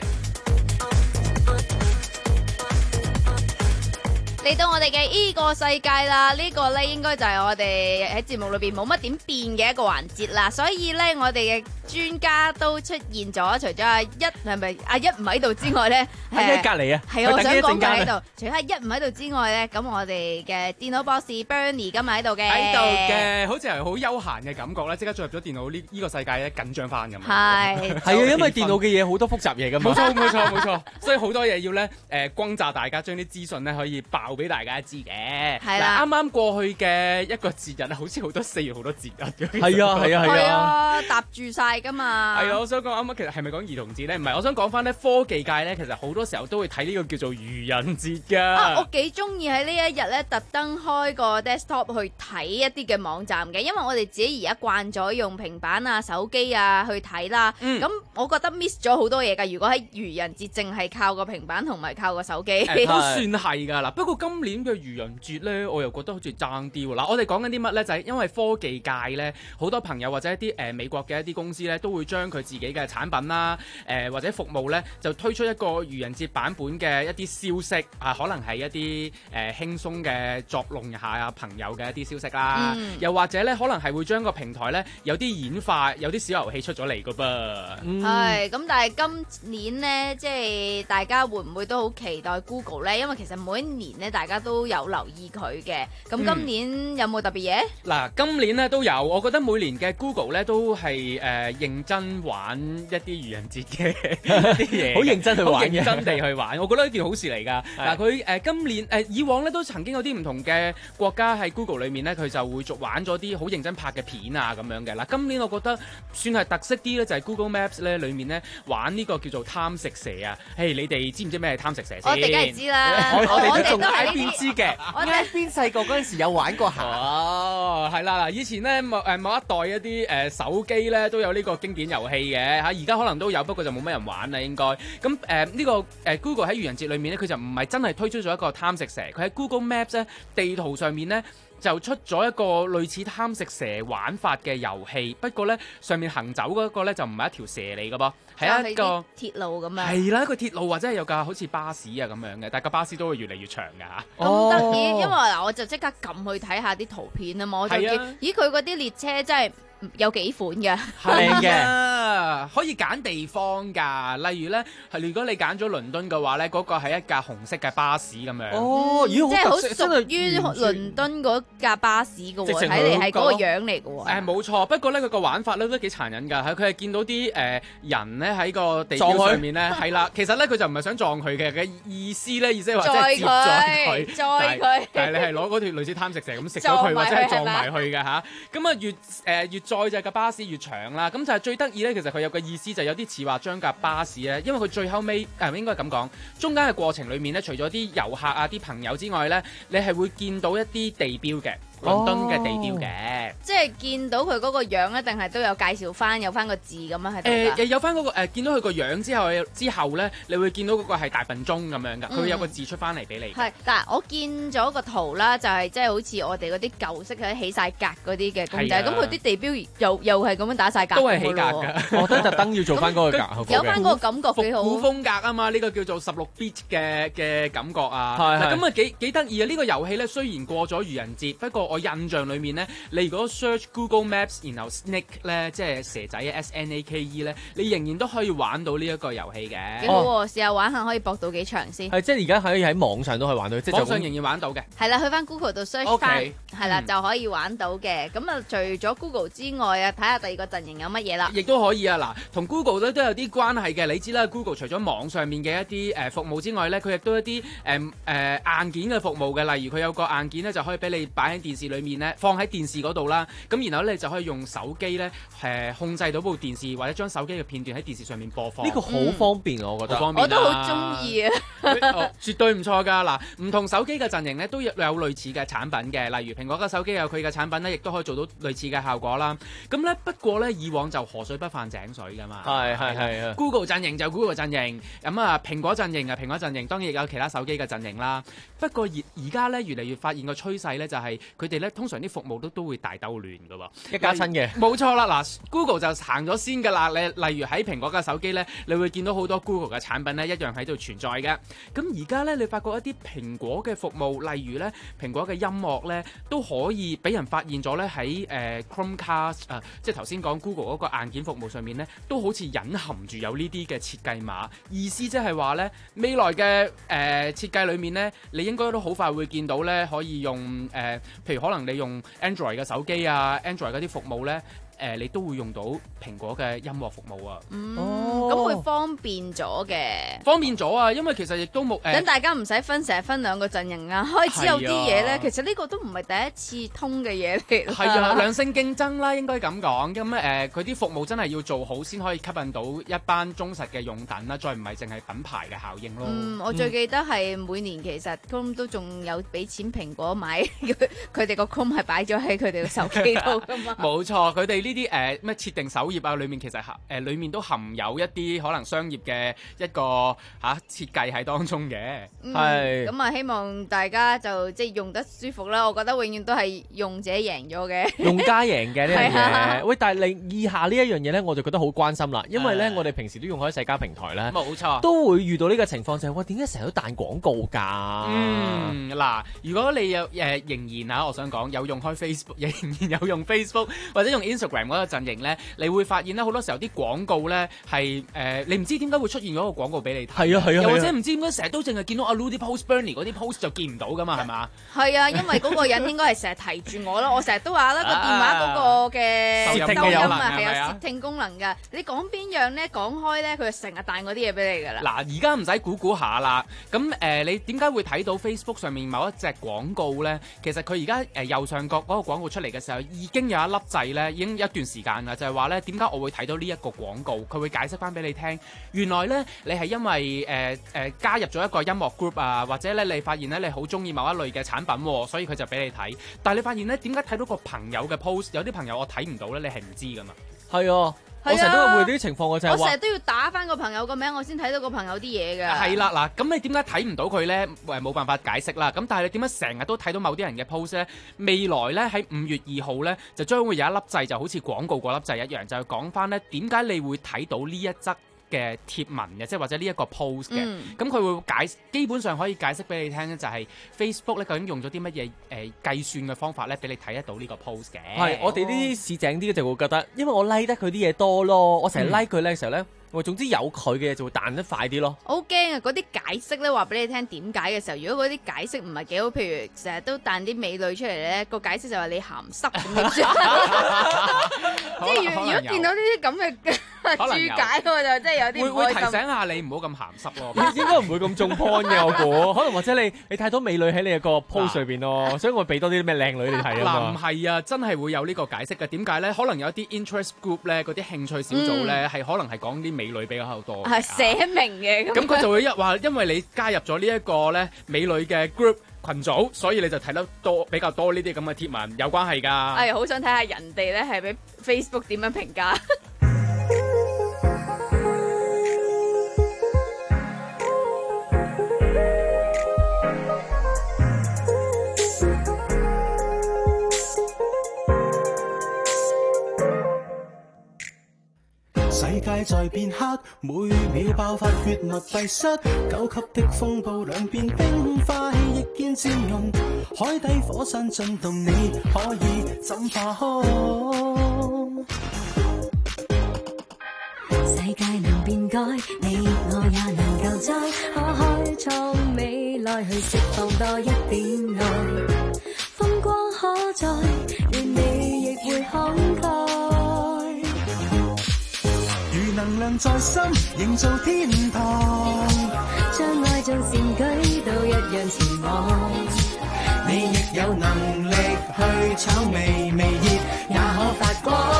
嚟到我哋嘅依個世界啦，呢個咧應該就係我哋喺節目裏邊冇乜點變嘅一個環節啦。所以咧，我哋嘅專家都出現咗，除咗阿一係咪阿一唔喺度之外咧， 喺隔離啊， 係啊，我想講佢喺度。除咗阿一唔喺度之外咧，咁我哋嘅電腦博士 Bernie 今日喺度嘅， 喺度嘅，好似係好悠閒嘅感覺咧，即刻進入咗電腦呢依個世界咧，緊張翻咁。 係係啊，因為電腦嘅嘢好多複雜嘢㗎嘛。 冇錯冇錯冇錯，所以好多嘢要咧誒轟炸大家，將啲資訊咧可以爆俾大家知嘅。 係啦， 啱啱過去嘅一個節日，好似好多四月好多節日嘅。 係啊係啊係啊， 搭住晒㗎嘛。 係啊，我想講啱啱其實係咪講兒童節咧？唔係，我想講翻咧科技界咧，其實好多時候都會睇呢個叫做愚人節㗎。 啊，我幾中意喺呢一日咧，特登開個 desktop 去睇一啲嘅網站嘅，因為我哋自己而家慣咗用平板啊、手機啊去睇啦。咁、嗯、我覺得 miss 咗好多嘢㗎。如果喺愚人節淨係靠個平板同埋靠個手機， 都算係㗎啦。不過今年嘅愚人節咧，我又覺得好似爭啲喎。嗱，我哋講緊啲乜咧？就係、是、因為科技界咧，好多朋友或者一啲誒、呃、美國嘅一啲公司咧，都會將佢自己嘅產品啦、誒、呃、或者服務咧，就推出一個愚人節版本嘅一啲消息啊，可能係一啲誒、呃、輕鬆嘅作弄下啊朋友嘅一啲消息啦，嗯、又或者咧可能係會將個平台咧有啲演化，有啲小遊戲出咗嚟噶噃。 係咁、嗯，但係今年咧，即係大家會唔會都好期待 Google 咧？因為其實每一年咧，大家都有留意佢嘅。咁今年有冇特別嘢？嗱、 嗯，今年咧都有，我覺得每年嘅 Google 咧都係誒、呃、認真玩一啲愚人節嘅啲嘢， 好認真去玩， 認真地去玩，我覺得一件好事嚟㗎。嗱，佢誒今年誒、呃、以往咧都曾經有啲唔同嘅國家喺 Google 裏面咧，佢就會做玩咗啲好認真拍嘅片啊咁樣嘅。嗱，今年我覺得算係特色啲咧，就係、是、Google Maps 咧裏面咧玩呢個叫做貪食蛇啊。誒，你哋知唔知咩係貪食蛇先？ 我哋梗係知啦，我哋哋都仲喺邊知嘅。 我哋邊細個嗰陣時有玩過下。 哦，係啦，嗱，以前咧某誒某一代一啲誒、呃、手機咧都有呢個經典遊戲嘅嚇，而家可能都有，不過就冇乜人玩啦應該。咁誒呢個誒、呃、Google 喺愚人節裏面咧，佢就唔係真係推出咗一個貪食蛇，佢喺 Google Maps 咧地圖上面咧就出咗一個類似貪食蛇玩法嘅遊戲，不過咧上面行走嗰個咧就唔係一條蛇嚟嘅噃，係一個鐵路咁樣。 係啦，一個鐵路或者係有架好似巴士啊咁樣嘅，但係個巴士都會越嚟越長㗎嚇。 咁得意，因為嗱我就即刻撳去睇下啲圖片啊嘛，我就見咦佢嗰啲列車真係〜有幾款嘅， 係嘅，可以揀地方㗎。例如咧，係如果你揀咗倫敦嘅話咧，嗰、那個係一架紅色嘅巴士咁樣。 哦，嗯、即係好屬於倫敦嗰架巴士嘅喎，睇嚟係嗰個樣嚟嘅喎。誒冇錯，不過咧佢個玩法咧都幾殘忍㗎。係佢係見到啲誒、呃、人咧喺個地標上面咧，係啦。其實咧佢就唔係想撞佢嘅嘅意思咧，意思係話即係接載佢， 載佢。 但係你係攞嗰條類似貪食蛇咁食咗佢，或者係撞埋去嘅嚇。咁啊越誒、呃、越。再就架巴士越長啦，咁就係最得意咧。其實佢有個意思就有啲似話將架巴士咧，因為佢最後尾誒、呃、應該咁講，中間嘅過程裡面咧，除咗啲遊客啊、啲朋友之外咧，你係會見到一啲地標嘅。 倫敦嘅地標嘅。 即係見到佢嗰個樣咧，定係都有介紹翻，有翻個字咁樣喺度㗎？ 誒有翻嗰個誒，見到佢個樣之後之後咧，你會見到嗰個係大笨鐘咁樣㗎，佢會有個字出翻嚟俾你。 係，嗱我見咗個圖啦，就係即係好似我哋嗰啲舊式喺起晒格嗰啲嘅公仔，咁佢啲地標又又係咁樣打晒格， 都係起格㗎。 我覺得特登要做翻嗰個格， 有翻嗰個感覺幾好。 復古風格啊嘛，呢個叫做十六 bit 嘅嘅感覺啊。 係係咁啊幾幾得意啊！呢個遊戲咧雖然過咗愚人節，不過我印象裡面咧，你如果 search Google Maps，然後 Snake 咧，即係蛇仔 S N A K E 咧，你仍然都可以玩到呢一個遊戲嘅。 幾好喎！試下玩下可以搏到幾長先。 係即係而家可以喺網上都可以玩到，即係網上仍然玩到嘅。 係啦，去翻 Google 度 search 翻，係啦嗯就可以玩到嘅。咁啊，除咗 Google 之外啊，睇下第二個陣營有乜嘢啦。 亦都可以啊！嗱，同 Google 咧都有啲關係嘅。你知啦 ，Google 除咗網上面嘅一啲誒服務之外咧，佢亦都有一啲誒誒硬件嘅服務嘅。例如佢有個硬件咧，就可以俾你擺喺電視裡面咧，放喺電視嗰度啦。咁然後咧，你就可以用手機咧誒控制到部電視，或者將手機嘅片段喺電視上面播放。 呢個好方便，我覺得。 好方便啊！ 我都好中意啊！ 哦，絕對唔錯㗎。嗱，唔同手機嘅陣營咧都有有類似嘅產品嘅，例如蘋果嘅手機有佢嘅產品咧，亦都可以做到類似嘅效果啦。咁咧不過咧，以往就河水不犯井水㗎嘛。 係係係啊 Google 陣營就 Google 陣營，咁啊蘋果陣營啊蘋果陣營，當然亦有其他手機嘅陣營啦。不過而而家咧越嚟越發現個趨勢咧，就係佢哋咧通常啲服務都都會大兜亂㗎喎。 一家親嘅。 冇錯啦，嗱 Google 就行咗先㗎啦。你例如喺蘋果嘅手機咧，你會見到好多 Google 嘅產品咧一樣喺度存在嘅。咁而家咧你發覺一啲蘋果嘅服務，例如咧蘋果嘅音樂咧都可以俾人發現咗咧喺誒 Chromecast 啊，即係頭先講 Google 嗰個硬件服務上面咧，都好似隱含住有呢啲嘅設計碼，意思即係話咧未來嘅誒、呃、設計裏面咧，你應該都好快會見到咧，可以用誒、呃，譬如可能你用 Android 嘅手機啊 ，Android 嗰啲服務咧。誒、呃，你都會用到蘋果嘅音樂服務啊！ 嗯，咁會、哦、方便咗嘅， 方便咗啊！因為其實亦都冇誒， 等、呃、大家唔使分成日分兩個陣營啊，開始有啲嘢咧，其實呢個都唔係第一次通嘅嘢嚟。 係啊，良性競爭啦，應該咁講。咁誒，佢、呃、啲服務真係要做好，先可以吸引到一班忠實嘅用躉啦，再唔係淨係品牌嘅效應咯。 嗯，我最記得係每年其實 Chrome 都仲有俾錢蘋果買佢哋個 Chrome 係擺咗喺佢哋嘅手機度㗎嘛。 冇錯，佢哋呢啲誒咩設定首頁啊，裡面其實含誒裡面都含有一啲可能商業嘅一個嚇設計喺當中嘅。 係咁啊，希望大家就即係用得舒服啦。我覺得永遠都係用者贏咗嘅， 用家贏嘅呢樣嘢。喂，但係你以下呢一樣嘢咧，我就覺得好關心啦，因為咧我哋平時都用開社交平台咧， 冇錯， 都會遇到呢個情況就係、是、哇，點解成日都彈廣告㗎？ 嗯，嗱，如果你有誒、呃、仍然啊，我想講有用開 Facebook，仍然有用 Facebook 或者用 Instagram 嗰個陣營咧，你會發現咧好多時候啲廣告咧係誒，你唔知點解會出現嗰個廣告俾你睇。 係啊係啊， 又或者唔知點解成日都淨係見到阿 Lu 啲 post Bernie 嗰啲 post 就見唔到㗎嘛，係嘛？ 係啊，因為嗰個人應該係成日提住我咯，我成日都話啦，個電話嗰個嘅收音啊係有竊聽功能㗎。你講邊樣咧？講開咧，佢就成日彈嗰啲嘢俾你㗎啦。 嗱，而家唔使估估下啦。咁誒、呃，你點解會睇到 Facebook 上面某一隻廣告咧？其實佢而家誒右上角嗰個廣告出嚟嘅時候，已經有一粒掣咧，已經一段時間啦，就係話咧點解我會睇到呢一個廣告？佢會解釋翻俾你聽，原來咧你係因為誒誒、呃呃、加入咗一個音樂 group 啊，或者咧你發現咧你好中意某一類嘅產品喎，所以佢就俾你睇。但係你發現咧點解睇到個朋友嘅 post， 有啲朋友我睇唔到咧，你係唔知㗎嘛？ 係啊。我成日都會有啲情況，我就係話， 我成日都要打翻個朋友個名，我先睇到個朋友啲嘢㗎。 係啦，嗱，咁你點解睇唔到佢咧？誒，冇辦法解釋啦。咁但係你點解成日都睇到某啲人嘅 post 咧？未來咧喺五月二號咧，就將會有一粒掣，就好似廣告嗰粒掣一樣，就係講翻咧點解你會睇到呢一則嘅貼文嘅，即係或者呢一個 post 嘅，咁佢、嗯、會解基本上可以解釋俾你聽咧，就係 Facebook 咧究竟用咗啲乜嘢誒計算嘅方法咧，俾你睇得到呢個 post 嘅。 係，我哋呢啲市井啲就會覺得，因為我 like 得佢啲嘢多咯，我成日 like 佢咧嘅時候咧。我總之有佢嘅嘢就會彈得快啲咯。 我好驚啊！嗰啲解釋咧話俾你聽點解嘅時候，如果嗰啲解釋唔係幾好，譬如成日都彈啲美女出嚟咧，個解釋就話你鹹濕咁樣。即係如如果見到呢啲咁嘅注解，我就真係有啲會會提醒下你唔好咁鹹濕咯。 應該唔會咁中 point 嘅，我估。可能或者你你睇到美女喺你個 post 上邊咯，所以我俾多啲咩靚女你睇啊嘛。 嗱唔係啊，真係會有呢個解釋嘅。點解咧？可能有啲 interest group 咧，嗰啲興趣小組咧，係、嗯、可能係講啲美女比較多， 係寫明嘅。 咁佢就會一話，因為你加入咗呢一個咧美女嘅 group， 群組，所以你就睇得多比較多呢啲咁嘅貼文，有關係㗎。 係好想睇下人哋咧係俾 Facebook 點樣評價。 世界在變黑，每秒爆發血脈閉塞，九級的風暴兩邊冰化氣亦見漸融，海底火山進動，你可以怎化開？ 世界能變改，你我也能救災，可開創未來去釋放多一點愛，風光可在，願你亦會慷慨。 能量在心，營造天堂， 將愛做善舉，都一樣前往。 你亦有能力去闖微微熱，也可發光。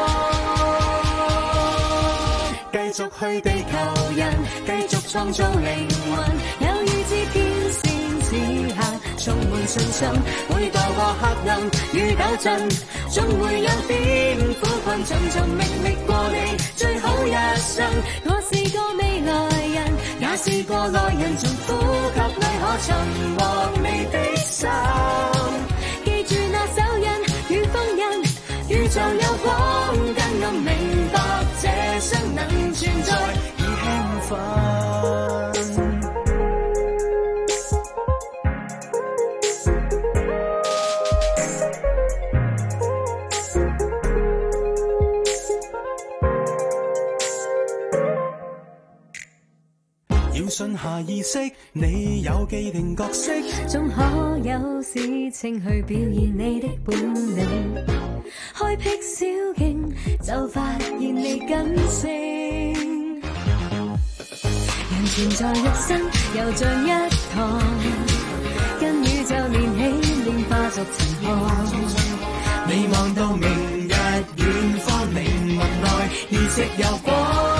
繼續去地球人，繼續創造靈魂，有意志天線此刻充滿信心，會渡過黑暗與糾纏，總會有點苦困，尋尋覓覓過你最好一生。 我是個未來人， 也是個內人，從呼吸裏可尋獲你的心。 記住那手印與封印， 宇宙有光更暗，明白這生能存在而興奮。要信下意識，你有既定角色， 總可有事情去表現你的本領。開闢小徑，就發現你根性。人存在一生，又像一堂，跟宇宙連起蓮花逐層浪。 你望到明日遠方，靈魂內意識有光。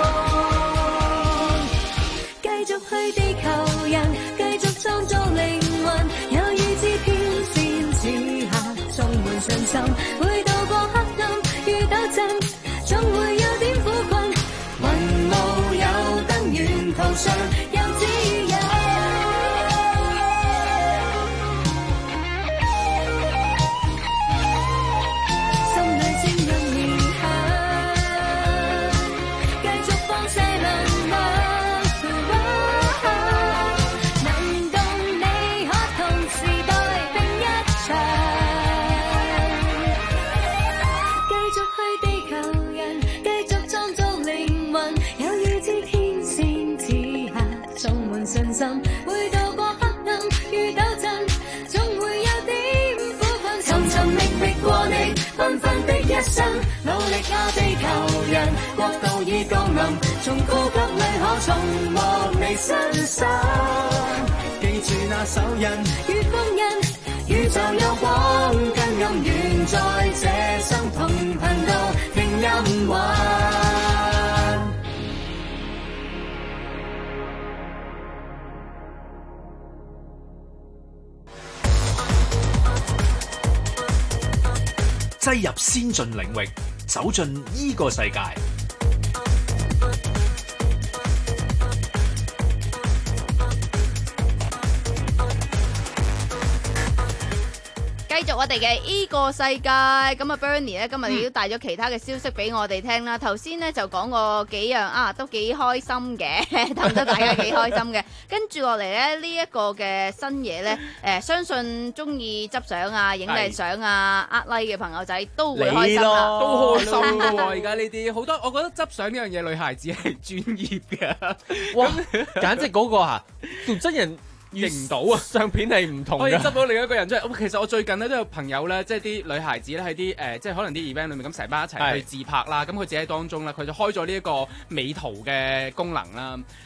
繼續去地球人，繼續創造靈魂，有意志天線此刻充滿信心，會渡過黑暗與糾纏，總會有點苦困， 雲霧有燈，沿途上有指引。 心裏聲音異響，繼續放射能量。 會渡過黑暗與糾纏，總會有點苦困， 尋尋覓覓過你繽紛的一生，努力啊地球人，國度已降臨，從呼吸裏可重獲你身心。記住那手印與封印， 宇宙有光更暗，願在這生同頻道聽音樂。 擠入先進領域，走進依個世界。 繼續我哋嘅依個世界，咁啊 Bernie 咧今日亦都帶咗其他嘅消息俾我哋聽啦。頭先咧就講過幾樣啊，都幾開心嘅，氹得大家幾開心嘅。跟住落嚟咧呢一個嘅新嘢咧，誒相信中意執相啊、影靚相啊、呃 like 嘅朋友仔都會開心啦， 都開心嘅喎。而家呢啲好多，我覺得執相呢樣嘢女孩子係專業嘅。 哇，簡直嗰個嚇同真人認唔到啊！相片係唔同嘅， 可以執到另一個人出嚟。其實我最近咧都有朋友咧，即係啲女孩子咧喺啲誒，即係可能啲 event 裏面咁成班一齊去自拍啦。咁佢自己喺當中啦，佢就開咗呢一個美圖嘅功能啦。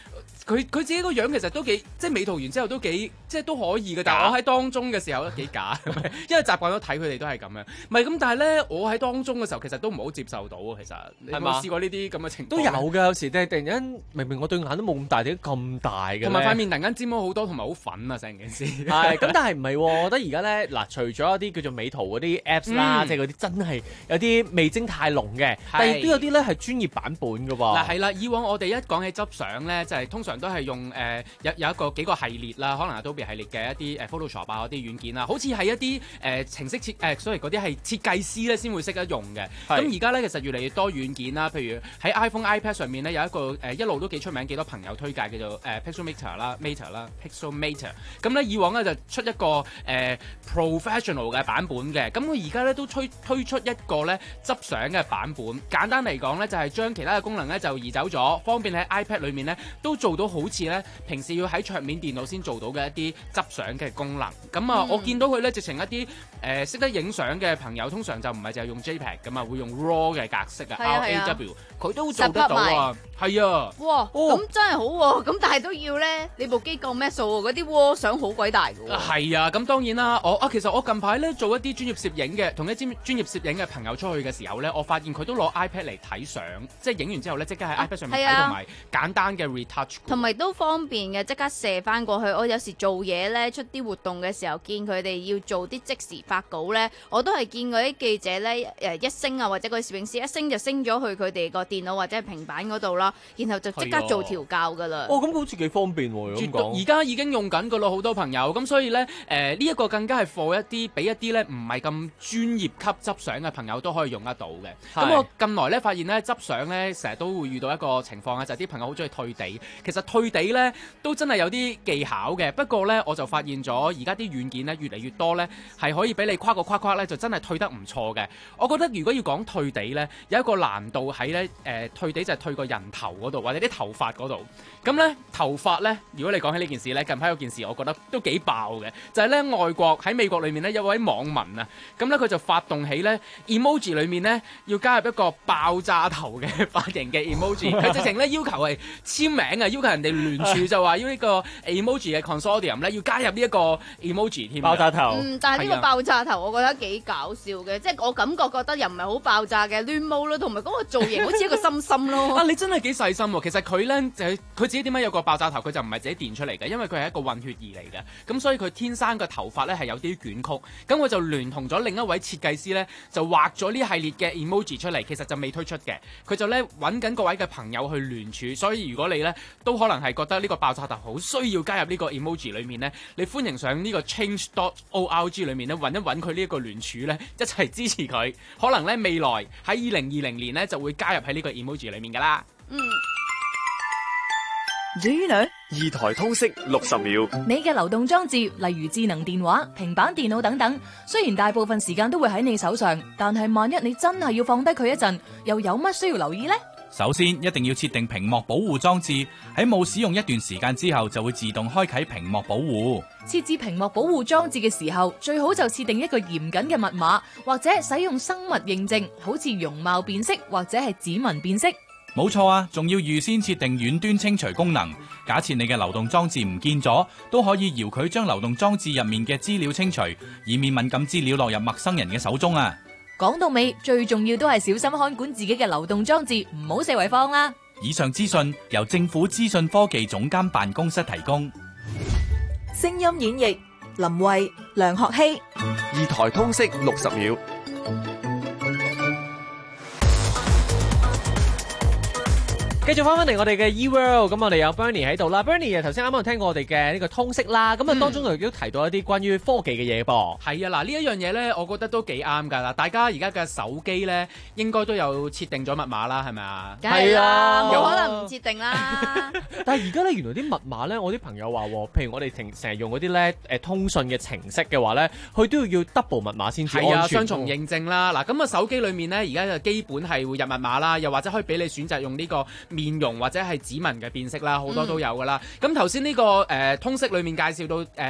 佢佢自己個樣其實都幾即係美圖完之後都幾即係都可以嘅，但係我喺當中嘅時候都幾假，因為習慣咗睇佢哋都係咁樣。唔係咁，但係咧我喺當中嘅時候其實都唔好接受到啊。其實你有冇試過呢啲咁嘅情況？ 都有㗎，有時突然間明明我對眼都冇咁大，點解咁大嘅？ 同埋塊面突然間尖咗好多，同埋好粉啊成件事。 係咁，但係唔係喎？我覺得而家咧嗱，除咗一啲叫做美圖嗰啲 Apps 啦，即係嗰啲真係有啲味精太濃嘅，但係都有啲咧係專業版本㗎喎。 嗱係啦，以往我哋一講起執相咧，就係、是、通常都係用誒、呃、有有一個幾個系列啦，可能 Adobe 系列嘅一啲誒 Photoshop 啊嗰啲軟件啦，好似係一啲誒、呃、程式設誒，所以嗰啲係設計師咧先會識得用嘅。咁而家咧其實越嚟越多軟件啦，譬如喺 iPhone、iPad 上面咧有一個誒、呃、一路都幾出名，幾多朋友推介叫做誒、呃、Pixelmator 啦 ，Mator 啦 ，Pixelmator。咁咧以往咧就出一個誒、呃、professional 嘅版本嘅，咁佢而家咧都推推出一個咧執相嘅版本。簡單嚟講咧就係、是、將其他嘅功能咧就移走咗，方便喺 iPad 裏面咧都做到好似咧平時要喺桌面電腦先做到嘅一啲執相嘅功能。咁啊，嗯、我見到佢咧直情一啲誒識得影相嘅朋友，通常就唔係就係用 JPEG 咁啊，會用 RAW 嘅格式啊 ，R A W， 佢都做得到啊。係啊， 哇，咁、哦、真係好喎、啊！咁但係都要咧，你部機夠咩數喎？嗰啲窩相好鬼大㗎喎。 係啊，咁當然啦，我啊其實我近排咧做一啲專業攝影嘅，同一啲專業攝影嘅朋友出去嘅時候咧，我發現佢都攞 iPad 嚟睇相，即係影完之後咧即刻喺 iPad 上面睇，同埋、啊、簡單嘅 retouch， 同埋都方便嘅，即刻射翻過去。我有時做嘢咧，出啲活動嘅時候，見佢哋要做啲即時發稿咧，我都係見嗰啲記者咧誒一升啊，或者個攝影師一升就升咗去佢哋個電腦或者係平板嗰度啦。然後就即刻做調校噶啦。 哦，咁好似幾方便喎。咁講， 而家已經用緊噶啦，好多朋友。咁所以咧，誒呢一個更加係 for 一啲俾一啲咧唔係咁專業級執相嘅朋友都可以用得到嘅。咁我近來咧發現咧執相咧成日都會遇到一個情況啊，就係、是、啲朋友好中意退地。其實退地咧都真係有啲技巧嘅。不過咧我就發現咗而家啲軟件咧越嚟越多咧係可以俾你跨個框框咧就真係退得唔錯嘅。我覺得如果要講退地咧，有一個難度喺咧誒退地就係退個人頭嗰度。或者啲頭髮嗰度，咁咧頭髮咧，如果你講起呢件事咧，近排有件事，我覺得都幾爆嘅，就係咧外國喺美國裏面咧有位網民啊，咁咧佢就發動起咧 emoji 裏面咧要加入一個爆炸頭嘅髮型嘅 emoji，佢直情咧要求係簽名啊，要求人哋聯署就話要呢個 emoji 嘅 consortium 咧要加入呢一個 emoji 添。 爆炸頭， 嗯，但係呢個爆炸頭我覺得幾搞笑嘅，即係我感覺覺得又唔係好爆炸嘅亂毛啦，同埋嗰個造型好似一個心心咯。 啊，你真係幾細心。其實佢咧就係佢自己點解有個爆炸頭，佢就唔係自己電出嚟嘅，因為佢係一個混血兒嚟嘅，咁所以佢天生個頭髮咧係有啲捲曲，咁我就聯同咗另一位設計師咧就畫咗呢系列嘅 emoji 出嚟，其實就未推出嘅，佢就咧揾緊各位嘅朋友去聯署，所以如果你咧都可能係覺得呢個爆炸頭好需要加入呢個 emoji 裏面咧，你歡迎上呢個 change dot org 裏面咧揾一揾佢呢一個聯署咧，一齊支持佢，可能咧未來喺二零二零年咧就會加入喺呢個 emoji 裏面噶啦。 嗯。 至於呢， 二台通識六十秒。 你嘅流動裝置，例如智能電話、平板電腦等等，雖然大部分時間都會喺你手上，但係萬一你真係要放低佢一陣，又有乜需要留意呢？ 首先，一定要設定屏幕保護裝置，喺冇使用一段時間之後，就會自動開啟屏幕保護。 設置屏幕保護裝置嘅時候，最好就設定一個嚴謹嘅密碼，或者使用生物認證，好似容貌辨識或者係指紋辨識。 冇錯啊，仲要預先設定遠端清除功能。假設你嘅流動裝置唔見咗，都可以搖佢將流動裝置入面嘅資料清除，以免敏感資料落入陌生人嘅手中啊。 講到尾，最重要都係小心看管自己嘅流動裝置，唔好四圍放啦。 以上資訊由政府資訊科技總監辦公室提供。 聲音演繹：林慧、梁學希。 二台通識六十秒。 繼續翻返嚟我哋嘅 eWorld， 咁我哋有 Bernie 喺度啦。Bernie 啊，頭先啱啱聽過我哋嘅呢個通識啦，咁啊、嗯、當中亦都提到一啲關於科技嘅嘢噃。 係啊，嗱呢一樣嘢咧，我覺得都幾啱㗎啦。大家而家嘅手機咧，應該都有設定咗密碼啦，係咪啊？ 係啊，冇可能唔設定啦。 但係而家咧，原來啲密碼咧，我啲朋友話，譬如我哋成成日用嗰啲咧誒通訊嘅程式嘅話咧，佢都要要 double 密碼先至安全。係啊， 雙重認證啦。嗱，咁啊手機裡面咧，而家就基本係會入密碼啦，又或者可以俾你選擇用呢個面容或者係指紋嘅辨識啦，好多都有噶啦。咁頭先呢個誒、呃、通識裏面介紹到誒、呃、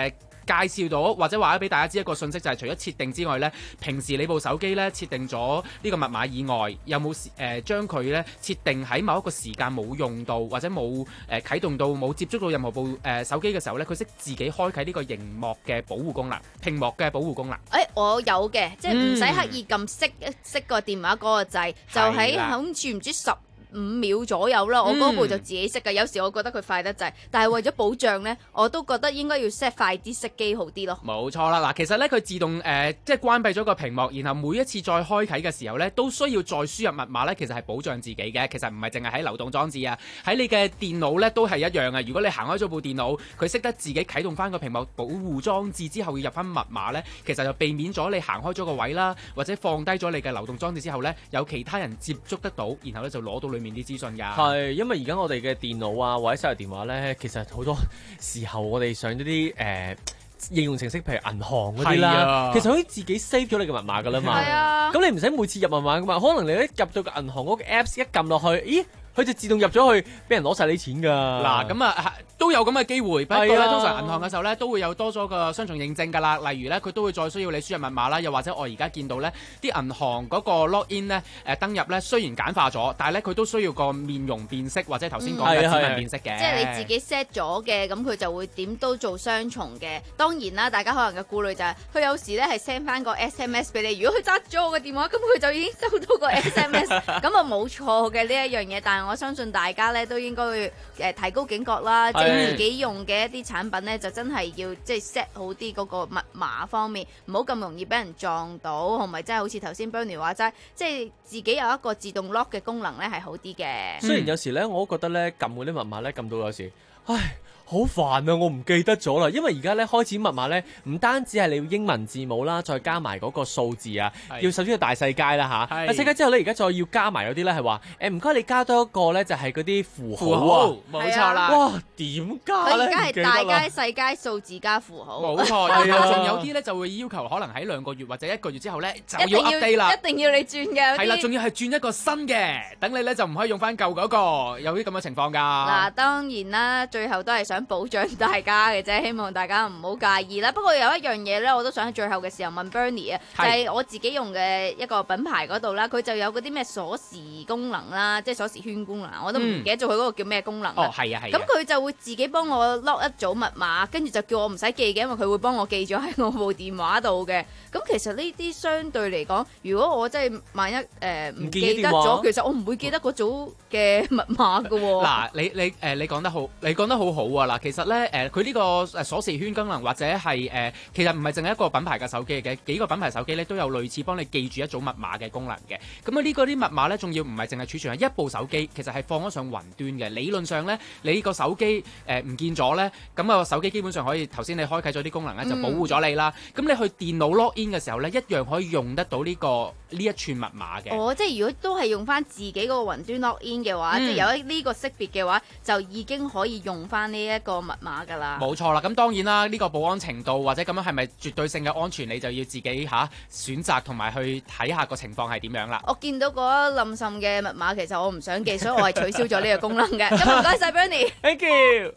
介紹到或者話咗俾大家知一個信息，就係除咗設定之外呢，平時你部手機呢設定咗呢個密碼以外，有冇誒將佢呢設定喺某一個時間冇用到或者冇誒啟動到冇接觸到任何部誒、呃、手機嘅時候呢，佢識自己開啟呢個熒幕嘅保護功能，屏幕嘅保護功能。 誒、欸，我有嘅，即係唔使刻意撳熄熄個電話嗰個掣，就喺好似唔知十五秒左右啦，我嗰部就自己熄㗎。有時我覺得佢快得滯，但係為咗保障呢，我都覺得應該要 set 快啲熄機好啲咯。 冇錯啦，嗱，其實呢，佢自動誒、呃、即係關閉咗個屏幕，然後每一次再開啟嘅時候呢，都需要再輸入密碼呢，其實係保障自己嘅。其實唔係淨係喺流動裝置啊，喺你嘅電腦呢都係一樣啊。如果你行開咗部電腦，佢識得自己啟動翻個屏幕保護裝置之後要入翻密碼呢，其實就避免咗你行開咗個位啦，或者放低咗你嘅流動裝置之後呢，有其他人接觸得到，然後呢就攞到裡面啲資訊㗎。 係，因為而家我哋嘅電腦啊，或者手提電話咧，其實好多時候我哋上咗啲誒應用程式，譬如銀行嗰啲啦，啊、其實可以自己 save 咗你嘅密碼㗎啦嘛。係啊，咁你唔使每次入密碼㗎嘛，可能你一入到個銀行嗰個 Apps 一撳落去，咦？佢就自動入咗去，俾人攞晒你錢㗎。嗱，咁啊都有咁嘅機會，不過咧通常銀行嘅時候咧都會有多咗個雙重認證㗎啦。例如咧佢都會再需要你輸入密碼啦，又或者我而家見到咧啲銀行嗰個 login 咧誒登入咧雖然簡化咗，但係咧佢都需要個面容辨識或者頭先講嘅指紋辨識嘅。 即係你自己 set 咗嘅，咁佢就會點都做雙重嘅。當然啦，大家可能嘅顧慮就係、是、佢有時咧係 send 翻個 S M S 俾你，如果佢揸咗我嘅電話，咁佢就已經收到個 S M S， 咁啊冇錯嘅呢一樣嘢，但係我相信大家咧都應該會誒提高警覺啦，即係自己用嘅一啲產品咧就真係要即係 set 好啲嗰個密碼方面，唔好咁容易俾人撞到，同埋真係好似頭先 Bernie 話齋，即係自己有一個自動 lock 嘅功能咧係好啲嘅。 雖然有時咧我都覺得咧撳嗰啲密碼咧撳到有時，唉。好煩啊！我唔記得咗啦，因為而家咧開始密碼咧，唔單止係你要英文字母啦，再加埋嗰個數字啊，要首先要大細階啦嚇。大細階之後咧，而家再要加埋嗰啲咧係話，誒唔該你加多一個咧就係嗰啲符號啊， 冇錯啦。 哇，點加咧？ 佢而家係大階細階數字加符號。 冇錯，然後仲有啲咧就會要求可能喺兩個月或者一個月之後咧就要 update 啦， 一定要你轉嘅。 係啦，仲要係轉一個新嘅，等你咧就唔可以用翻舊嗰個，有啲咁嘅情況㗎。 嗱，當然啦，最後都係想保障大大家嘅啫，希望大家唔好介意啦。不過有一樣嘢咧，我都想喺最後嘅時候問 Bernie 啊，就係我自己用嘅一個品牌嗰度啦，佢就有嗰啲咩鎖匙功能啦，即係鎖匙圈功能，我都唔記得咗佢嗰個叫咩功能。 哦，係啊，係。 咁佢就會自己幫我 lock 一組密碼，跟住就叫我唔使記嘅，因為佢會幫我記咗喺我部電話度嘅。咁其實呢啲相對嚟講，如果我真係萬一誒唔、呃、記得咗，其實我唔會記得嗰組嘅密碼㗎喎。 嗱，你你誒、呃、你講得好，你講得好好啊！嗱，其實咧誒。佢呢個誒鎖匙圈功能或者係誒、呃，其實唔係淨係一個品牌嘅手機嘅，幾個品牌手機咧都有類似幫你記住一組密碼嘅功能嘅。咁啊呢個啲密碼咧，仲要唔係淨係儲存喺一部手機，其實係放咗上雲端嘅。理論上咧，你個手機誒唔、呃、見咗咧，咁、那個手機基本上可以頭先你開啟咗啲功能咧，就保護咗你啦。咁、嗯、你去電腦 log in 嘅時候咧，一樣可以用得到呢、這個呢一串密碼嘅。 哦，即係如果都係用翻自己嗰個雲端 log in 嘅話，嗯、即係有呢個識別嘅話，就已經可以用翻呢一個密碼㗎啦。 冇錯啦，咁當然啦，呢、這個保安程度或者咁樣係咪絕對性嘅安全，你就要自己嚇、啊、選擇同埋去睇下個情況係點樣啦。 我見到嗰冧滲嘅密碼，其實我唔想記，所以我係取消咗呢個功能嘅。今日唔該晒 Bernie，Thank you。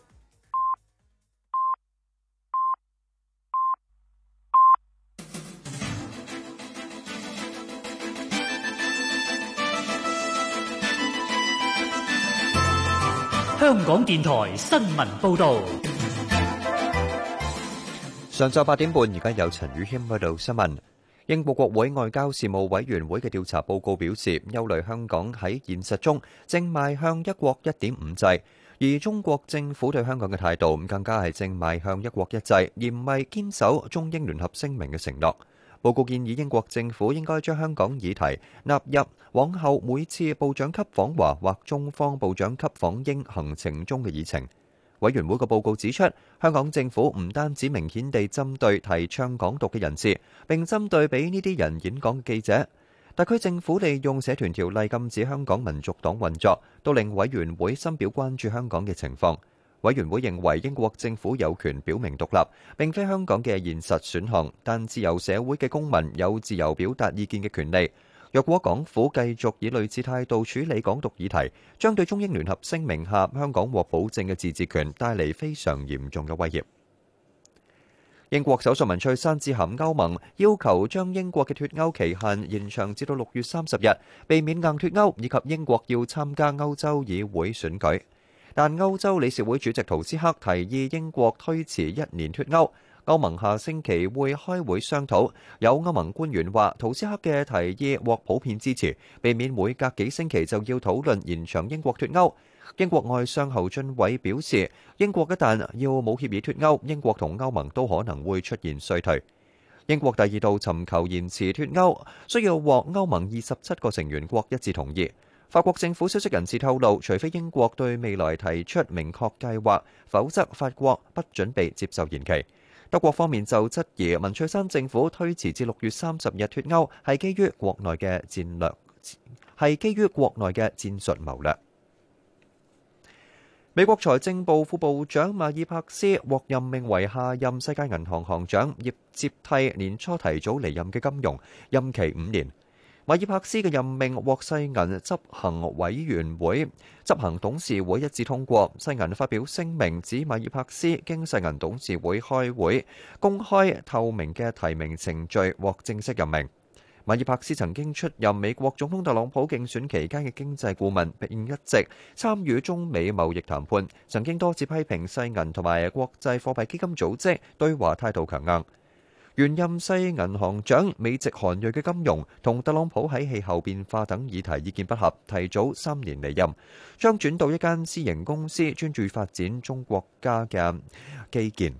香港電台新聞報導。 上晝八點半，而家有陳宇謙報道新聞。英國國會外交事務委員會嘅調查報告表示，憂慮香港喺現實中正邁向一國一點五制，而中國政府對香港嘅態度更加係正邁向一國一制，而唔係堅守中英聯合聲明嘅承諾。報告建議英國政府應該將香港議題納入往後每次部長級訪華或中方部長級訪英行程中嘅議程。委員會嘅報告指出，香港政府唔單止明顯地針對提倡港獨嘅人士，並針對俾呢啲人演講嘅記者。特區政府利用社團條例禁止香港民族黨運作，都令委員會深表關注香港嘅情況。委員會認為英國政府有權表明獨立，並非香港嘅現實選項，但自由社會嘅公民有自由表達意見嘅權利。若果港府繼續以類似態度處理港獨議題，將對中英聯合聲明下香港獲保證嘅自治權帶嚟非常嚴重嘅威脅。 英國首相文翠珊致函歐盟，要求將英國嘅脱歐期限延長至到六月三十日，避免硬脱歐，以及英國要參加歐洲議會選舉。但歐洲理事會主席圖斯克提議英國推遲一年脱歐。歐盟下星期會開會商討，有歐盟官員話，圖斯克嘅提議獲普遍支持，避免每隔幾星期就要討論延長英國脱歐。英國外相侯俊偉表示，英國一旦要冇協議脱歐，英國同歐盟都可能會出現衰退。英國第二度尋求延遲脱歐，需要獲歐盟二十七個成員國一致同意。法國政府消息人士透露，除非英國對未來提出明確計劃，否則法國不準備接受延期。德國方面就質疑文翠珊政府推遲至六月三十日脱歐係基於國內嘅戰略，係基於國內嘅戰術謀略。美國財政部副部長馬爾帕斯獲任命為下任世界銀行行長，業接替年初提早離任嘅金融，任期五年。馬爾帕斯嘅任命獲世銀執行委員會執行董事會一致通過。世銀發表聲明指，馬爾帕斯經世銀董事會開會，公開透明嘅提名程序獲正式任命。馬爾帕斯曾經出任美國總統特朗普競選期間嘅經濟顧問，並一直參與中美貿易談判，曾經多次批評世銀同埋國際貨幣基金組織對華態度強硬。原任世銀行長美籍韓裔嘅金融同特朗普喺氣候變化等議題意見不合，提早三年離任，將轉到一間私營公司專注發展中國家嘅基建。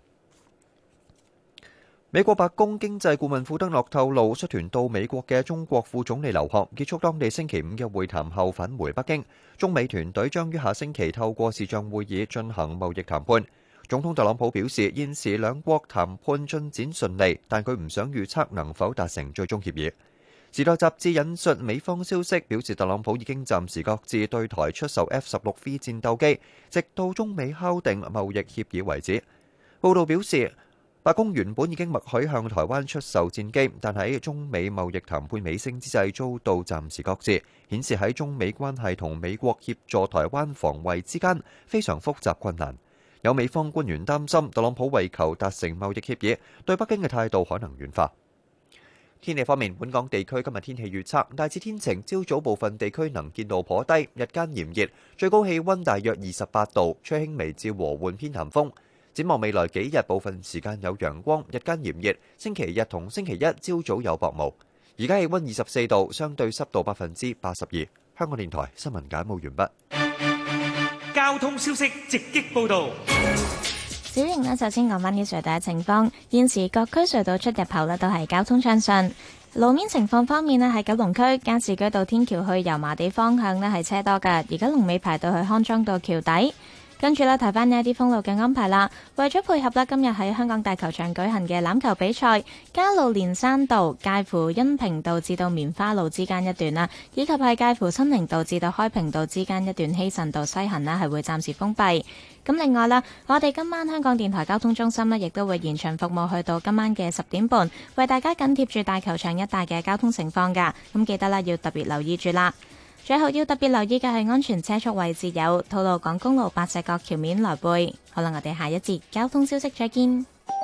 美國白宮經濟顧問庫德諾透露，率團到美國嘅中國副總理劉鶴結束當地星期五嘅會談後返回北京，中美團隊將於下星期透過視像會議進行貿易談判。總統特朗普表示，現時兩國談判進展順利，但佢唔想預測能否達成最終協議。時代雜誌引述美方消息表示，特朗普已經暫時擱置對台出售 F 十六 V 戰鬥機，直到中美敲定貿易協議為止。報道表示，白宮原本已經默許向台灣出售戰機，但喺中美貿易談判尾聲之際遭到暫時擱置，顯示喺中美關係同美國協助台灣防衛之間非常複雜困難。有美方官員擔心，特朗普為求達成貿易協議，對北京嘅態度可能軟化。天氣方面，本港地區今日天氣預測大致天晴，朝早部分地區能見度頗低，日間炎熱，最高氣溫大約二十八度，吹輕微至和緩偏南風。展望未來幾日，部分時間有陽光，日間炎熱。星期日同星期一朝早有薄霧。而家氣溫二十四度，相對濕度百分之八十二。香港電台新聞簡報完畢。 交通消息直擊報道。 小瑩呢，首先講返啲隧道嘅情況。現時各區隧道出入口呢都係交通暢順。路面情況方面呢，喺九龍區加士居道天橋去油麻地方向呢係車多㗎，而家龍尾排到去康莊道橋底。跟住咧，提翻呢一啲封路嘅安排啦。為咗配合啦，今日喺香港大球場舉行嘅欖球比賽，加路連山道介乎恩平道至到棉花路之間一段啦，以及係介乎新寧道至到開平道之間一段希慎道西行啦，係會暫時封閉。咁另外啦，我哋今晚香港電台交通中心呢，亦都會延長服務去到今晚嘅十點半，為大家緊貼住大球場一帶嘅交通情況㗎。咁記得啦，要特別留意住啦。最後要特別留意嘅係安全車速位置有吐露港公路白石角橋面來回。好啦，我哋下一節交通消息再見。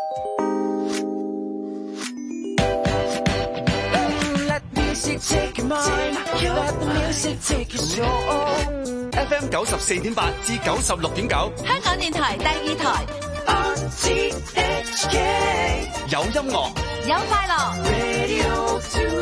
F M 九十四點八至九十六點九， 香港電台第二台。 有音樂， 有快樂。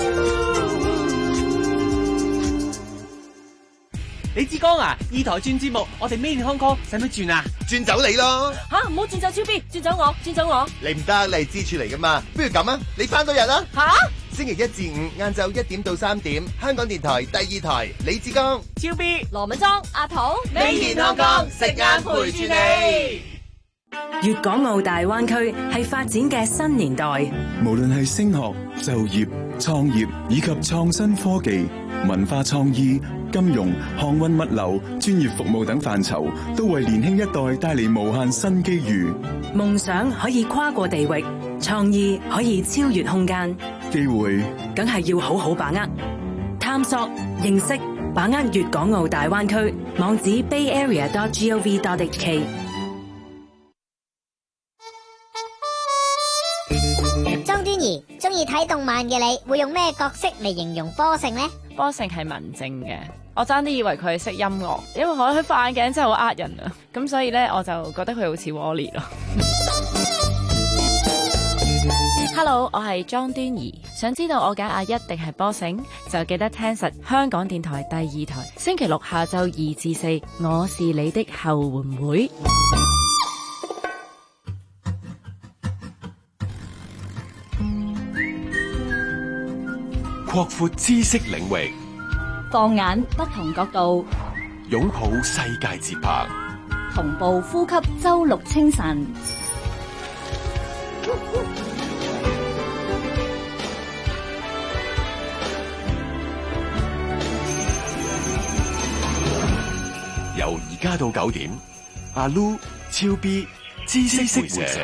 李志剛啊，二台轉節目，我哋 Made in Hong Kong 使唔使轉啊？ 轉走你咯！ 吓，唔好轉走超 B， 轉走我，轉走我。 你唔得，你係支柱嚟噶嘛？不如咁啊，你翻多日啦。 吓！ 星期一至五晏晝一點到三點，香港電台第二台，李志剛、 超 B、羅敏莊、阿桃 ，Made in Hong Kong 食晏陪住你。 粵港澳大灣區係發展嘅新年代， 無論係升學、就業、創業以及創新科技、文化創意、金融、航運物流、專業服務等範疇，都為年輕一代帶嚟無限新機遇。 夢想可以跨過地域，創意可以超越空間， 機會梗係要好好把握。探索、認識、把握粵港澳大灣區，網址 bay area dot gov dot h k。 端儀，中意睇動漫嘅你會用咩角色嚟形容波勝呢？ 波勝係文靜嘅，我爭啲以為佢係識音樂，因為佢佢副眼鏡真係好呃人啊，咁所以咧我就覺得佢好似 Wally 咯。Hello， 我係莊端儀，想知道我揀阿一定係波勝，就記得聽實香港電台第二台，星期六下晝二至四，我是你的後援會。 擴闊知識領域， 放眼不同角度， 擁抱世界節拍， 同步呼吸周六清晨。 由而家到九點，阿 Lu、超 B、知識會社。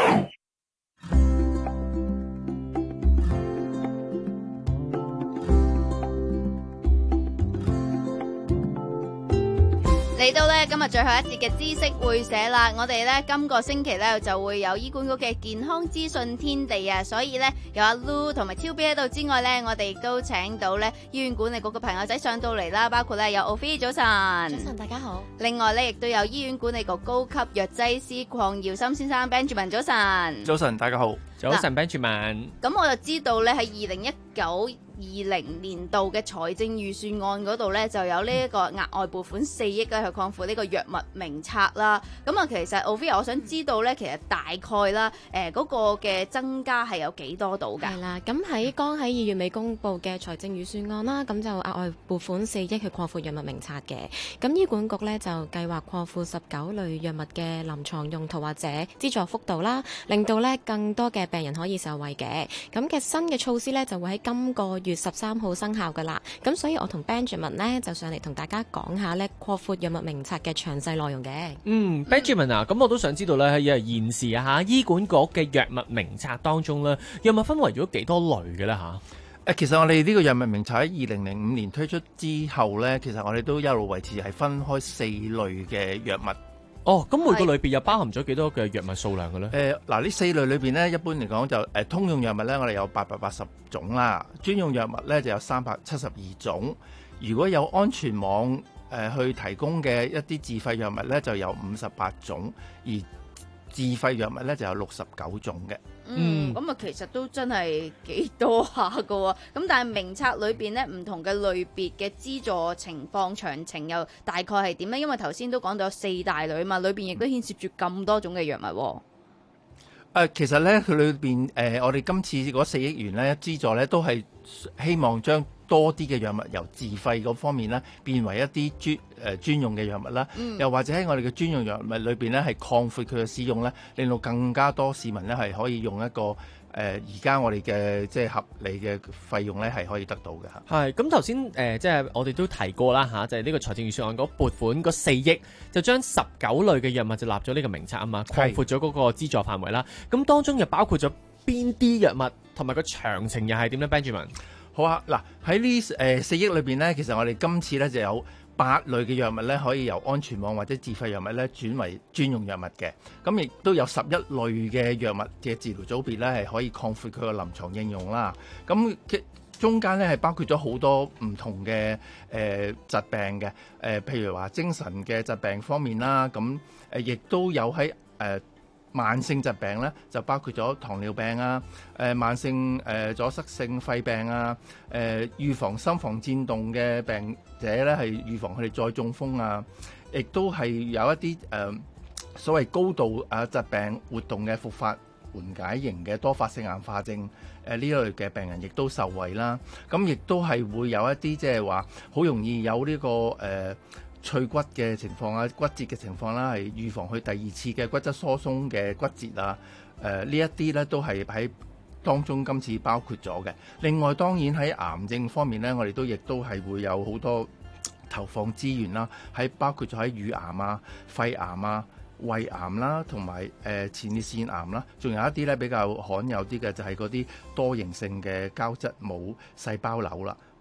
嚟到咧今日最後一節嘅知識會社啦，我哋咧今個星期咧就會有醫管局嘅健康資訊天地啊，所以咧有阿 Lu 同埋超 B 喺度之外咧，我哋亦都請到咧醫院管理局嘅朋友仔上到嚟啦，包括咧有 Ophi 早晨， 早晨大家好。 另外咧亦都有醫院管理局高級藥劑師鄺耀森先生 Benjamin 早晨， 早晨大家好，早晨 Benjamin。 咁我就知道咧喺二零一九二零年度嘅財政預算案嗰度咧，就有呢一個額外撥款四億咧去擴闊呢個藥物名冊啦。咁啊，其實 Ophi， 我想知道咧，其實大概啦，誒、呃、嗰、那個嘅增加係有幾多度㗎？ 係啦，咁喺剛喺二月尾公布嘅財政預算案啦，咁就額外撥款四億去擴闊藥物名冊嘅。咁醫管局咧就計劃擴闊十九類藥物嘅臨床用途或者資助幅度啦，令到咧更多嘅病人可以受惠嘅。咁嘅新嘅措施咧就會喺今個月十三號生效噶啦，咁所以我同 Benjamin 呢就上嚟同大家講下呢擴闊藥物名冊嘅詳細內容嘅。 嗯 Benjamin 啊，咁我都想知道呢喺現時啊嚇醫管局嘅藥物名冊當中呢，藥物分為咗幾多類嘅咧嚇？ 誒，其實我哋呢個藥物名冊喺二零零五年推出之後呢，其實我哋都一路維持係分開四類嘅藥物。 哦，咁每個類別又包含咗幾多嘅藥物數量嘅咧？ 誒、呃，嗱，呢四類裏邊咧，一般嚟講就誒、呃、通用藥物咧，我哋有八百八十種啦；專用藥物咧就有三百七十二種。如果有安全網誒、呃、去提供嘅一啲自費藥物咧，就有五十八種，而自費藥物咧就有六十九種嘅。 嗯，咁啊，其實都真係幾多下㗎喎。咁但係名冊裏邊咧，唔同嘅類別嘅資助情況詳情又大概係點咧？因為頭先都講到有四大類嘛，裏邊亦都牽涉住咁多種嘅藥物。誒、 呃，其實咧佢裏邊誒，我哋今次嗰四億元咧資助咧，都係希望將多啲嘅藥物由自費嗰方面咧變為一啲專誒專用嘅藥物啦，嗯、又或者喺我哋嘅專用藥物裏邊咧係擴闊佢嘅使用咧，令到更加多市民咧係可以用一個誒而家我哋嘅即係合理嘅費用咧係可以得到嘅嚇。 係咁頭先誒，即係我哋都提過啦嚇，就係、是、呢個財政預算案嗰撥款嗰四億，就將十九類嘅藥物就立咗呢個名冊啊嘛，擴闊咗嗰個資助範圍啦。咁當中又包括咗邊啲藥物，同埋個詳情又係點咧 ，Benjamin？ 好啊，嗱喺呢誒四億裏邊咧，其實我哋今次咧就有八類嘅藥物咧，可以由安全網或者自費藥物咧轉為專用藥物嘅。咁亦都有十一類嘅藥物嘅治療組別咧，係可以擴闊佢個臨床應用啦。咁中間咧係包括咗好多唔同嘅誒、呃、疾病嘅，誒、呃、譬如話精神嘅疾病方面啦，咁誒亦都有喺誒。呃慢性疾病咧就包括咗糖尿病啊、誒、呃、慢性誒、呃、阻塞性肺病啊、誒、呃、預防心房顫動嘅病者咧係預防佢哋再中風啊，亦都係有一啲誒、呃、所謂高度啊疾病活動嘅復發緩解型嘅多發性硬化症誒呢、呃、類嘅病人亦都受惠啦。咁亦都係會有一啲即係話好容易有呢、這個誒。呃脆骨嘅情況啊，骨折嘅情況啦，係預防佢第二次嘅骨質疏鬆嘅骨折啊。誒、呃、呢一啲咧都係喺當中今次包括咗嘅。另外當然喺癌症方面咧，我哋都亦都係會有好多投放資源啦，喺包括咗喺乳癌啊、肺癌啊、胃癌啦，同埋誒前列腺癌啦，仲有一啲咧比較罕有啲嘅就係嗰啲多形性嘅膠質母細胞瘤啦。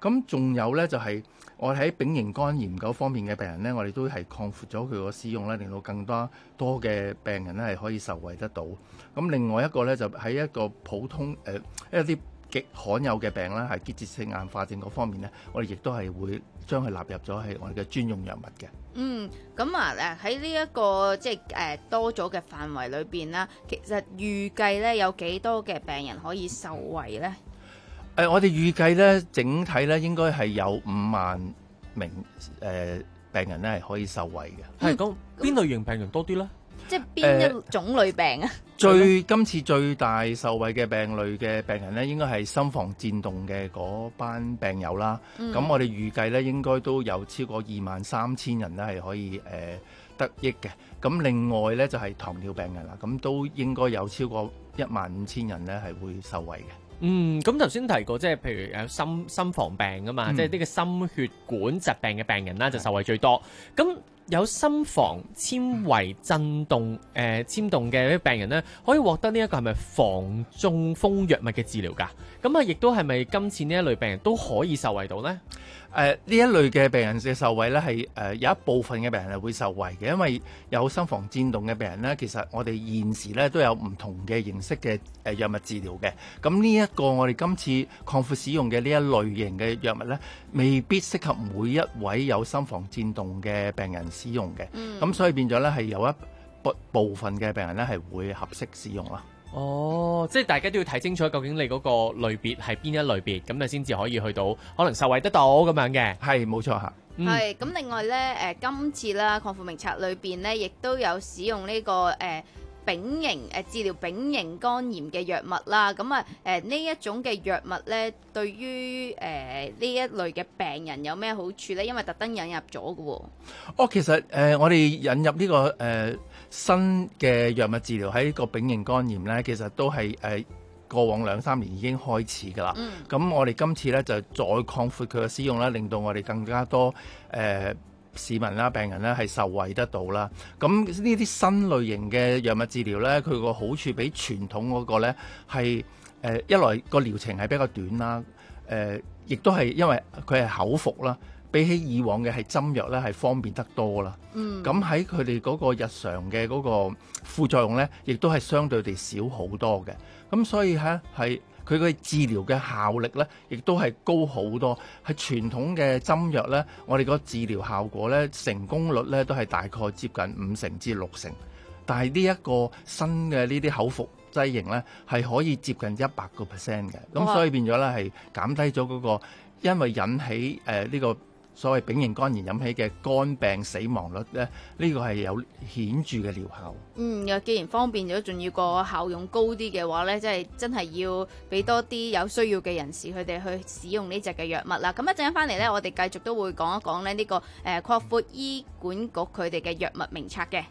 咁仲有咧就係、是、我喺丙型肝炎嗰方面嘅病人咧，我哋都係擴闊咗佢個使用咧，令到更多多嘅病人咧係可以受惠得到。咁另外一個咧就喺一個普通誒、呃、一啲極罕有嘅病啦，係結節性硬化症嗰方面咧，我哋亦都係會將佢納入咗係我哋嘅專用藥物嘅。 嗯，咁啊誒喺呢一個即係誒、呃、多咗嘅範圍裏邊啦，其實預計咧有幾多嘅病人可以受惠咧？ 誒、呃，我哋預計咧，整體咧應該係有五萬名誒、呃、病人咧係可以受惠嘅。 係講邊類型病人多啲咧？ 即係邊一種類病啊？ 最今次最大受惠嘅病類嘅病人咧，應該係心房顫動嘅嗰班病友啦。咁、嗯、我哋預計咧，應該都有超過二萬三千人咧係可以誒、呃、得益嘅。咁另外咧就係、是、糖尿病人啦，咁都應該有超過一萬五千人咧係會受惠嘅。 嗯，咁頭先提過，即係譬如有心心房病啊嘛，嗯、即係呢個心血管疾病嘅病人啦，就受惠最多。咁有心房纖維震動誒牽動嘅啲病人咧，可以獲得呢一個係咪防中風藥物嘅治療㗎？咁啊，亦都係咪今次呢一類病人都可以受惠到咧？ 誒、呃、呢一類嘅病人嘅受惠咧係誒有一部分嘅病人係會受惠嘅，因為有心房顫動嘅病人咧，其實我哋現時咧都有唔同嘅形式嘅誒藥物治療嘅。咁呢一個我哋今次擴闊使用嘅呢一類型嘅藥物咧，未必適合每一位有心房顫動嘅病人使用嘅。咁、嗯、所以變咗咧係有一部部分嘅病人咧係會合適使用啦。 哦，即係大家都要睇清楚，究竟你嗰個類別係邊一類別，咁你先至可以去到可能受惠得到咁樣嘅。 係冇錯嚇。 係咁、嗯，另外咧誒、呃，今次啦擴闊名冊裏邊咧，亦都有使用呢、這個誒、呃、丙型誒、呃、治療丙型肝炎嘅藥物啦。咁啊誒呢一種嘅藥物咧，對於誒呢、呃、一類嘅病人有咩好處咧？因為特登引入咗嘅喎。 哦，其實誒、呃、我哋引入呢、這個誒。呃新嘅藥物治療喺呢個丙型肝炎咧，其實都係誒、呃、過往兩三年已經開始㗎啦。咁、嗯、我哋今次咧就再擴闊佢嘅使用啦，令到我哋更加多誒、呃、市民啦、病人咧係受惠得到啦。咁呢啲新類型嘅藥物治療咧，佢個好處比傳統嗰個咧係誒一來個療程係比較短啦，誒、呃、亦都係因為佢係口服啦。比起以往嘅係針藥咧，係方便得多啦。嗯，咁喺佢哋嗰個日常嘅嗰個副作用咧，亦都係相對地少好多嘅。咁所以咧，係佢嘅治療嘅效力咧，亦都係高好多。係傳統嘅針藥咧，我哋個治療效果咧，成功率咧都係大概接近五成至六成。但係呢一個新嘅呢啲口服劑型咧，係可以接近一百個 percent 嘅。咁所以變咗咧係減低咗嗰個因為引起誒呢個所謂丙型肝炎引起嘅肝病死亡率咧，呢個係有顯著嘅療效。 嗯，又既然方便咗，仲要個效用高啲嘅話咧，即係真係要俾多啲有需要嘅人士佢哋去使用呢隻嘅藥物啦。咁一陣間翻嚟咧，我哋繼續都會講一講咧呢個誒擴闊醫管局佢哋嘅藥物名冊嘅。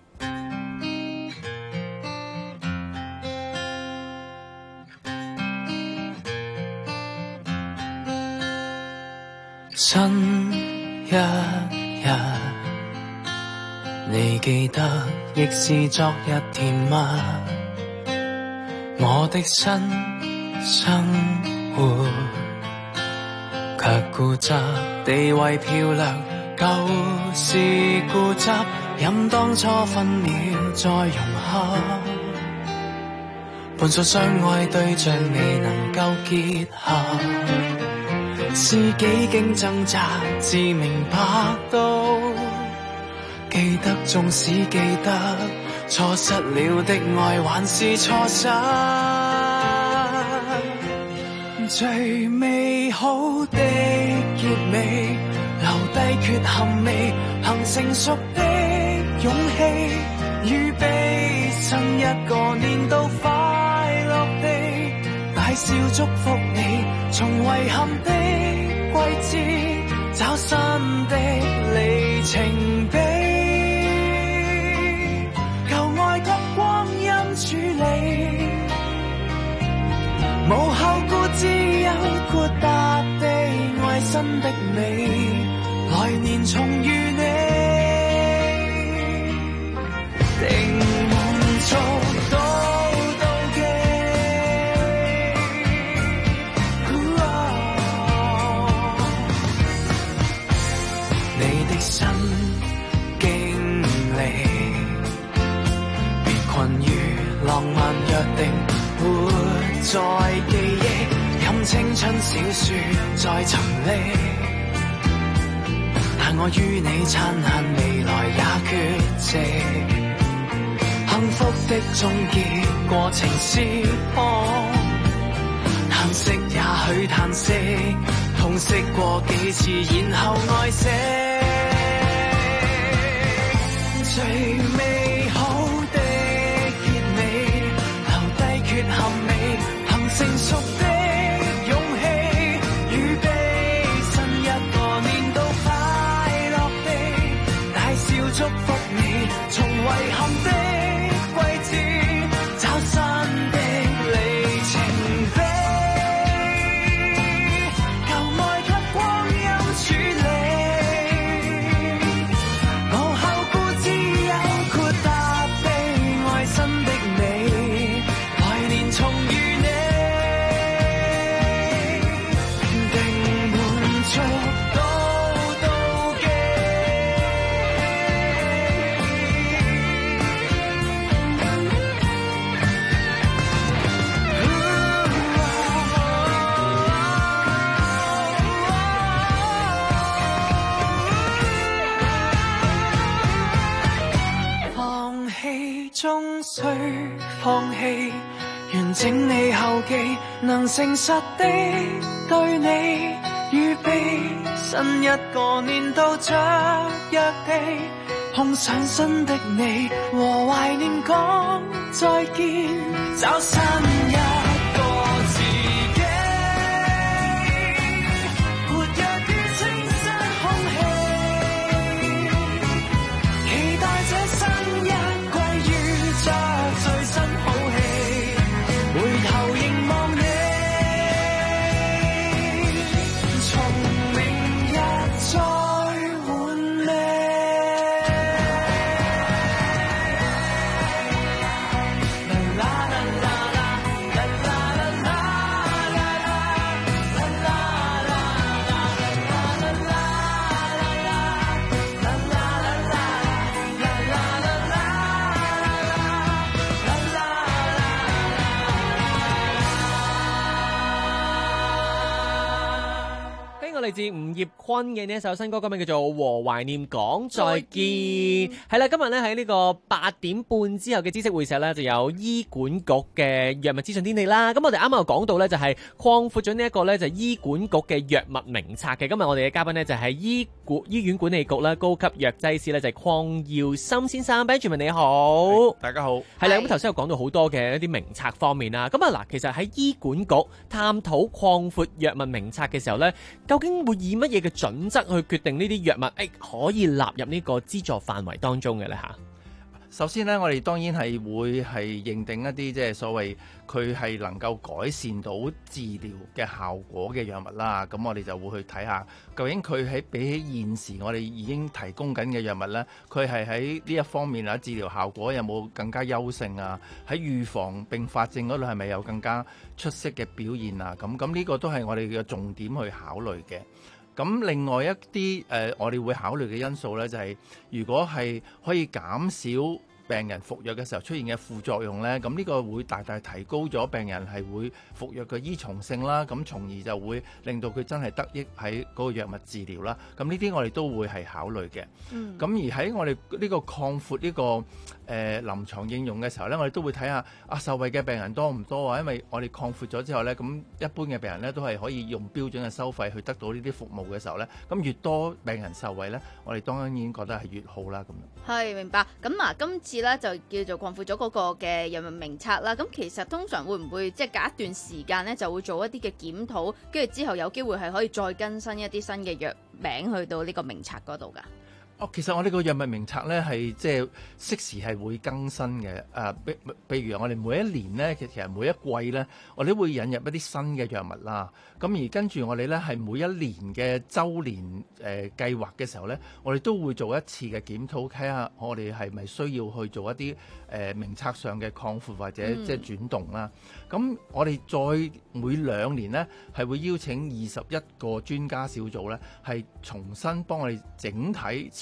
新一日，你記得亦是昨日甜蜜。我的新生活，卻固執地為漂亮，舊事固執，任當初分秒再融合。半數相愛對象未能夠結合。是幾經掙扎，至明白到，記得縱使記得，錯失了的愛還是錯失。最美好的結尾，留低缺陷未行成熟的勇氣，預備新一個年度快樂地大笑祝福你，從遺憾的季節找新的里程碑，舊愛給光陰處理，無後顧之憂，豁達地愛新的美，來年重遇你，定滿足到。 定活在記憶，任青春小說在沉溺。但我於你燦爛未來也缺席，幸福的終結過程是破，嘆息也許嘆息，痛惜過幾次然後愛惜。最美好的結尾，留低缺陷美，憑成熟的勇氣，預備新一個年度快樂地大笑祝福你，從遺憾的季節找新的里程碑，舊愛給光陰處理。終須放棄，完整你後記，能誠實地對你預備新一個年度着約地，碰上新的你和懷念講再見，找新一個自己，活躍於清新空氣，期待這新一着最新好戲，回頭凝望你，從明日再換你。啦啦啦啦啦啦啦啦啦啦嚟自吳業坤嘅呢一首新歌，今日叫做《和懷念講再見》。係啦，今日咧喺呢個八點半之後嘅知識會社咧，就有醫管局嘅藥物資訊天地啦。咁我哋啱啱又講到咧，就係擴闊咗呢一個咧，就係醫管局嘅藥物名冊嘅。今日我哋嘅嘉賓咧就係醫管醫院管理局啦高級藥劑師咧就係鄺耀森先生 Benjamin 你好， 大家好。 係啦，咁頭先有講到好多嘅一啲名冊方面啦。咁啊嗱，其實喺醫管局探討擴闊藥物名冊嘅時候咧，究竟會以乜嘢嘅準則去決定呢啲藥物誒、哎、可以納入呢個資助範圍當中嘅咧嚇？ 首先咧，我哋當然係會係認定一啲即係所謂佢係能夠改善到治療嘅效果嘅藥物啦。咁我哋就會去睇下究竟佢喺比起現時我哋已經提供緊嘅藥物咧，佢係喺呢一方面啊治療效果有冇更加優勝啊？喺預防併發症嗰度係咪有更加出色嘅表現啊？咁咁呢個都係我哋嘅重點去考慮嘅。咁另外一啲誒、呃，我哋會考慮嘅因素咧，就係、是、如果係可以減少病人服藥嘅時候出現嘅副作用咧，咁呢個會大大提高咗病人係會服藥嘅依從性啦，咁從而就會令到佢真係得益喺嗰個藥物治療啦。咁呢啲我哋都會係考慮嘅。咁、嗯、而喺我哋呢個擴闊呢、呢個誒、呃、臨床應用嘅時候咧，我哋都會睇下啊受惠嘅病人多唔多啊？因為我哋擴闊咗之後咧，咁一般嘅病人咧都係可以用標準嘅收費去得到呢啲服務嘅時候咧，咁越多病人受惠咧，我哋當然已經覺得係越好啦。咁樣係明白。咁嗱，今次咧就叫做擴闊咗嗰個嘅藥物名冊啦。咁其實通常會唔會即係隔一段時間咧就會做一啲嘅檢討，跟住之後有機會係可以再更新一啲新嘅藥名去到呢個名冊嗰度㗎？ 哦，其實我哋個藥物名冊咧係即係適時係會更新嘅。誒、呃，比譬如我哋每一年咧，其實每一季咧，我哋都會引入一啲新嘅藥物啦。咁而跟住我哋咧係每一年嘅週年誒、呃、計劃嘅時候咧，我哋都會做一次嘅檢討，睇下我哋係咪需要去做一啲誒、呃、名冊上嘅擴闊或者即係轉動啦。咁、嗯、我哋再每兩年咧係會邀請二十一個專家小組咧，係重新幫我哋整體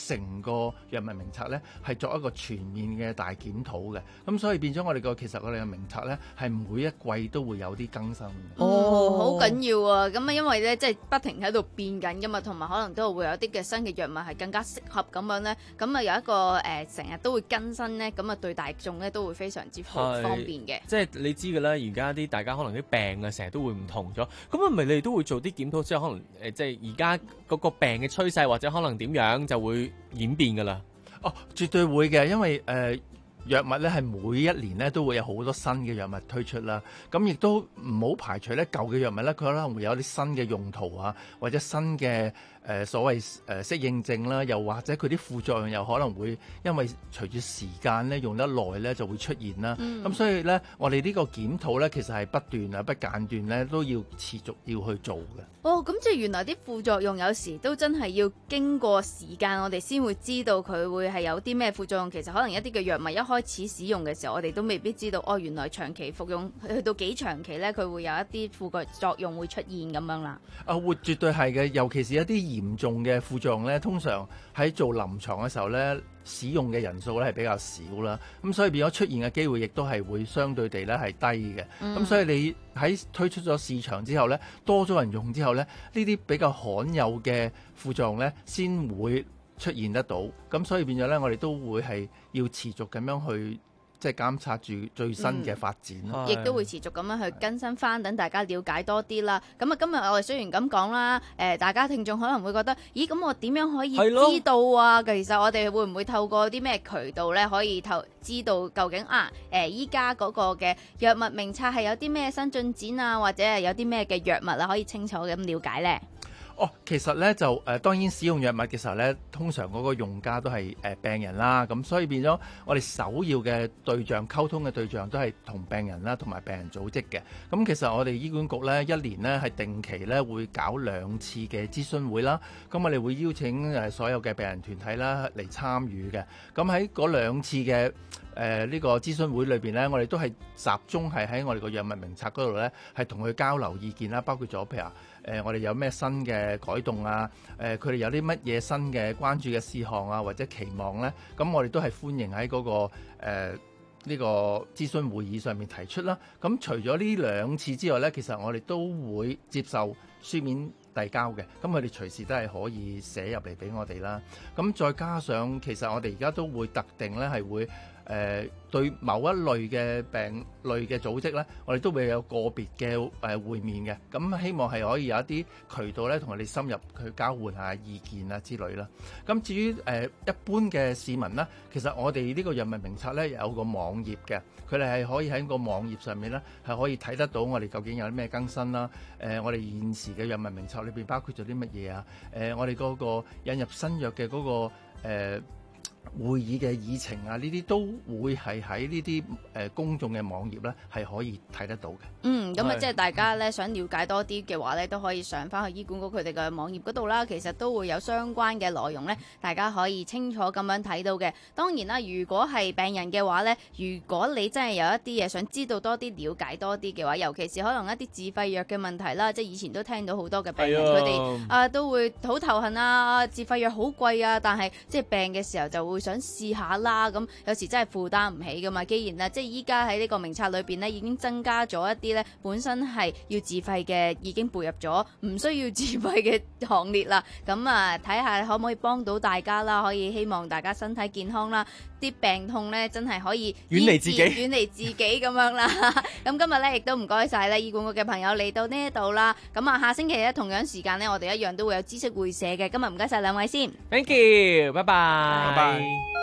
成個藥物名冊咧係作一個全面嘅大檢討嘅。咁所以變咗我哋個其實我哋嘅名冊咧係每一季都會有啲更新。 哦，好緊要啊！咁啊，因為咧即係不停喺度變緊噶嘛，同埋可能都會有啲嘅新嘅藥物係更加適合咁樣咧。咁啊有一個誒成日都會更新咧，咁啊對大眾咧都會非常之方便嘅。 即係你知嘅啦，而家啲大家可能啲病啊成日都會唔同咗，咁啊咪你哋都會做啲檢討之後，可能誒即係而家嗰個病嘅趨勢或者可能點樣就會演變㗎啦。 哦，絕對會嘅，因為誒。呃藥物咧係每一年咧都會有好多新嘅藥物推出啦，咁亦都唔好排除咧舊嘅藥物咧佢可能會有啲新嘅用途啊，或者新嘅誒、呃、所謂誒、呃、適應症啦，又或者佢啲副作用又可能會因為隨住時間咧用得耐咧就會出現啦。咁、嗯、所以咧我哋呢個檢討咧其實係不斷啊不間斷咧都要持續要去做嘅。 哦，咁即係原來啲副作用有時都真係要經過時間我哋先會知道佢會係有啲咩副作用。其實可能一啲嘅藥物一開開始使用嘅時候，我哋都未必知道哦。原來長期服用去到幾長期呢，佢會有一啲副作用會出現咁樣啦。 啊，會絕對係嘅，尤其是一啲嚴重嘅副作用呢，通常喺做臨床嘅時候呢，使用嘅人數咧係比較少啦。咁所以變咗出現嘅機會亦都係會相對地咧係低嘅。咁、嗯、所以你喺推出咗市場之後呢，多咗人用之後呢，呢啲比較罕有嘅副作用呢，先會出現得到。咁所以變咗咧，我哋都會係要持續咁樣去即係監察住最新嘅發展咯。 亦、嗯、都會持續咁樣去更新翻，等大家了解多啲啦。咁啊，今日我哋雖然咁講啦，誒、呃，大家聽眾可能會覺得，咦，咁我點樣可以知道啊？其實我哋會唔會透過啲咩渠道咧，可以透知道究竟啊，誒，依家嗰個嘅藥物名冊係有啲咩新進展啊，或者係有啲咩嘅藥物啊，可以清楚咁了解咧？ 哦，其實咧就誒、呃、當然使用藥物嘅時候咧，通常嗰個用家都係誒、呃、病人啦，咁所以變咗我哋首要嘅對象溝通嘅對象都係同病人啦，同埋病人組織嘅。咁其實我哋醫管局咧一年咧係定期咧會搞兩次嘅諮詢會啦，咁我哋會邀請誒所有嘅病人團體啦嚟參與嘅。咁喺嗰兩次嘅誒呢個諮詢會裏邊咧，我哋都係集中係喺我哋個藥物名冊嗰度咧，係同佢交流意見啦，包括咗譬如話誒、呃、我哋有咩新嘅改動啊，誒佢哋有啲乜嘢新嘅關注嘅事項啊，或者期望咧，咁我哋都係歡迎喺嗰、那個誒呢、呃這個諮詢會議上面提出啦。咁除咗呢兩次之外咧，其實我哋都會接受書面遞交嘅，咁佢哋隨時都係可以寫入嚟俾我哋啦。咁再加上其實我哋而家都會特定咧係會誒、呃、對某一類嘅病類嘅組織咧，我哋都會有個別嘅誒、呃、會面嘅。咁希望係可以有一啲渠道咧，同我哋深入去交換下意見啊之類啦。咁至於誒、呃、一般嘅市民啦，其實我哋呢個藥物名冊咧有個網頁嘅，佢哋係可以喺個網頁上面咧係可以睇得到我哋究竟有啲咩更新啦。誒、呃，我哋現時嘅藥物名冊裏邊包括咗啲乜嘢啊？誒、呃，我哋嗰個引入新藥嘅嗰、那個誒、呃會議嘅議程啊，呢啲都會係喺呢啲誒公眾嘅網頁咧，係可以睇得到嘅。 嗯，咁啊，即係大家咧想了解多啲嘅話咧，都可以上翻去醫管局佢哋嘅網頁嗰度啦。其實都會有相關嘅內容咧，大家可以清楚咁樣睇到嘅。當然啦，如果係病人嘅話咧，如果你真係有一啲嘢想知道多啲、了解多啲嘅話，尤其是可能一啲自費藥嘅問題啦，即係以前都聽到好多嘅病人佢哋啊都會好頭痕啊，自費藥好貴啊，但係即係病嘅時候就會想試下啦，咁有時真係負擔唔起噶嘛。既然咧，即係依家喺呢個名冊裏邊咧，已經增加咗一啲咧，本身係要自費嘅，已經步入咗唔需要自費嘅行列啦。咁啊，睇下可唔可以幫到大家啦？可以希望大家身體健康啦，啲病痛咧真係可以遠離自己， 遠離自己咁樣啦。咁今日咧亦都唔該晒咧醫管局嘅朋友嚟到呢一度啦。咁啊，下星期咧同樣時間咧，我哋一樣都會有知識會社嘅。今日唔該晒兩位先 ，Thank you，拜拜，拜拜。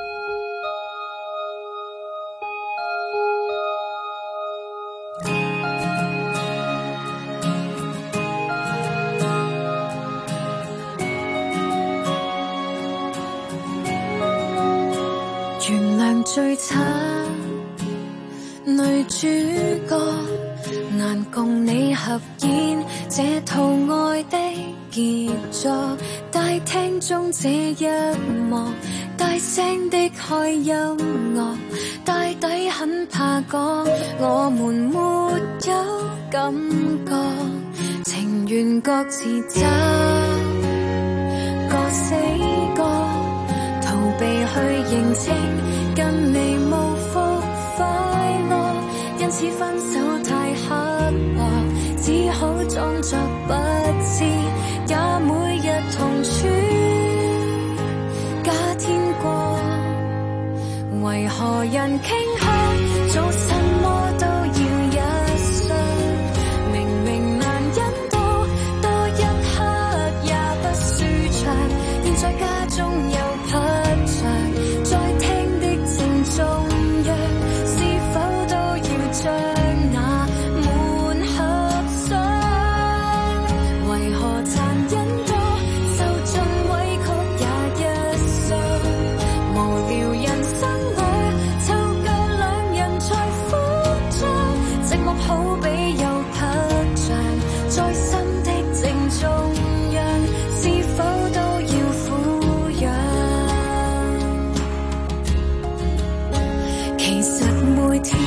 原諒最慘女主角，難共你合演這套愛的傑作。大廳中這一幕，大聲的開音樂，大抵很怕講，我們沒有感覺，情願各自找，各死各。 避去認清，跟你無福快樂，因此分手太刻薄，只好裝作不知，也每日同處假天過。為何人傾向做什麼都要一雙，明明難忍到多一刻也不舒暢，現在家中有拍場，在聽的正中央，是否都要將那滿合上？為何殘忍到受盡委屈也一雙？無聊人生好比有拍場，在心的正中央，是否都要撫養？其實每天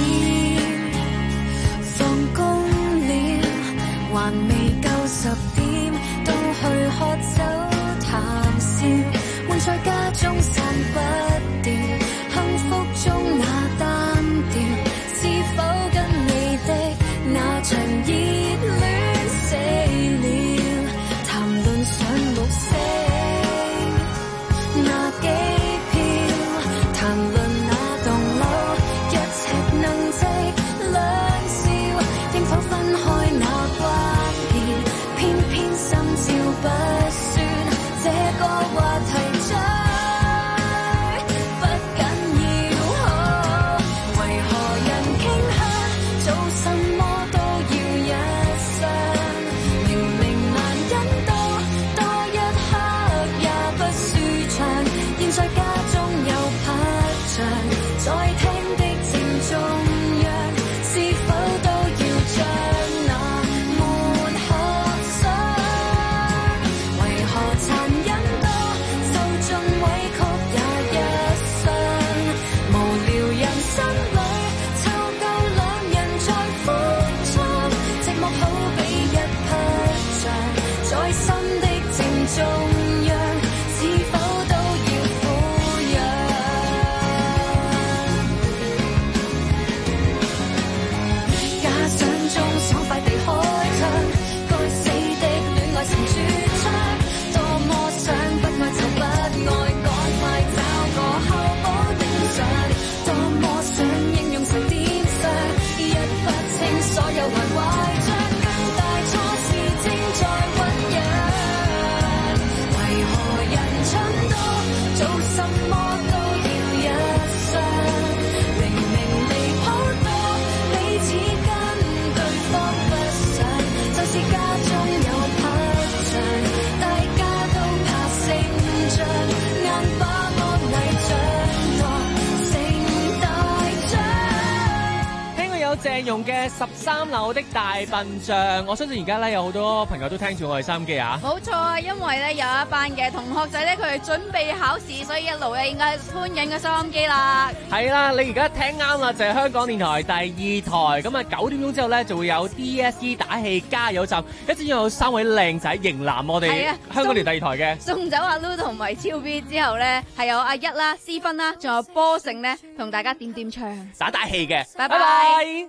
放工了，還未夠十點，都去喝酒談笑，換在家中散不掉，幸福中那單調，是否跟那場熱戀死了，談論上目色，那機票，談論那棟樓，一尺能值兩笑，應否分開那關鍵，偏偏心照不宣，這個話題最不緊要，哦，為何人傾向做什麼在家中有拍場，在聽的正中央，是否都要將那滿合上？為何殘忍到受盡委屈也一雙？無聊人生裏湊夠兩人在歡暢，寂寞好比一匹象，在心的正中央，是否爽快地開槍，該死的戀愛成絕唱，多麼想不愛就不愛，趕快找個後補頂上，多麼想應用成電商，一不清所有壞壞賬，更大錯事正在醞釀，為何人蠢到做什麼都要一雙，明明離譜到彼此就是家中有拍場，大家都怕勝仗，硬把安禮掌落成大獎。 聽過有鄭融嘅十三樓的大笨象，我相信而家咧有好多朋友都聽住我哋收音機啊！ 冇錯啊，因為咧有一班嘅同學仔咧，佢哋準備考試，所以一路咧應該歡迎個收音機啦。 係啦，你而家聽啱啦，就係香港電台第二台。咁啊，九點鐘之後咧就會有 D S E 打氣加油站，一陣有三位靚仔迎南我哋香港電台第二台嘅。 送走阿 Lu 同埋超 B 之後咧，係有阿一啦、思芬啦，仲有波成咧，同大家點點唱、 打打氣嘅。 拜拜。